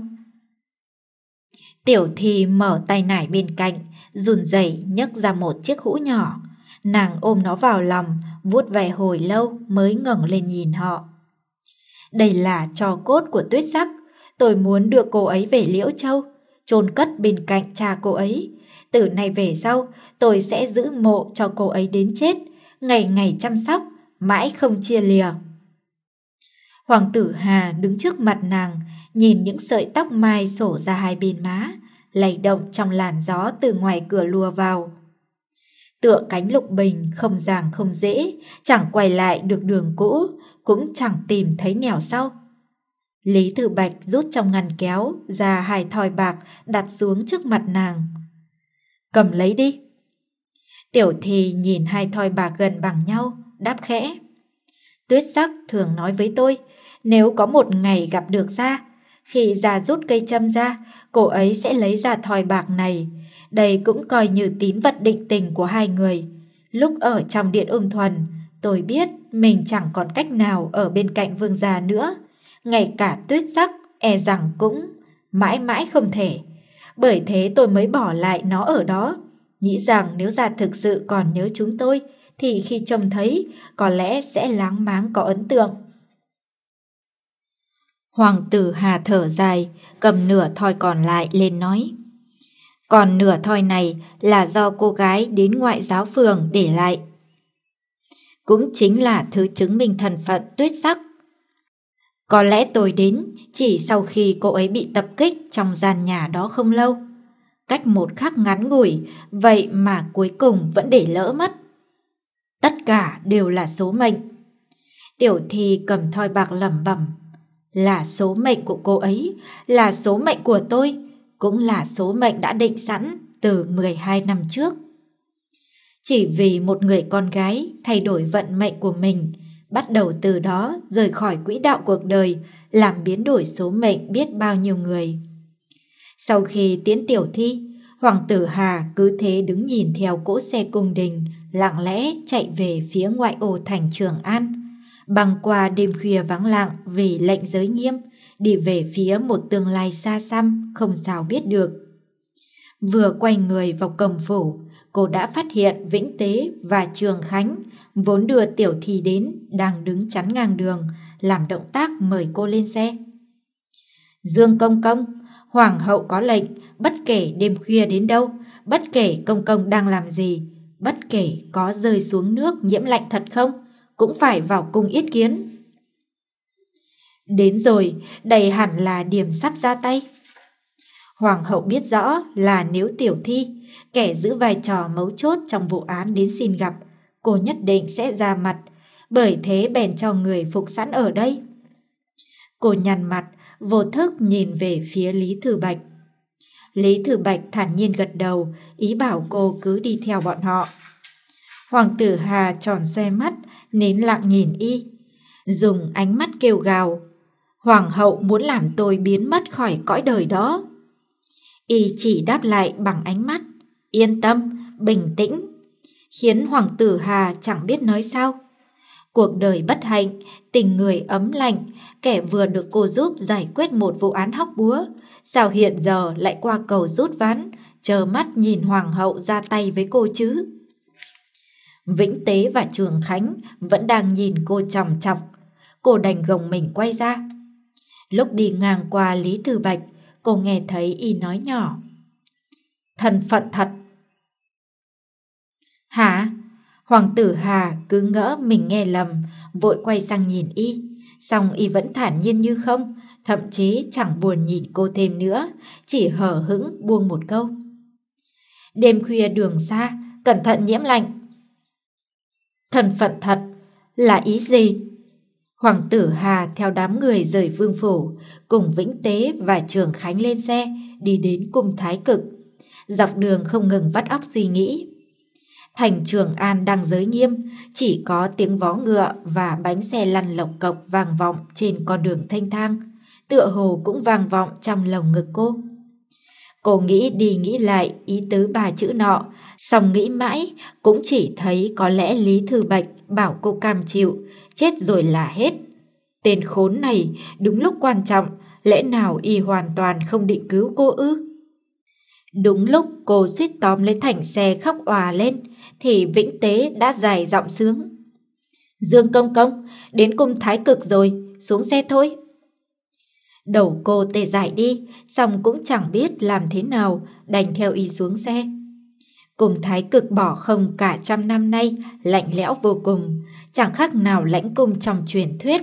[SPEAKER 1] Tiểu Thi mở tay nải bên cạnh, run rẩy nhấc ra một chiếc hũ nhỏ. Nàng ôm nó vào lòng, vuốt ve hồi lâu mới ngẩng lên nhìn họ. Đây là tro cốt của Tuyết Sắc, tôi muốn đưa cô ấy về Liễu Châu, chôn cất bên cạnh cha cô ấy. Từ nay về sau, tôi sẽ giữ mộ cho cô ấy đến chết, ngày ngày chăm sóc, mãi không chia lìa. Hoàng tử Hà đứng trước mặt nàng, nhìn những sợi tóc mai xổ ra hai bên má, lay động trong làn gió từ ngoài cửa lùa vào. Tựa cánh lục bình không dàng không dễ, chẳng quay lại được đường cũ, cũng chẳng tìm thấy nẻo sau. Lý Thư Bạch rút trong ngăn kéo ra hai thỏi bạc đặt xuống trước mặt nàng. Cầm lấy đi. Tiểu Thì nhìn hai thoi bạc gần bằng nhau, đáp khẽ. Tuyết Sắc thường nói với tôi, nếu có một ngày gặp được Gia, khi Gia rút cây châm ra, cô ấy sẽ lấy ra thoi bạc này. Đây cũng coi như tín vật định tình của hai người. Lúc ở trong điện Ưng Thuần, tôi biết mình chẳng còn cách nào ở bên cạnh vương gia nữa. Ngay cả Tuyết Sắc e rằng cũng mãi mãi không thể. Bởi thế tôi mới bỏ lại nó ở đó, nghĩ rằng nếu Gia thực sự còn nhớ chúng tôi, thì khi trông thấy có lẽ sẽ láng máng có ấn tượng. Hoàng tử Hà thở dài, cầm nửa thoi còn lại lên nói. Còn nửa thoi này là do cô gái đến ngoại giáo phường để lại. Cũng chính là thứ chứng minh thân phận Tuyết Sắc. Có lẽ tôi đến chỉ sau khi cô ấy bị tập kích trong gian nhà đó không lâu. Cách một khắc ngắn ngủi, vậy mà cuối cùng vẫn để lỡ mất. Tất cả đều là số mệnh. Tiểu Thì cầm thoi bạc lẩm bẩm. Là số mệnh của cô ấy, là số mệnh của tôi, cũng là số mệnh đã định sẵn từ mười hai năm trước. Chỉ vì một người con gái thay đổi vận mệnh của mình, bắt đầu từ đó rời khỏi quỹ đạo cuộc đời, làm biến đổi số mệnh biết bao nhiêu người. Sau khi tiễn Tiểu Thi, Hoàng tử Hà cứ thế đứng nhìn theo cỗ xe cung đình, lặng lẽ chạy về phía ngoại ô thành Trường An, băng qua đêm khuya vắng lặng vì lệnh giới nghiêm, đi về phía một tương lai xa xăm không sao biết được. Vừa quay người vào cổng phủ, cô đã phát hiện Vĩnh Tế và Trường Khánh, vốn đưa Tiểu Thi đến, đang đứng chắn ngang đường, làm động tác mời cô lên xe. Dương công công, Hoàng hậu có lệnh, bất kể đêm khuya đến đâu, bất kể công công đang làm gì, bất kể có rơi xuống nước nhiễm lạnh thật không, cũng phải vào cung yết kiến. Đến rồi, đây hẳn là điểm sắp ra tay. Hoàng hậu biết rõ là nếu Tiểu Thi, kẻ giữ vai trò mấu chốt trong vụ án đến xin gặp, cô nhất định sẽ ra mặt, bởi thế bèn cho người phục sẵn ở đây. Cô nhăn mặt, vô thức nhìn về phía Lý Thư Bạch. Lý Thư Bạch thản nhiên gật đầu, ý bảo cô cứ đi theo bọn họ. Hoàng tử Hà tròn xoe mắt, nín lặng nhìn y, dùng ánh mắt kêu gào. Hoàng hậu muốn làm tôi biến mất khỏi cõi đời đó. Y chỉ đáp lại bằng ánh mắt, yên tâm, bình tĩnh, khiến Hoàng tử Hà chẳng biết nói sao. Cuộc đời bất hạnh, tình người ấm lạnh, kẻ vừa được cô giúp giải quyết một vụ án hóc búa, sao hiện giờ lại qua cầu rút ván, chờ mắt nhìn Hoàng hậu ra tay với cô chứ? Vĩnh Tế và Trường Khánh vẫn đang nhìn cô chòng chọc, cô đành gồng mình quay ra. Lúc đi ngang qua Lý Thư Bạch, cô nghe thấy y nói nhỏ. Thân phận thật. Hả? Hoàng tử Hà cứ ngỡ mình nghe lầm, vội quay sang nhìn y, song y vẫn thản nhiên như không, thậm chí chẳng buồn nhìn cô thêm nữa, chỉ hờ hững buông một câu. Đêm khuya đường xa, cẩn thận nhiễm lạnh. Thân phận thật là ý gì? Hoàng tử Hà theo đám người rời vương phủ, cùng Vĩnh Tế và Trường Khánh lên xe, đi đến cung Thái Cực. Dọc đường không ngừng vắt óc suy nghĩ. Thành Trường An đang giới nghiêm, chỉ có tiếng vó ngựa và bánh xe lăn lộc cộc vang vọng trên con đường thênh thang, tựa hồ cũng vang vọng trong lồng ngực cô. Cô nghĩ đi nghĩ lại ý tứ ba chữ nọ, song nghĩ mãi cũng chỉ thấy có lẽ Lý Thư Bạch bảo cô cam chịu, chết rồi là hết. Tên khốn này đúng lúc quan trọng, lẽ nào y hoàn toàn không định cứu cô ư? Đúng lúc cô suýt tóm lấy thành xe khóc òa lên, thì Vĩnh Tế đã dài giọng sướng. Dương công công, đến cung Thái Cực rồi, xuống xe thôi. Đầu cô tê dại đi, xong cũng chẳng biết làm thế nào, đành theo y xuống xe. Cung Thái Cực bỏ không cả trăm năm nay, lạnh lẽo vô cùng, chẳng khác nào lãnh cung trong truyền thuyết.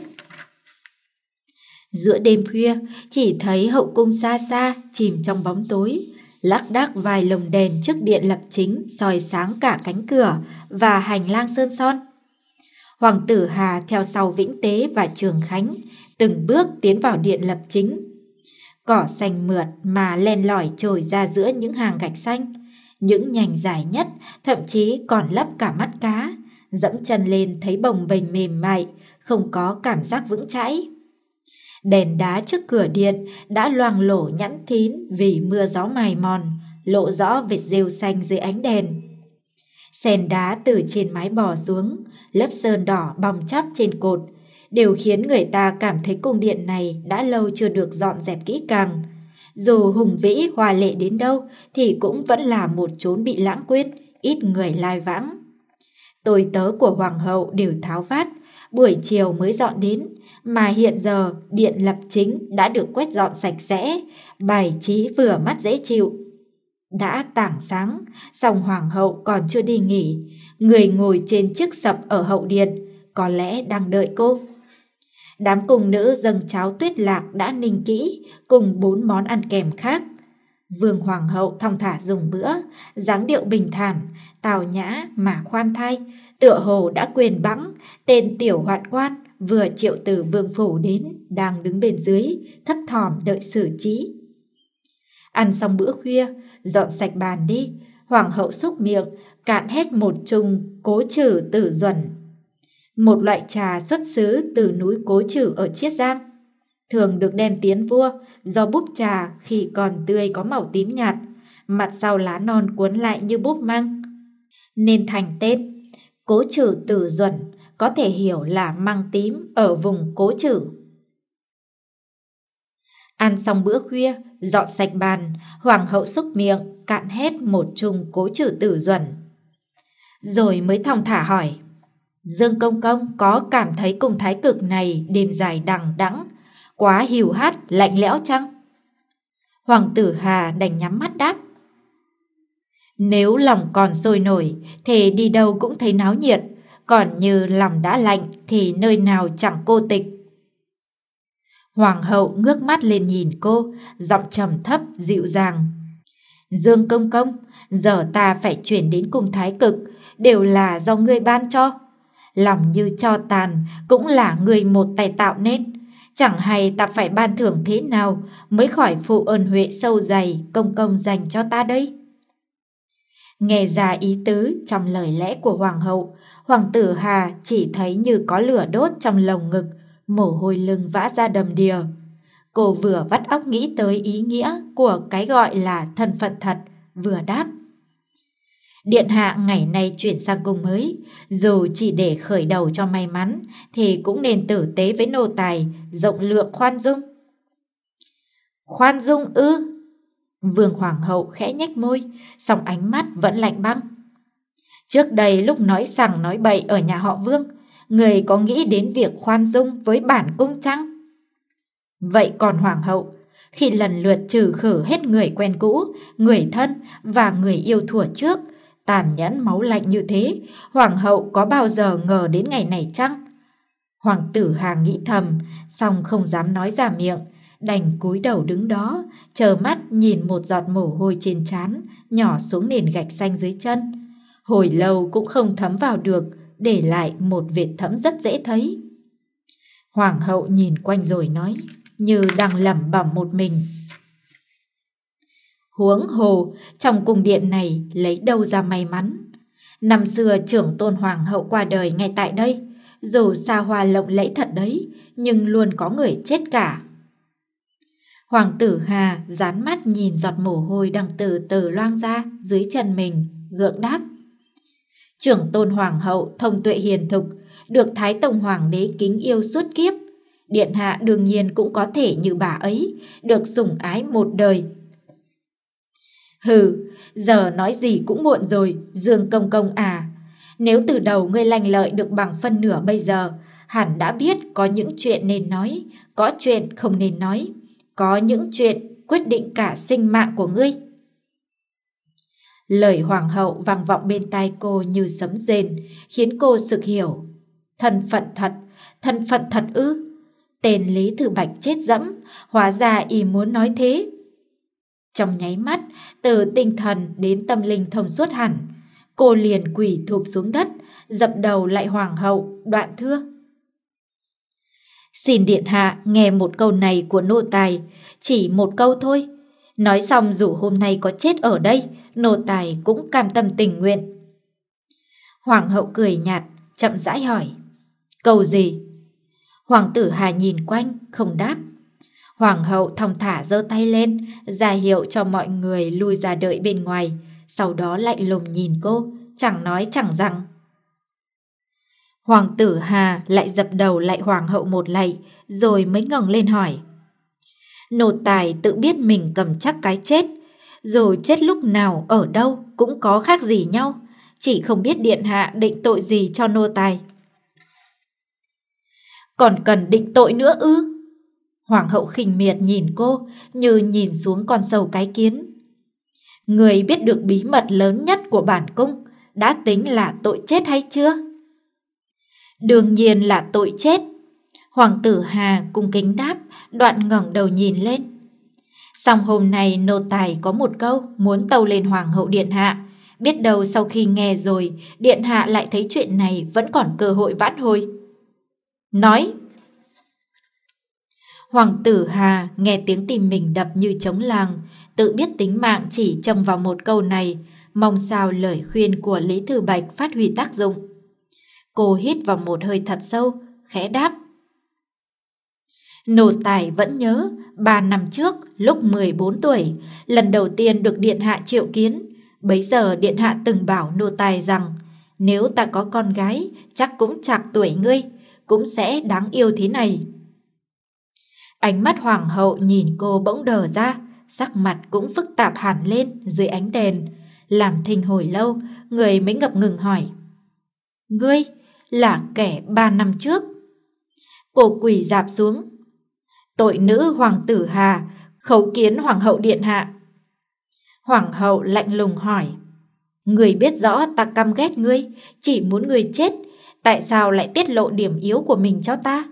[SPEAKER 1] Giữa đêm khuya, chỉ thấy hậu cung xa xa, chìm trong bóng tối, lác đác vài lồng đèn trước điện lập chính soi sáng cả cánh cửa và hành lang sơn son. Hoàng tử Hà theo sau Vĩnh Tế và Trường Khánh, từng bước tiến vào điện lập chính. Cỏ xanh mượt mà len lỏi trồi ra giữa những hàng gạch xanh, Những nhành dài nhất thậm chí còn lấp cả mắt cá, dẫm chân lên thấy bồng bềnh mềm mại, không có cảm giác vững chãi. Đèn đá trước cửa điện đã loang lổ nhẵn thín vì mưa gió mài mòn, lộ rõ vệt rêu xanh dưới ánh đèn. Sèn đá từ trên mái bò xuống, lớp sơn đỏ bong chóc trên cột, đều khiến người ta cảm thấy cung điện này đã lâu chưa được dọn dẹp kỹ càng. Dù hùng vĩ hoa lệ đến đâu thì cũng vẫn là một chốn bị lãng quên, ít người lai vãng. Tôi tớ của hoàng hậu đều tháo vát, buổi chiều mới dọn đến, mà hiện giờ điện lập chính đã được quét dọn sạch sẽ, bài trí vừa mắt dễ chịu. Đã tảng sáng, song hoàng hậu còn chưa đi nghỉ, người ngồi trên chiếc sập ở hậu điện có lẽ đang đợi cô. Đám cung nữ dâng cháo tuyết lạc đã ninh kỹ cùng bốn món ăn kèm khác. Vương hoàng hậu thong thả dùng bữa, dáng điệu bình thản, tào nhã mà khoan thai, tựa hồ đã quên bẵng tên tiểu hoạn quan vừa triệu từ vương phủ đến đang đứng bên dưới thấp thỏm đợi xử trí. Ăn xong bữa khuya, dọn sạch bàn đi, hoàng hậu xúc miệng cạn hết một chung Cố Trử Tử Duẩn, một loại trà xuất xứ từ núi Cố Trử ở Chiết Giang, thường được đem tiến vua do búp trà khi còn tươi có màu tím nhạt, mặt sau lá non cuốn lại như búp măng, nên thành tên Cố Trử Tử Duẩn, có thể hiểu là măng tím ở vùng Cố Trử. Ăn xong bữa khuya, dọn sạch bàn, hoàng hậu xúc miệng cạn hết một chung Cố Trử Tử Duẩn, rồi mới thong thả hỏi: Dương công công có cảm thấy cung thái cực này đêm dài đằng đẵng, quá hiu hắt lạnh lẽo chăng? Hoàng tử Hà đành nhắm mắt đáp: Nếu lòng còn sôi nổi thì đi đâu cũng thấy náo nhiệt, còn như lòng đã lạnh thì nơi nào chẳng cô tịch. Hoàng hậu ngước mắt lên nhìn cô, giọng trầm thấp dịu dàng: Dương công công, giờ ta phải chuyển đến cung thái cực đều là do ngươi ban cho. Lòng như tro tàn cũng là ngươi một tay tạo nên, chẳng hay ta phải ban thưởng thế nào mới khỏi phụ ơn huệ sâu dày công công dành cho ta đây. Nghe ra ý tứ trong lời lẽ của hoàng hậu, hoàng tử Hà chỉ thấy như có lửa đốt trong lồng ngực, mồ hôi lưng vã ra đầm đìa. Cô vừa vắt óc nghĩ tới ý nghĩa của cái gọi là thân phận thật, vừa đáp: Điện hạ ngày nay chuyển sang cung mới, dù chỉ để khởi đầu cho may mắn thì cũng nên tử tế với nô tài, rộng lượng khoan dung. Khoan dung ư? Vương hoàng hậu khẽ nhếch môi, song ánh mắt vẫn lạnh băng. Trước đây lúc nói sằng nói bậy ở nhà họ Vương, người có nghĩ đến việc khoan dung với bản cung chăng? Vậy còn hoàng hậu, khi lần lượt trừ khử hết người quen cũ, người thân và người yêu thuở trước, tàn nhẫn máu lạnh như thế, hoàng hậu có bao giờ ngờ đến ngày này chăng? Hoàng tử Hà nghĩ thầm, song không dám nói ra miệng, đành cúi đầu đứng đó, chờ mắt nhìn một giọt mồ hôi trên trán nhỏ xuống nền gạch xanh dưới chân. Hồi lâu cũng không thấm vào được, để lại một vệt thấm rất dễ thấy. Hoàng hậu nhìn quanh rồi nói, như đang lẩm bẩm một mình: Huống hồ, trong cung điện này lấy đâu ra may mắn. Năm xưa trưởng tôn hoàng hậu qua đời ngay tại đây, dù xa hoa lộng lẫy thật đấy, nhưng luôn có người chết cả. Hoàng tử Hà dán mắt nhìn giọt mồ hôi đang từ từ loang ra dưới chân mình, gượng đáp: Trưởng tôn hoàng hậu thông tuệ hiền thục, được Thái Tông Hoàng đế kính yêu suốt kiếp. Điện hạ đương nhiên cũng có thể như bà ấy, được sủng ái một đời. Hừ, giờ nói gì cũng muộn rồi, Dương công công à. Nếu từ đầu ngươi lanh lợi được bằng phân nửa bây giờ, hẳn đã biết có những chuyện nên nói, có chuyện không nên nói, có những chuyện quyết định cả sinh mạng của ngươi. Lời hoàng hậu vang vọng bên tai cô như sấm rền, khiến cô sực hiểu. Thân phận thật, thân phận thật ư? Tên Lý Thừa Bạch chết dẫm, hóa ra y muốn nói thế. Trong nháy mắt, từ tinh thần đến tâm linh thông suốt hẳn, cô liền quỳ thụp xuống đất, dập đầu lại hoàng hậu, đoạn thưa: Xin điện hạ nghe một câu này của nô tài, chỉ một câu thôi. Nói xong dù hôm nay có chết ở đây, nô tài cũng cam tâm tình nguyện. Hoàng hậu cười nhạt, chậm rãi hỏi, cầu gì? Hoàng tử Hà nhìn quanh, không đáp. Hoàng hậu thong thả giơ tay lên, ra hiệu cho mọi người lui ra đợi bên ngoài, sau đó lạnh lùng nhìn cô, chẳng nói chẳng rằng. Hoàng tử Hà lại dập đầu lạy hoàng hậu một lạy, rồi mới ngẩng lên hỏi. Nô tài tự biết mình cầm chắc cái chết, rồi chết lúc nào ở đâu cũng có khác gì nhau, chỉ không biết điện hạ định tội gì cho nô tài. Còn cần định tội nữa ư? Hoàng hậu khinh miệt nhìn cô như nhìn xuống con sâu cái kiến. Người biết được bí mật lớn nhất của bản cung đã tính là tội chết hay chưa? Đương nhiên là tội chết. Hoàng tử Hà cung kính đáp, đoạn ngẩng đầu nhìn lên. Song hôm nay nô tài có một câu muốn tâu lên hoàng hậu điện hạ. Biết đâu sau khi nghe rồi, điện hạ lại thấy chuyện này vẫn còn cơ hội vãn hồi. Nói. Hoàng tử Hà nghe tiếng tim mình đập như trống làng, tự biết tính mạng chỉ trông vào một câu này, mong sao lời khuyên của Lý Thừa Bạch phát huy tác dụng. Cô hít vào một hơi thật sâu, khẽ đáp. Nô tài vẫn nhớ, ba năm trước, lúc mười bốn tuổi, lần đầu tiên được điện hạ triệu kiến, bấy giờ điện hạ từng bảo nô tài rằng, nếu ta có con gái, chắc cũng chạc tuổi ngươi, cũng sẽ đáng yêu thế này. Ánh mắt hoàng hậu nhìn cô bỗng đờ ra, sắc mặt cũng phức tạp hẳn lên dưới ánh đèn. Làm thinh hồi lâu, người mới ngập ngừng hỏi. Ngươi là kẻ ba năm trước. Cô quỳ rạp xuống. Tội nữ hoàng tử Hà, khấu kiến hoàng hậu điện hạ. Hoàng hậu lạnh lùng hỏi. Người biết rõ ta căm ghét ngươi, chỉ muốn ngươi chết, tại sao lại tiết lộ điểm yếu của mình cho ta?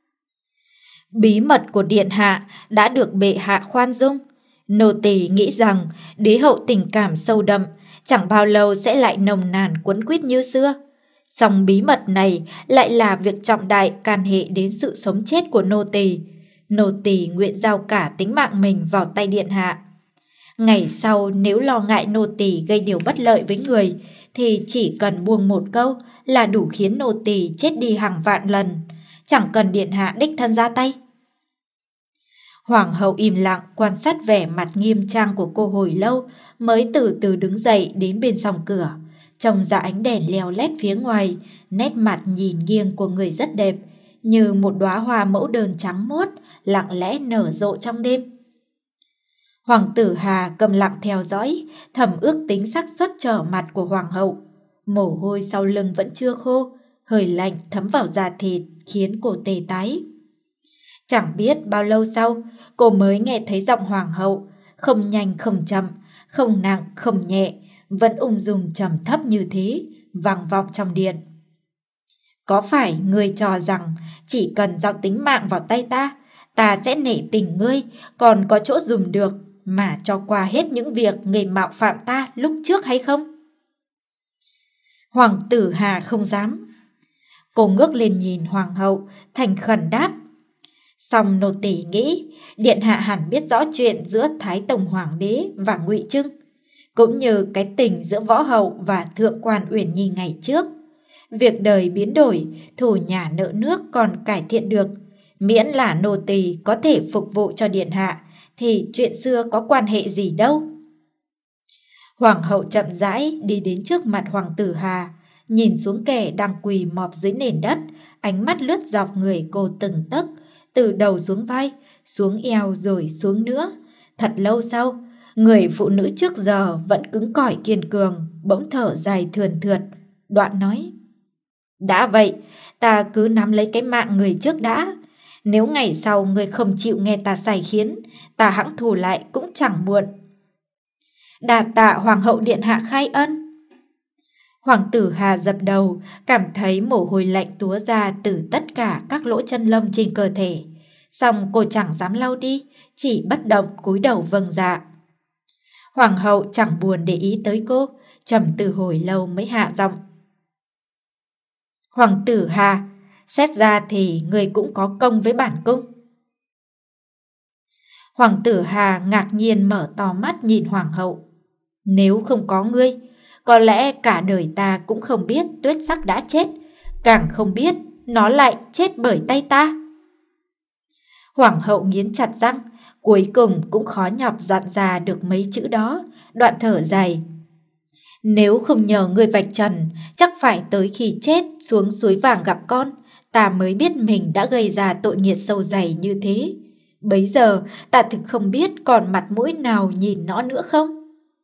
[SPEAKER 1] Bí mật của điện hạ đã được bệ hạ khoan dung. Nô tỳ nghĩ rằng đế hậu tình cảm sâu đậm, chẳng bao lâu sẽ lại nồng nàn quấn quýt như xưa. Song bí mật này lại là việc trọng đại can hệ đến sự sống chết của nô tỳ. Nô tỳ nguyện giao cả tính mạng mình vào tay điện hạ. Ngày sau nếu lo ngại nô tỳ gây điều bất lợi với người, thì chỉ cần buông một câu là đủ khiến nô tỳ chết đi hàng vạn lần, chẳng cần điện hạ đích thân ra tay. Hoàng hậu im lặng quan sát vẻ mặt nghiêm trang của cô hồi lâu, mới từ từ đứng dậy đến bên sòng cửa. Trông ra ánh đèn leo lét phía ngoài, nét mặt nhìn nghiêng của người rất đẹp, như một đóa hoa mẫu đơn trắng muốt, lặng lẽ nở rộ trong đêm. Hoàng tử Hà cầm lặng theo dõi, thầm ước tính xác suất trở mặt của hoàng hậu. Mồ hôi sau lưng vẫn chưa khô, hơi lạnh thấm vào da thịt khiến cô tê tái. Chẳng biết bao lâu sau, cô mới nghe thấy giọng hoàng hậu, không nhanh không chậm, không nặng không nhẹ, vẫn ung dung trầm thấp như thế, vang vọng trong điện. Có phải ngươi cho rằng chỉ cần giao tính mạng vào tay ta, ta sẽ nể tình ngươi, còn có chỗ dùng được mà cho qua hết những việc ngươi mạo phạm ta lúc trước hay không? Hoàng tử Hà không dám. Cô ngước lên nhìn hoàng hậu, thành khẩn đáp. Song nô tỳ nghĩ điện hạ hẳn biết rõ chuyện giữa Thái Tông Hoàng đế và Ngụy Trưng, cũng như cái tình giữa võ hậu và thượng quan Uyển Nhi ngày trước. Việc đời biến đổi, thù nhà nợ nước còn cải thiện được, miễn là nô tỳ có thể phục vụ cho điện hạ, thì chuyện xưa có quan hệ gì đâu. Hoàng hậu chậm rãi đi đến trước mặt hoàng tử Hà, nhìn xuống kẻ đang quỳ mọp dưới nền đất, ánh mắt lướt dọc người cô từng tấc, từ đầu xuống vai, xuống eo rồi xuống nữa. Thật lâu sau, người phụ nữ trước giờ vẫn cứng cỏi kiên cường, bỗng thở dài thườn thượt, đoạn nói. Đã vậy, ta cứ nắm lấy cái mạng người trước đã. Nếu ngày sau người không chịu nghe ta sai khiến, ta hẵng thù lại cũng chẳng muộn. Đà tạ hoàng hậu điện hạ khai ân. Hoàng tử Hà dập đầu, cảm thấy mồ hôi lạnh túa ra từ tất cả các lỗ chân lông trên cơ thể. Xong cô chẳng dám lau đi, chỉ bất động cúi đầu vâng dạ. Hoàng hậu chẳng buồn để ý tới cô, trầm tư hồi lâu mới hạ giọng. Hoàng tử Hà, xét ra thì người cũng có công với bản cung. Hoàng tử Hà ngạc nhiên mở to mắt nhìn hoàng hậu. Nếu không có ngươi, có lẽ cả đời ta cũng không biết Tuyết Sắc đã chết, càng không biết nó lại chết bởi tay ta. Hoàng hậu nghiến chặt răng, cuối cùng cũng khó nhọc dặn ra được mấy chữ đó, đoạn thở dài. Nếu không nhờ ngươi vạch trần, chắc phải tới khi chết xuống suối vàng gặp con, ta mới biết mình đã gây ra tội nghiệp sâu dày như thế. Bấy giờ ta thực không biết còn mặt mũi nào nhìn nó nữa không?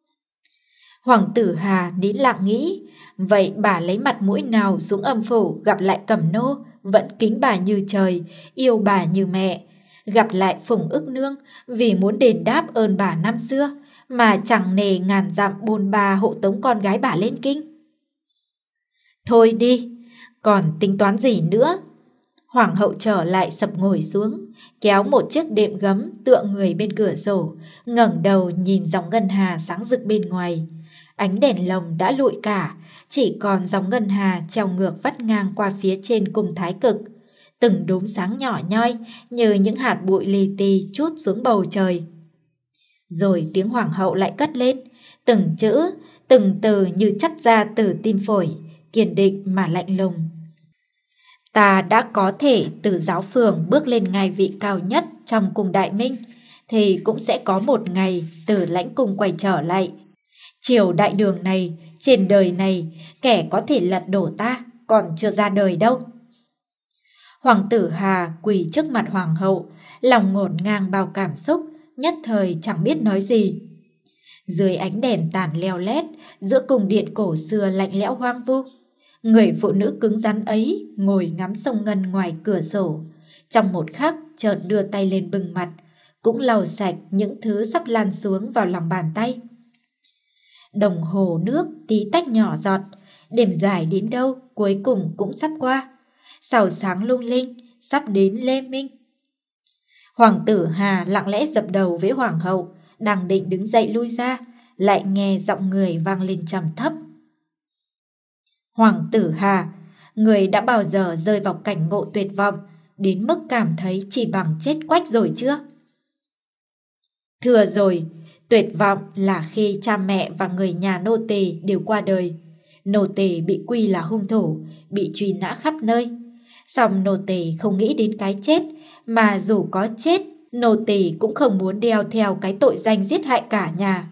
[SPEAKER 1] Hoàng tử Hà nín lặng nghĩ, vậy bà lấy mặt mũi nào xuống âm phủ gặp lại Cẩm Nô, vẫn kính bà như trời, yêu bà như mẹ, gặp lại Phùng Ức Nương vì muốn đền đáp ơn bà năm xưa, mà chẳng nề ngàn dặm bôn ba hộ tống con gái bà lên kinh. Thôi đi, còn tính toán gì nữa? Hoàng hậu trở lại sập ngồi xuống, kéo một chiếc đệm gấm tựa người bên cửa sổ, ngẩng đầu nhìn dòng ngân hà sáng rực bên ngoài. Ánh đèn lồng đã lụi cả, chỉ còn dòng ngân hà treo ngược vắt ngang qua phía trên cung thái cực. Từng đốm sáng nhỏ nhoi như những hạt bụi li ti trút xuống bầu trời. Rồi tiếng hoàng hậu lại cất lên, từng chữ, từng từ như chắt ra từ tim phổi, kiên định mà lạnh lùng. Ta đã có thể từ giáo phường bước lên ngai vị cao nhất trong cung Đại Minh, thì cũng sẽ có một ngày từ lãnh cung quay trở lại. Triều đại đường này, trên đời này, kẻ có thể lật đổ ta còn chưa ra đời đâu. Hoàng tử Hà quỳ trước mặt hoàng hậu, lòng ngổn ngang bao cảm xúc, nhất thời chẳng biết nói gì. Dưới ánh đèn tàn leo lét, giữa cung điện cổ xưa lạnh lẽo hoang vu, người phụ nữ cứng rắn ấy ngồi ngắm sông Ngân ngoài cửa sổ, trong một khắc chợt đưa tay lên bưng mặt, cũng lau sạch những thứ sắp lan xuống vào lòng bàn tay. Đồng hồ nước tí tách nhỏ giọt, đêm dài đến đâu cuối cùng cũng sắp qua, sào sáng lung linh, sắp đến lê minh. Hoàng tử Hà lặng lẽ dập đầu với hoàng hậu, đang định đứng dậy lui ra, lại nghe giọng người vang lên trầm thấp. Hoàng tử Hà, người đã bao giờ rơi vào cảnh ngộ tuyệt vọng, đến mức cảm thấy chỉ bằng chết quách rồi chưa? Thừa rồi, tuyệt vọng là khi cha mẹ và người nhà nô tỳ đều qua đời. Nô tỳ bị quy là hung thủ, bị truy nã khắp nơi. Song nô tỳ không nghĩ đến cái chết, mà dù có chết, nô tỳ cũng không muốn đeo theo cái tội danh giết hại cả nhà.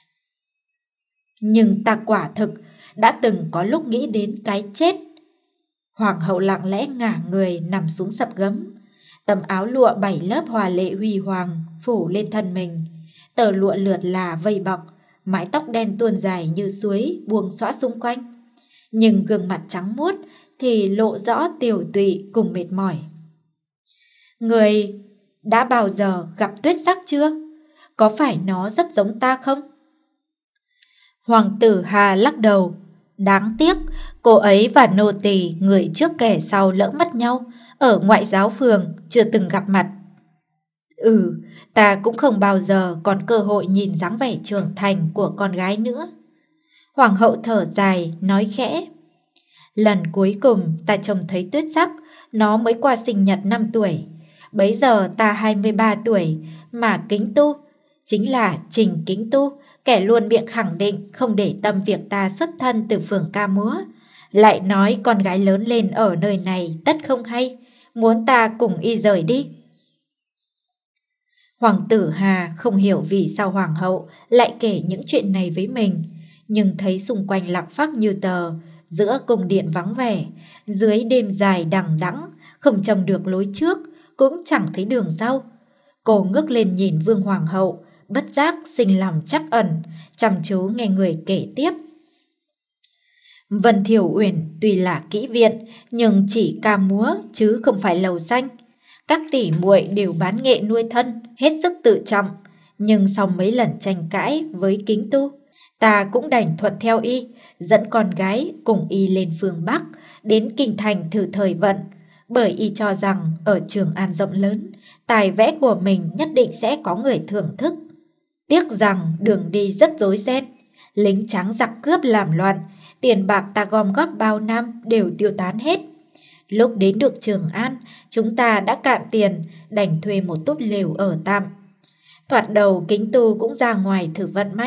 [SPEAKER 1] Nhưng ta quả thực đã từng có lúc nghĩ đến cái chết. Hoàng hậu lặng lẽ ngả người nằm xuống sập gấm. Tấm áo lụa bảy lớp hoa lệ huy hoàng phủ lên thân mình. Tờ lụa lượt là vây bọc, mái tóc đen tuôn dài như suối buông xõa xung quanh. Nhưng gương mặt trắng muốt thì lộ rõ tiều tụy cùng mệt mỏi. Người đã bao giờ gặp Tuyết Sắc chưa? Có phải nó rất giống ta không? Hoàng tử Hà lắc đầu. Đáng tiếc, cô ấy và nô tỳ người trước kẻ sau lỡ mất nhau, ở ngoại giáo phường chưa từng gặp mặt. Ừ, ta cũng không bao giờ còn cơ hội nhìn dáng vẻ trưởng thành của con gái nữa. Hoàng hậu thở dài, nói khẽ. Lần cuối cùng ta trông thấy Tuyết Sắc, nó mới qua sinh nhật năm tuổi. Bấy giờ ta hai mươi ba tuổi, mà Kính Tu, chính là Trình Kính Tu, kẻ luôn miệng khẳng định không để tâm việc ta xuất thân từ phường ca múa, lại nói con gái lớn lên ở nơi này tất không hay, muốn ta cùng y rời đi. Hoàng tử Hà không hiểu vì sao hoàng hậu lại kể những chuyện này với mình, nhưng thấy xung quanh lặng phắc như tờ, giữa cung điện vắng vẻ, dưới đêm dài đằng đẵng, không trông được lối trước, cũng chẳng thấy đường sau. Cô ngước lên nhìn vương hoàng hậu, bất giác sinh lòng trắc ẩn, chăm chú nghe người kể tiếp. Vân Thiểu Uyển tuy là kỹ viện, nhưng chỉ ca múa chứ không phải lầu xanh. Các tỷ muội đều bán nghệ nuôi thân, hết sức tự trọng. Nhưng sau mấy lần tranh cãi với Kính Tu, ta cũng đành thuận theo y, dẫn con gái cùng y lên phương Bắc, đến kinh thành thử thời vận. Bởi y cho rằng ở Trường An rộng lớn, tài vẽ của mình nhất định sẽ có người thưởng thức. Tiếc rằng đường đi rất rối ren, lính trắng giặc cướp làm loạn, tiền bạc ta gom góp bao năm đều tiêu tán hết. Lúc đến được Trường An, chúng ta đã cạn tiền, đành thuê một túp lều ở tạm. Thoạt đầu Kính Tu cũng ra ngoài thử vận may,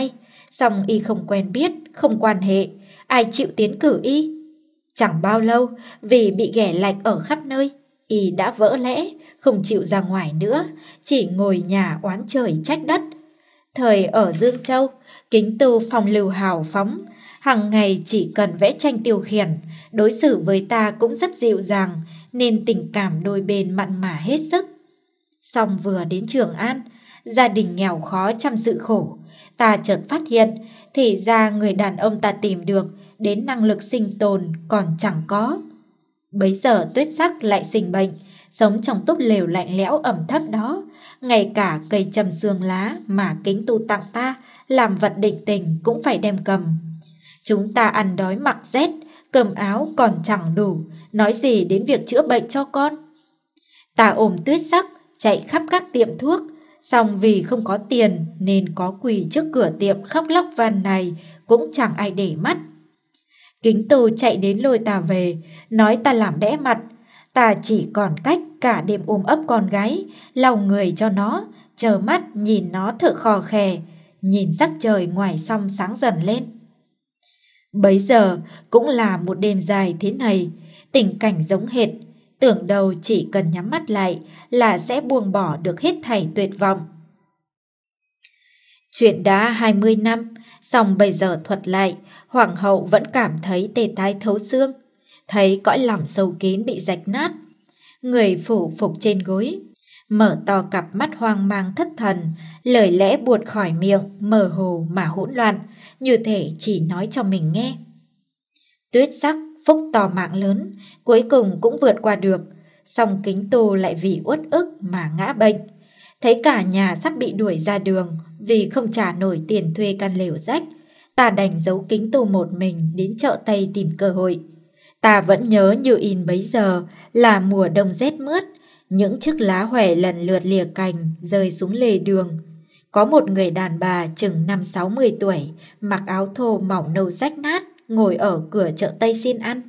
[SPEAKER 1] song y không quen biết, không quan hệ, ai chịu tiến cử y. Chẳng bao lâu, vì bị ghẻ lạnh ở khắp nơi, y đã vỡ lẽ, không chịu ra ngoài nữa, chỉ ngồi nhà oán trời trách đất. Thời ở Dương Châu, Kính Tu phong lưu hào phóng, hàng ngày chỉ cần vẽ tranh tiêu khiển, đối xử với ta cũng rất dịu dàng, nên tình cảm đôi bên mặn mà hết sức. Song vừa đến Trường An, gia đình nghèo khó trăm sự khổ, ta chợt phát hiện, thì ra người đàn ông ta tìm được, đến năng lực sinh tồn còn chẳng có. Bấy giờ Tuyết Sắc lại sinh bệnh, sống trong túp lều lạnh lẽo ẩm thấp đó, ngay cả cây trầm xương lá mà Kính Tu tặng ta làm vật định tình cũng phải đem cầm. Chúng ta ăn đói mặc rét, cơm áo còn chẳng đủ, nói gì đến việc chữa bệnh cho con. Ta ôm Tuyết Sắc chạy khắp các tiệm thuốc, song vì không có tiền nên có quỳ trước cửa tiệm khóc lóc van này cũng chẳng ai để mắt. Kính Tu chạy đến lôi ta về, nói ta làm bẽ mặt. Ta chỉ còn cách cả đêm ôm ấp con gái, lau người cho nó, chờ mắt nhìn nó thở khò khè, nhìn sắc trời ngoài sông sáng dần lên. Bấy giờ cũng là một đêm dài thế này, tình cảnh giống hệt, tưởng đâu chỉ cần nhắm mắt lại là sẽ buông bỏ được hết thảy tuyệt vọng. Chuyện đã hai mươi năm, song bây giờ thuật lại, hoàng hậu vẫn cảm thấy tê tái thấu xương, thấy cõi lòng sâu kín bị rạch nát. Người phủ phục trên gối, mở to cặp mắt hoang mang thất thần, lời lẽ buột khỏi miệng, mơ hồ mà hỗn loạn, như thể chỉ nói cho mình nghe. Tuyết Sắc phúc to mạng lớn, cuối cùng cũng vượt qua được, song Kính Tu lại vì uất ức mà ngã bệnh. Thấy cả nhà sắp bị đuổi ra đường vì không trả nổi tiền thuê căn lều rách, ta đành giấu Kính Tu một mình đến chợ Tây tìm cơ hội. Ta vẫn nhớ như in bấy giờ là mùa đông rét mướt, những chiếc lá hoè lần lượt lìa cành rơi xuống lề đường. Có một người đàn bà chừng năm sáu mươi tuổi, mặc áo thô mỏng nâu rách nát, ngồi ở cửa chợ Tây xin ăn.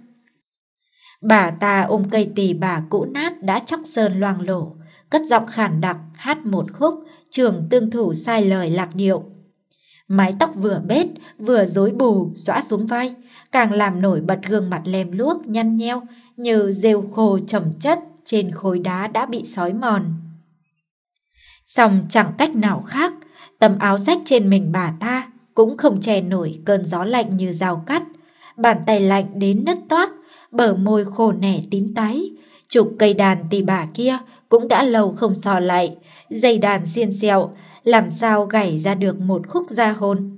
[SPEAKER 1] Bà ta ôm cây tỳ bà cũ nát đã chóc sơn loang lổ, cất giọng khàn đặc hát một khúc trường tương thủ sai lời lạc điệu. Mái tóc vừa bết vừa rối bù xõa xuống vai, càng làm nổi bật gương mặt lem luốc nhăn nheo như rêu khô chồng chất trên khối đá đã bị xói mòn. Song chẳng cách nào khác, tấm áo rách trên mình bà ta cũng không che nổi cơn gió lạnh như dao cắt, bàn tay lạnh đến nứt toác, bờ môi khô nẻ tím tái. Chục cây đàn tỳ bà kia cũng đã lâu không sò lại, dây đàn xiên xẹo, làm sao gảy ra được một khúc gia hồn.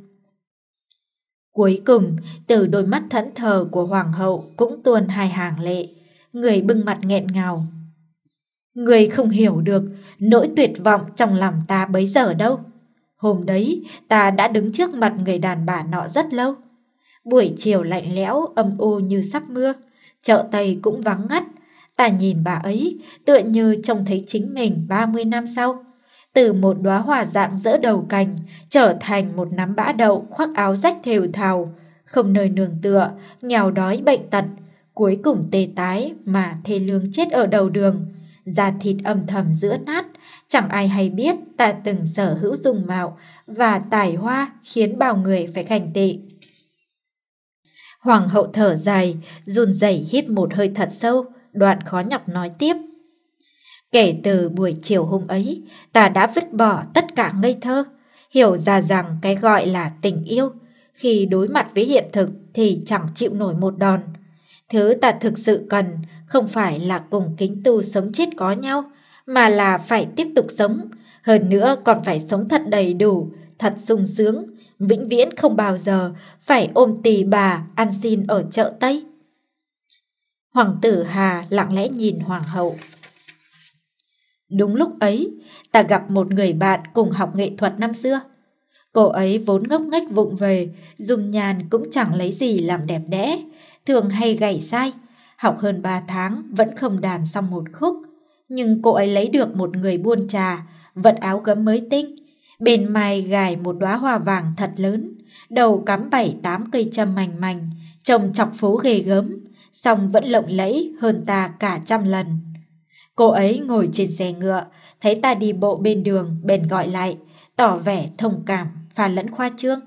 [SPEAKER 1] Cuối cùng, từ đôi mắt thẫn thờ của hoàng hậu cũng tuôn hai hàng lệ, người bưng mặt nghẹn ngào. Người không hiểu được nỗi tuyệt vọng trong lòng ta bấy giờ đâu. Hôm đấy, ta đã đứng trước mặt người đàn bà nọ rất lâu. Buổi chiều lạnh lẽo, âm u như sắp mưa, chợ Tây cũng vắng ngắt. Ta nhìn bà ấy, tựa như trông thấy chính mình ba mươi năm sau. Từ một đóa hoa dạng giữa đầu cành, trở thành một nắm bã đậu khoác áo rách thều thào, không nơi nương tựa, nghèo đói bệnh tật, cuối cùng tê tái mà thê lương chết ở đầu đường. Da thịt âm thầm giữa nát, chẳng ai hay biết ta từng sở hữu dung mạo và tài hoa khiến bao người phải khinh tị. Hoàng hậu thở dài, run rẩy hít một hơi thật sâu, đoạn khó nhọc nói tiếp. Kể từ buổi chiều hôm ấy, ta đã vứt bỏ tất cả ngây thơ, hiểu ra rằng cái gọi là tình yêu, khi đối mặt với hiện thực thì chẳng chịu nổi một đòn. Thứ ta thực sự cần không phải là cùng Kính Tu sống chết có nhau, mà là phải tiếp tục sống, hơn nữa còn phải sống thật đầy đủ, thật sung sướng, vĩnh viễn không bao giờ phải ôm tỳ bà ăn xin ở chợ Tây. Hoàng tử Hà lặng lẽ nhìn hoàng hậu. Đúng lúc ấy, ta gặp một người bạn cùng học nghệ thuật năm xưa. Cô ấy vốn ngốc nghếch vụng về, dung nhan cũng chẳng lấy gì làm đẹp đẽ, thường hay gảy sai. Học hơn ba tháng vẫn không đàn xong một khúc. Nhưng cô ấy lấy được một người buôn trà, vận áo gấm mới tinh, bên mai gài một đóa hoa vàng thật lớn, đầu cắm bảy tám cây châm mảnh mảnh, trông chọc phố ghê gớm, song vẫn lộng lẫy hơn ta cả trăm lần. Cô ấy ngồi trên xe ngựa, thấy ta đi bộ bên đường, bèn gọi lại, tỏ vẻ thông cảm, pha lẫn khoa trương.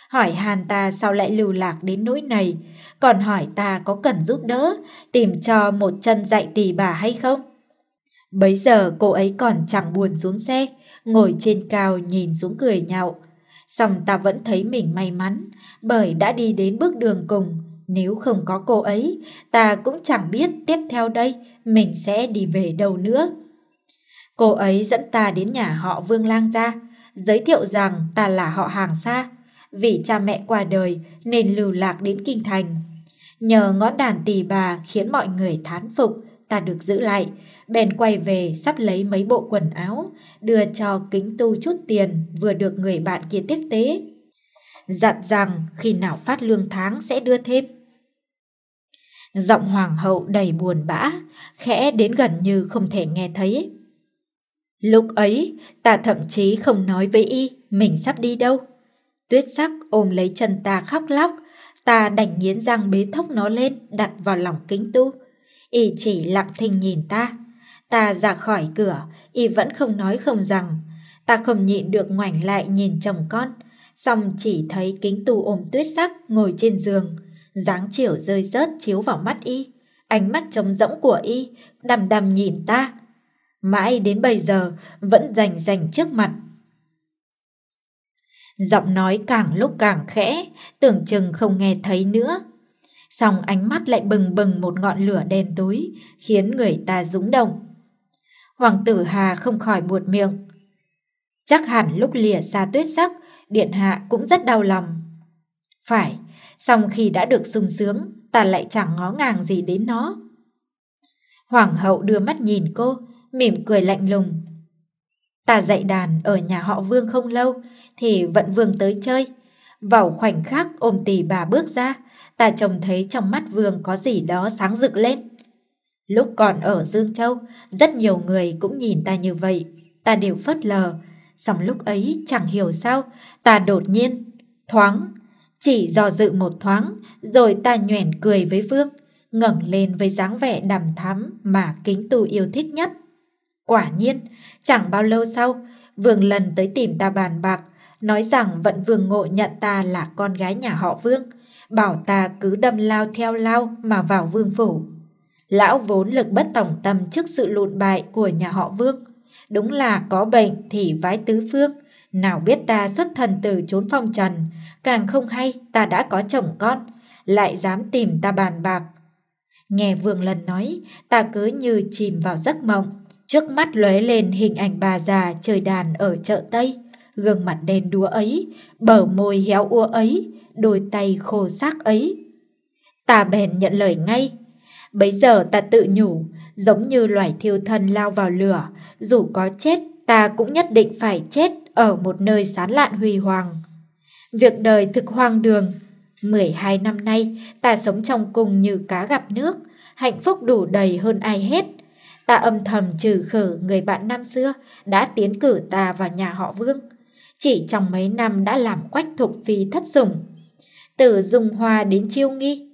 [SPEAKER 1] hỏi han ta sao lại lưu lạc đến nỗi này, còn hỏi ta có cần giúp đỡ, tìm cho một chân dạy tỳ bà hay không. Bấy giờ cô ấy còn chẳng buồn xuống xe, ngồi trên cao nhìn xuống cười nhạo. Song ta vẫn thấy mình may mắn, bởi đã đi đến bước đường cùng. Nếu không có cô ấy, ta cũng chẳng biết tiếp theo đây mình sẽ đi về đâu nữa. Cô ấy dẫn ta đến nhà họ Vương Lang gia, giới thiệu rằng ta là họ hàng xa. Vì cha mẹ qua đời nên lưu lạc đến kinh thành. Nhờ ngón đàn tỳ bà khiến mọi người thán phục, ta được giữ lại, bèn quay về sắp lấy mấy bộ quần áo, đưa cho Kính Tu chút tiền vừa được người bạn kia tiếp tế. Dặn rằng khi nào phát lương tháng sẽ đưa thêm. Giọng hoàng hậu đầy buồn bã, khẽ đến gần như không thể nghe thấy. Lúc ấy ta thậm chí không nói với y mình sắp đi đâu. Tuyết Sắc ôm lấy chân ta khóc lóc, ta đành nghiến răng bế thốc nó lên đặt vào lòng Kính Tu. Y chỉ lặng thinh nhìn ta. Ta ra khỏi cửa, y vẫn không nói không rằng. Ta không nhịn được ngoảnh lại nhìn chồng con, xong chỉ thấy Kính Tu ôm Tuyết Sắc ngồi trên giường, dáng chiều rơi rớt chiếu vào mắt y, ánh mắt trống rỗng của y đăm đăm nhìn ta. Mãi đến bây giờ vẫn rành rành trước mặt. Giọng nói càng lúc càng khẽ, tưởng chừng không nghe thấy nữa. Song ánh mắt lại bừng bừng một ngọn lửa đen tối, khiến người ta rúng động. Hoàng tử Hà không khỏi buột miệng. Chắc hẳn lúc lìa xa Tuyết Sắc, điện hạ cũng rất đau lòng. Phải, song khi đã được sung sướng, ta lại chẳng ngó ngàng gì đến nó. Hoàng hậu đưa mắt nhìn cô, mỉm cười lạnh lùng. Ta dạy đàn ở nhà họ Vương không lâu, thì Vận Vương tới chơi. Vào khoảnh khắc ôm tỳ bà bước ra, ta trông thấy trong mắt Vương có gì đó sáng rực lên. Lúc còn ở Dương Châu, rất nhiều người cũng nhìn ta như vậy, ta đều phớt lờ. Song lúc ấy chẳng hiểu sao, ta đột nhiên, thoáng, chỉ dò dự một thoáng, rồi ta nhoẻn cười với Vương, ngẩng lên với dáng vẻ đằm thắm mà Kính Tu yêu thích nhất. Quả nhiên, chẳng bao lâu sau, Vương lần tới tìm ta bàn bạc, nói rằng Vận Vương ngộ nhận ta là con gái nhà họ Vương, bảo ta cứ đâm lao theo lao mà vào vương phủ. Lão vốn lực bất tòng tâm trước sự lụn bại của nhà họ Vương, đúng là có bệnh thì vái tứ phương, nào biết ta xuất thần từ chốn phong trần, càng không hay ta đã có chồng con, lại dám tìm ta bàn bạc. Nghe Vương lần nói, ta cứ như chìm vào giấc mộng, trước mắt lóe lên hình ảnh bà già chơi đàn ở chợ Tây, gương mặt đen đúa ấy, bờ môi héo úa ấy, đôi tay khô xác ấy. Ta bèn nhận lời ngay. Bấy giờ ta tự nhủ, giống như loài thiêu thân lao vào lửa, dù có chết ta cũng nhất định phải chết ở một nơi sán lạn huy hoàng. Việc đời thực hoang đường. Mười hai năm nay ta sống trong cung như cá gặp nước, hạnh phúc đủ đầy hơn ai hết. Ta âm thầm trừ khử người bạn năm xưa đã tiến cử ta vào nhà họ Vương. Chỉ trong mấy năm đã làm Quách Thục Phi thất sủng, từ Dung Hoa đến Chiêu Nghi,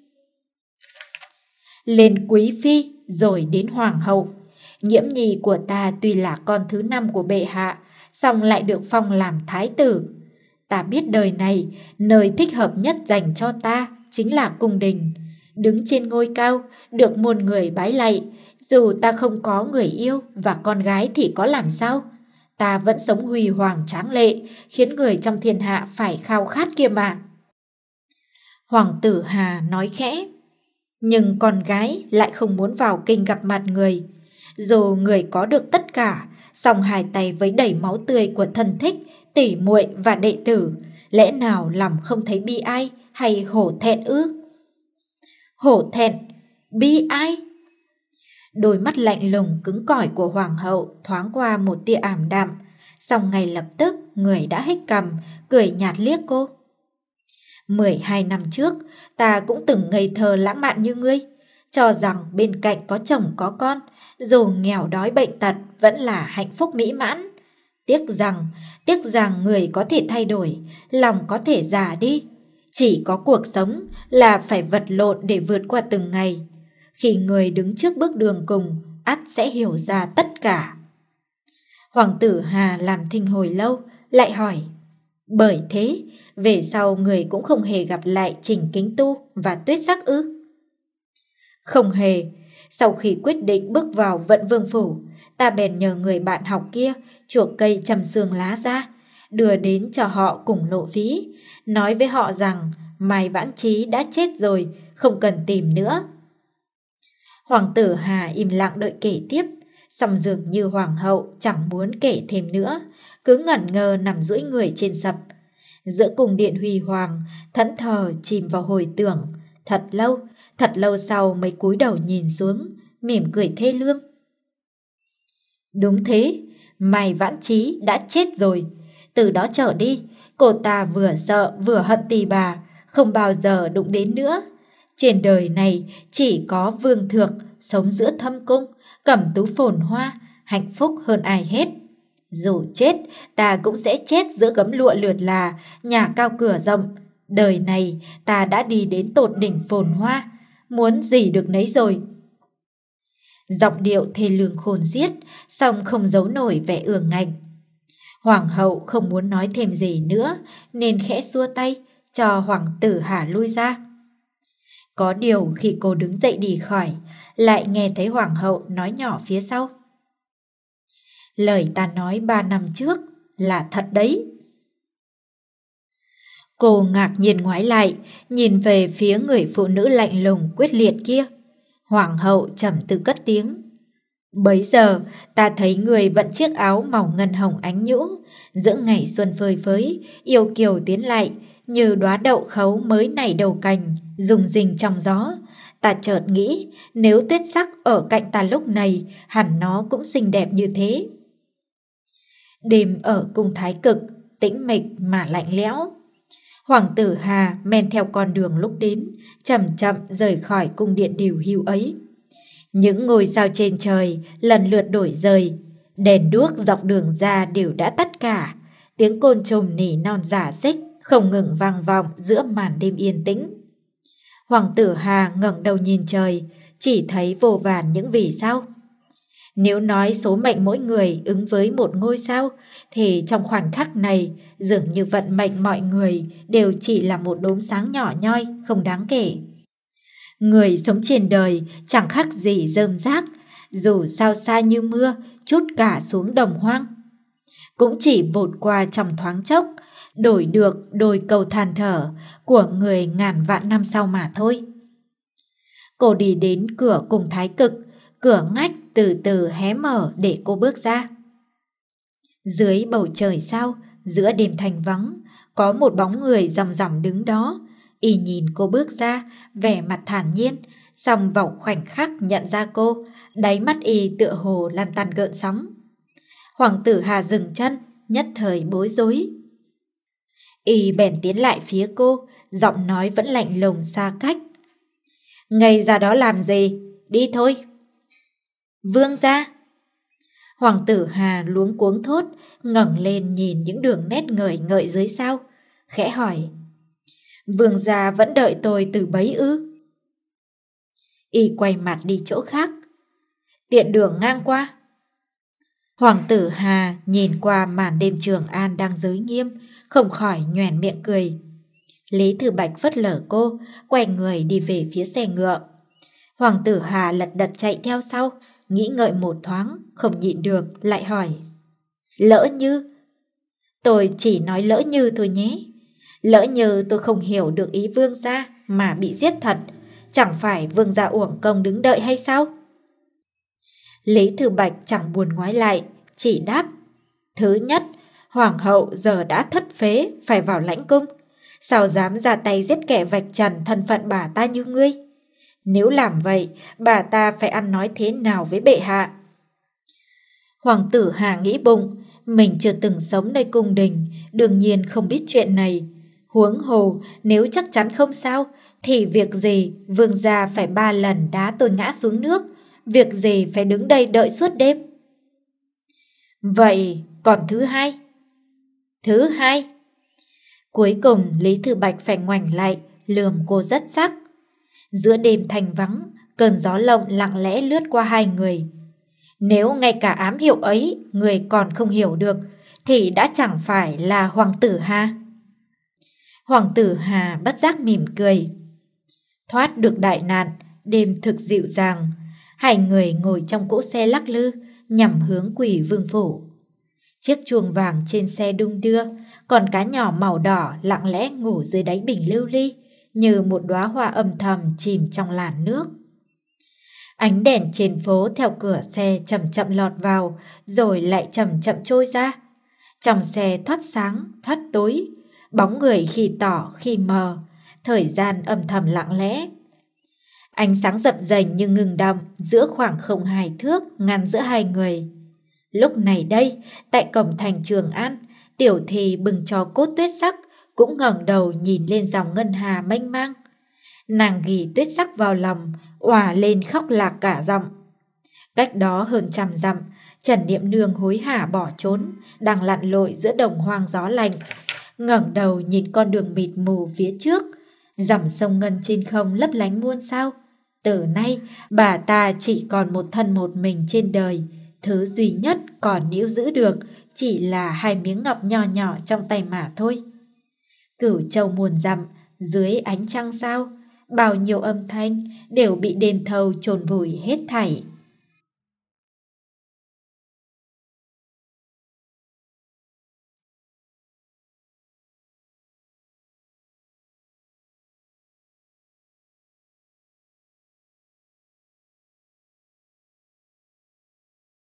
[SPEAKER 1] lên Quý Phi rồi đến Hoàng hậu. Nhiễm nhi của ta tuy là con thứ năm của bệ hạ, song lại được phong làm thái tử. Ta biết đời này, nơi thích hợp nhất dành cho ta chính là cung đình. Đứng trên ngôi cao, được muôn người bái lạy, dù ta không có người yêu và con gái thì có làm sao? Ta vẫn sống huy hoàng tráng lệ, khiến người trong thiên hạ phải khao khát kia mà. Hoàng tử Hà nói khẽ. Nhưng con gái lại không muốn vào kinh gặp mặt người. Dù người có được tất cả, song hai tay với đầy máu tươi của thân thích, tỷ muội và đệ tử, lẽ nào lòng không thấy bi ai hay hổ thẹn ư? Hổ thẹn, bi ai? Đôi mắt lạnh lùng cứng cỏi của hoàng hậu thoáng qua một tia ảm đạm, song ngay lập tức người đã hít cằm, cười nhạt liếc cô. Mười hai năm trước, ta cũng từng ngây thơ lãng mạn như ngươi, cho rằng bên cạnh có chồng có con, dù nghèo đói bệnh tật vẫn là hạnh phúc mỹ mãn. Tiếc rằng, tiếc rằng người có thể thay đổi, lòng có thể già đi. Chỉ có cuộc sống là phải vật lộn để vượt qua từng ngày. Khi người đứng trước bước đường cùng, ắt sẽ hiểu ra tất cả. Hoàng tử Hà làm thinh hồi lâu, lại hỏi. Bởi thế, về sau người cũng không hề gặp lại Trình Kính Tu và Tuyết Sắc ư? Không hề. Sau khi quyết định bước vào Vận Vương Phủ, ta bèn nhờ người bạn học kia chuộc cây trầm xương lá ra, đưa đến cho họ cùng lộ phí, nói với họ rằng Mai Vãn Trí đã chết rồi, không cần tìm nữa. Hoàng tử Hà im lặng đợi kể tiếp, song dường như hoàng hậu chẳng muốn kể thêm nữa, cứ ngẩn ngơ nằm duỗi người trên sập. Giữa cung điện huy hoàng, thẫn thờ chìm vào hồi tưởng, thật lâu, thật lâu sau mới cúi đầu nhìn xuống, mỉm cười thê lương. Đúng thế, Mai Vãn Trí đã chết rồi. Từ đó trở đi, cô ta vừa sợ vừa hận tì bà, không bao giờ đụng đến nữa. Trên đời này chỉ có Vương Thược sống giữa thâm cung, cẩm tú phồn hoa, hạnh phúc hơn ai hết. Dù chết, ta cũng sẽ chết giữa gấm lụa lượt là, nhà cao cửa rộng. Đời này ta đã đi đến tột đỉnh phồn hoa, muốn gì được nấy rồi. Giọng điệu thê lương khôn xiết, song không giấu nổi vẻ ương ngạnh. Hoàng hậu không muốn nói thêm gì nữa, nên khẽ xua tay, cho hoàng tử Hà lui ra. Có điều khi cô đứng dậy đi khỏi, lại nghe thấy hoàng hậu nói nhỏ phía sau. Lời ta nói ba năm trước là thật đấy. Cô ngạc nhiên ngoái lại, nhìn về phía người phụ nữ lạnh lùng quyết liệt kia. Hoàng hậu trầm tư cất tiếng. Bấy giờ ta thấy người vận chiếc áo màu ngân hồng ánh nhũ, giữa ngày xuân phơi phới, yêu kiều tiến lại, như đóa đậu khấu mới nảy đầu cành, rung rinh trong gió. Ta chợt nghĩ, nếu Tuyết Sắc ở cạnh ta lúc này, hẳn nó cũng xinh đẹp như thế. Đêm ở cung Thái Cực, tĩnh mịch mà lạnh lẽo. Hoàng tử Hà men theo con đường lúc đến, chậm chậm rời khỏi cung điện điều hưu ấy. Những ngôi sao trên trời lần lượt đổi rời, đèn đuốc dọc đường ra đều đã tắt cả. Tiếng côn trùng nỉ non rả rích không ngừng vang vọng giữa màn đêm yên tĩnh. Hoàng tử Hà ngẩng đầu nhìn trời, chỉ thấy vô vàn những vì sao. Nếu nói số mệnh mỗi người ứng với một ngôi sao, thì trong khoảnh khắc này dường như vận mệnh mọi người đều chỉ là một đốm sáng nhỏ nhoi, không đáng kể. Người sống trên đời chẳng khác gì rơm rác, dù sao xa như mưa, trút cả xuống đồng hoang. Cũng chỉ vụt qua trong thoáng chốc, đổi được đôi câu than thở của người ngàn vạn năm sau mà thôi. Cô đi đến cửa cung Thái Cực, cửa ngách từ từ hé mở để cô bước ra. Dưới bầu trời sao, giữa đêm thanh vắng, có một bóng người ròng ròng đứng đó. Y nhìn cô bước ra, vẻ mặt thản nhiên, song vào khoảnh khắc nhận ra cô, đáy mắt y tựa hồ lan tăn gợn sóng. Hoàng tử Hà dừng chân, nhất thời bối rối. Y bèn tiến lại phía cô, giọng nói vẫn lạnh lùng xa cách. Ngây ra đó làm gì? Đi thôi. Vương gia. Hoàng tử Hà luống cuống thốt, ngẩng lên nhìn những đường nét ngời ngợi dưới sao, khẽ hỏi. Vương gia vẫn đợi tôi từ bấy ư? Y quay mặt đi chỗ khác. Tiện đường ngang qua. Hoàng tử Hà nhìn qua màn đêm Trường An đang giới nghiêm, không khỏi nhoẻn miệng cười. Lý Thư Bạch phớt lờ cô, quay người đi về phía xe ngựa. Hoàng tử Hà lật đật chạy theo sau, nghĩ ngợi một thoáng, không nhịn được, lại hỏi. Lỡ như? Tôi chỉ nói lỡ như thôi nhé. Lỡ như tôi không hiểu được ý vương gia mà bị giết thật, chẳng phải vương gia uổng công đứng đợi hay sao? Lý Thư Bạch chẳng buồn ngoái lại, chỉ đáp. Thứ nhất, hoàng hậu giờ đã thất phế, phải vào lãnh cung. Sao dám ra tay giết kẻ vạch trần thân phận bà ta như ngươi? Nếu làm vậy, bà ta phải ăn nói thế nào với bệ hạ? Hoàng tử Hà nghĩ bụng, mình chưa từng sống nơi cung đình, đương nhiên không biết chuyện này. Huống hồ, nếu chắc chắn không sao, thì việc gì vương gia phải ba lần đá tôi ngã xuống nước, việc gì phải đứng đây đợi suốt đêm? Vậy còn thứ hai? Thứ hai? Cuối cùng Lý Thư Bạch phải ngoảnh lại, lườm cô rất sắc. Giữa đêm thanh vắng, cơn gió lộng lặng lẽ lướt qua hai người. Nếu ngay cả ám hiệu ấy người còn không hiểu được, thì đã chẳng phải là Hoàng tử Hà. Hoàng tử Hà bất giác mỉm cười. Thoát được đại nạn, đêm thực dịu dàng. Hai người ngồi trong cỗ xe lắc lư nhằm hướng Quỷ Vương phủ. Chiếc chuông vàng trên xe đung đưa, còn cá nhỏ màu đỏ lặng lẽ ngủ dưới đáy bình lưu ly như một đóa hoa âm thầm chìm trong làn nước. Ánh đèn trên phố theo cửa xe chậm chậm lọt vào rồi lại chậm chậm trôi ra. Trong xe thoát sáng, thoát tối, bóng người khi tỏ khi mờ, thời gian âm thầm lặng lẽ. Ánh sáng dập dềnh như ngừng đọng giữa khoảng không hai thước ngăn giữa hai người. Lúc này đây, tại cổng thành Trường An, Tiểu Thì bừng trò cốt tuyết sắc cũng ngẩng đầu nhìn lên dòng ngân hà mênh mang. Nàng ghi tuyết sắc vào lòng, òa lên khóc lạc cả giọng. Cách đó hơn trăm dặm, Trần Niệm Nương hối hả bỏ trốn, đang lặn lội giữa đồng hoang gió lạnh, ngẩng đầu nhìn con đường mịt mù phía trước, dòng sông ngân trên không lấp lánh muôn sao. Từ nay, bà ta chỉ còn một thân một mình trên đời, thứ duy nhất còn níu giữ được chỉ là hai miếng ngọc nhỏ nhỏ trong tay mà thôi. Cửu châu muôn dặm, dưới ánh trăng sao, bao nhiêu âm thanh đều bị đêm thâu chôn vùi hết thảy.